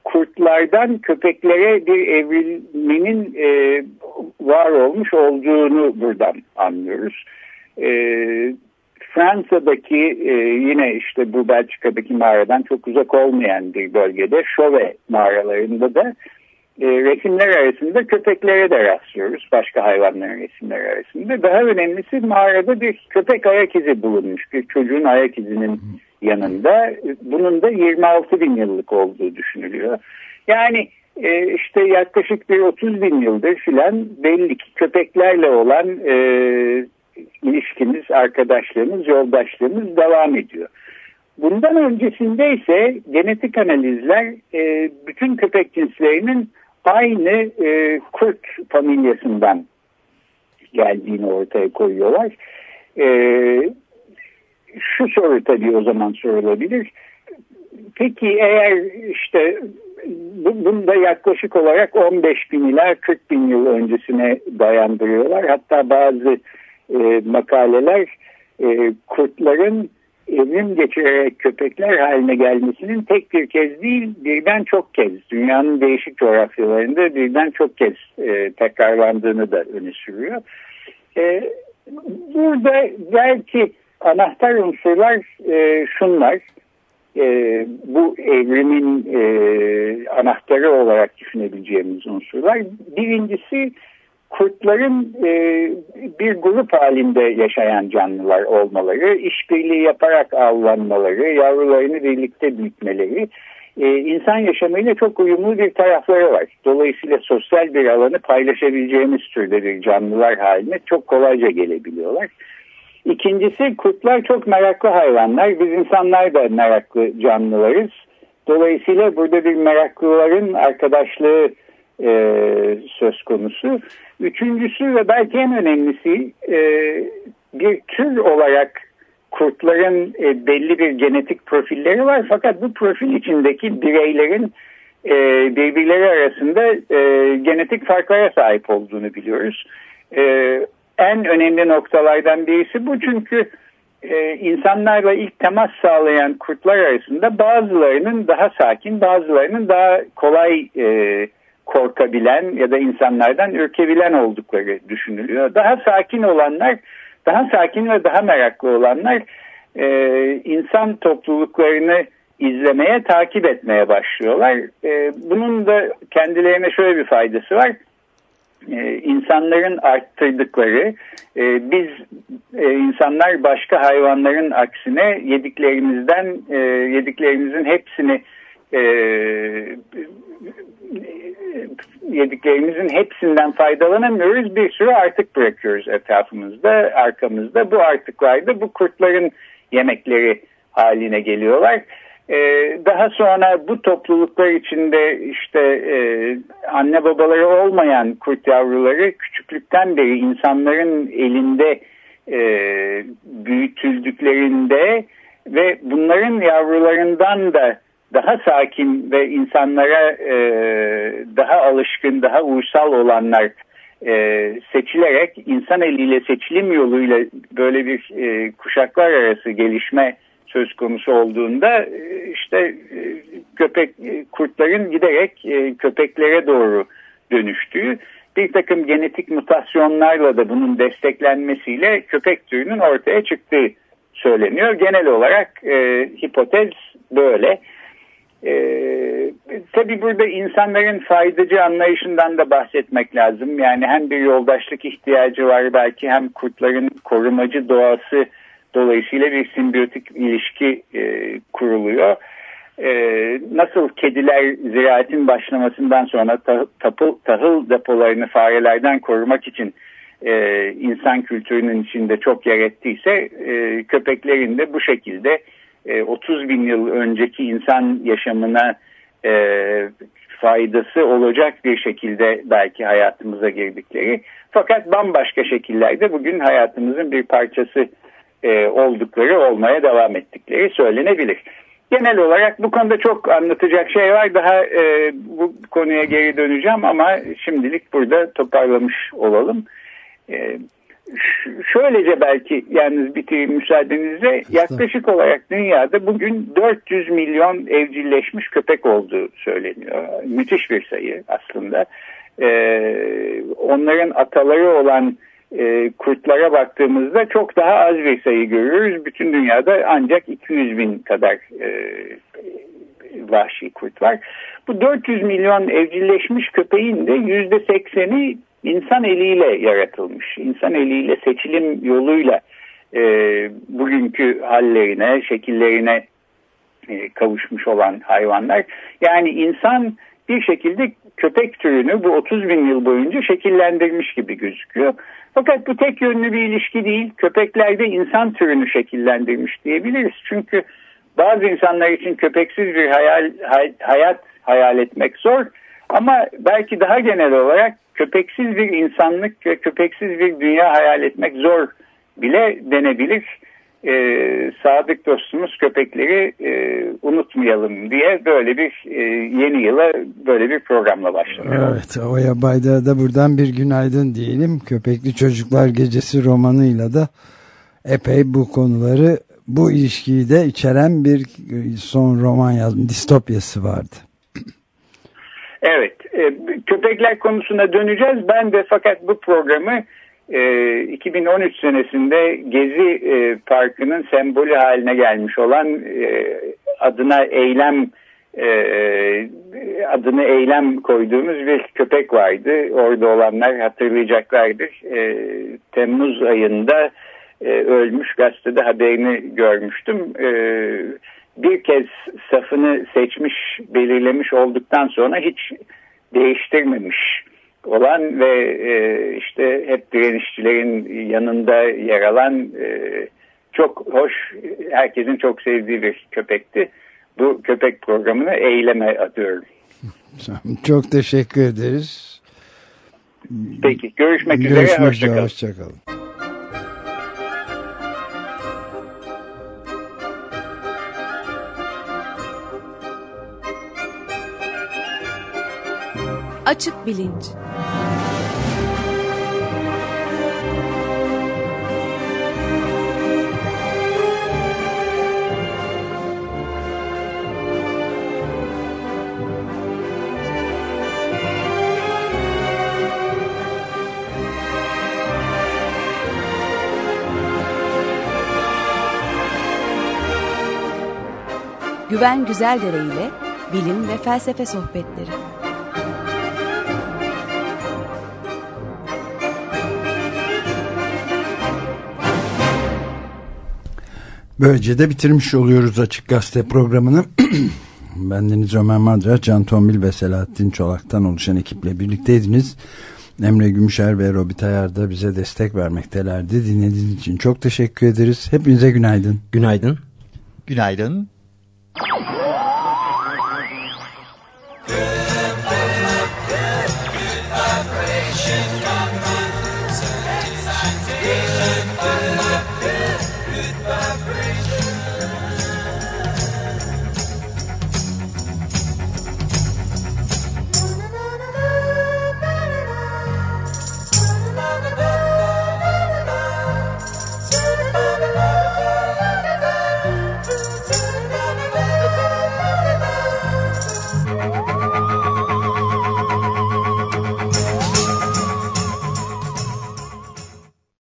kurtlardan köpeklere bir evrilmenin e, var olmuş olduğunu buradan anlıyoruz. E, Fransa'daki e, yine işte bu Belçika'daki mağaradan çok uzak olmayan bir bölgede Chauvet mağaralarında da e, resimler arasında köpeklere de rastlıyoruz. Başka hayvanların resimleri arasında. Daha önemlisi mağarada bir köpek ayak izi bulunmuş. Bir çocuğun ayak izinin yanında. Bunun da yirmi altı bin yıllık olduğu düşünülüyor. Yani e, işte yaklaşık bir otuz bin yıldır filan belli ki köpeklerle olan e, ilişkimiz, arkadaşlığımız, yoldaşlığımız devam ediyor. Bundan öncesinde ise genetik analizler e, bütün köpek cinslerinin aynı e, kurt familyasından geldiğini ortaya koyuyorlar. E, şu soru tabii o zaman sorulabilir. Peki eğer işte bu, bunda yaklaşık olarak on beş bin ila kırk bin yıl öncesine dayandırıyorlar. Hatta bazı e, makaleler e, kurtların evrim geçirerek köpekler haline gelmesinin tek bir kez değil birden çok kez dünyanın değişik coğrafyalarında birden çok kez e, tekrarlandığını da öne sürüyor. E, burada belki anahtar unsurlar e, şunlar. E, bu evrimin e, anahtarı olarak düşünebileceğimiz unsurlar. Birincisi kurtların e, bir grup halinde yaşayan canlılar olmaları, işbirliği yaparak avlanmaları, yavrularını birlikte büyütmeleri, e, insan yaşamıyla çok uyumlu bir tarafları var. Dolayısıyla sosyal bir alanı paylaşabileceğimiz türde bir canlılar haline çok kolayca gelebiliyorlar. İkincisi kurtlar çok meraklı hayvanlar. Biz insanlar da meraklı canlılarız. Dolayısıyla burada bir meraklıların arkadaşlığı e, söz konusu. Üçüncüsü ve belki en önemlisi e, bir tür olarak kurtların e, belli bir genetik profilleri var. Fakat bu profil içindeki bireylerin e, birbirleri arasında e, genetik farklara sahip olduğunu biliyoruz. E, en önemli noktalardan birisi bu çünkü e, insanlarla ilk temas sağlayan kurtlar arasında bazılarının daha sakin, bazılarının daha kolay e, korkabilen ya da insanlardan ürkebilen oldukları düşünülüyor. Daha sakin olanlar, daha sakin ve daha meraklı olanlar e, insan topluluklarını izlemeye, takip etmeye başlıyorlar. E, bunun da kendilerine şöyle bir faydası var. Ee, insanların arttırdıkları, e, biz e, insanlar başka hayvanların aksine yediklerimizden, e, yediklerimizin hepsini e, yediklerimizin hepsinden faydalanamıyoruz. Bir sürü artık bırakıyoruz etrafımızda, arkamızda. Bu artıklar da bu kurtların yemekleri haline geliyorlar. Ee, daha sonra bu topluluklar içinde işte e, anne babaları olmayan kurt yavruları küçüklükten beri insanların elinde e, büyütüldüklerinde ve bunların yavrularından da daha sakin ve insanlara e, daha alışkın, daha uysal olanlar e, seçilerek insan eliyle seçilim yoluyla böyle bir e, kuşaklar arası gelişme söz konusu olduğunda işte köpek kurtların giderek köpeklere doğru dönüştüğü bir takım genetik mutasyonlarla da bunun desteklenmesiyle köpek türünün ortaya çıktığı söyleniyor. Genel olarak e, hipotez böyle. E, tabii burada insanların faydacı anlayışından da bahsetmek lazım. Yani hem bir yoldaşlık ihtiyacı var belki hem kurtların korumacı doğası dolayısıyla bir simbiyotik ilişki e, kuruluyor. E, nasıl kediler ziraatin başlamasından sonra tahıl, tahıl, tahıl depolarını farelerden korumak için e, insan kültürünün içinde çok yer ettiyse e, köpeklerin de bu şekilde e, otuz bin yıl önceki insan yaşamına e, faydası olacak bir şekilde belki hayatımıza girdikleri fakat bambaşka şekillerde bugün hayatımızın bir parçası E, oldukları olmaya devam ettikleri söylenebilir. Genel olarak bu konuda çok anlatacak şey var. Daha e, bu konuya geri döneceğim ama şimdilik burada toparlamış olalım. E, Şöylece belki yalnız bitireyim müsaadenizle. Yaklaşık olarak dünyada bugün dört yüz milyon evcilleşmiş köpek olduğu söyleniyor. Müthiş bir sayı aslında. Ee, onların ataları olan e, kurtlara baktığımızda çok daha az bir sayı görüyoruz. Bütün dünyada ancak iki yüz bin kadar e, vahşi kurt var. Bu dört yüz milyon evcilleşmiş köpeğin de yüzde sekseni İnsan eliyle yaratılmış, insan eliyle seçilim yoluyla e, bugünkü hallerine, şekillerine e, kavuşmuş olan hayvanlar. Yani insan bir şekilde köpek türünü bu otuz bin yıl boyunca şekillendirmiş gibi gözüküyor. Fakat bu tek yönlü bir ilişki değil, köpekler de insan türünü şekillendirmiş diyebiliriz. Çünkü bazı insanlar için köpeksiz bir hayal, hay, hayat hayal etmek zor ama belki daha genel olarak köpeksiz bir insanlık ve köpeksiz bir dünya hayal etmek zor bile denebilir. Ee, sadık dostumuz köpekleri e, unutmayalım diye böyle bir e, yeni yıla böyle bir programla başlanıyor.
Evet, Oya Baydar'a da buradan bir günaydın diyelim. Köpekli Çocuklar Gecesi romanıyla da epey bu konuları, bu ilişkiyi de içeren bir son roman yazmış, distopyası vardı.
Evet, e, köpekler konusuna döneceğiz. Ben de fakat bu programı e, iki bin on üç senesinde Gezi e, Parkı'nın sembolü haline gelmiş olan e, adına eylem e, adını eylem koyduğumuz bir köpek vardı. Orada olanlar hatırlayacaklardır. E, Temmuz ayında e, ölmüş, gazetede haberini görmüştüm. E, bir kez safını seçmiş, belirlemiş olduktan sonra hiç değiştirmemiş olan ve e, işte hep direnişçilerin yanında yer alan e, çok hoş, herkesin çok sevdiği bir köpekti. Bu köpek programını eyleme adıyorum.
Çok teşekkür ederiz.
Peki, görüşmek,
görüşmek
üzere. Hoşçakalın.
Hoşçakalın.
Açık Bilinç. Güven Güzeldere ile bilim ve felsefe sohbetleri.
Böylece de bitirmiş oluyoruz Açık Gazete programını. Bendeniz Ömer Madra, Can Tombil ve Selahattin Çolak'tan oluşan ekiple birlikteydiniz. Emre Gümüşer ve Robi Tayar da bize destek vermektelerdi. Dinlediğiniz için çok teşekkür ederiz. Hepinize günaydın.
Günaydın.
Günaydın.
Good, good, good, good vibrations.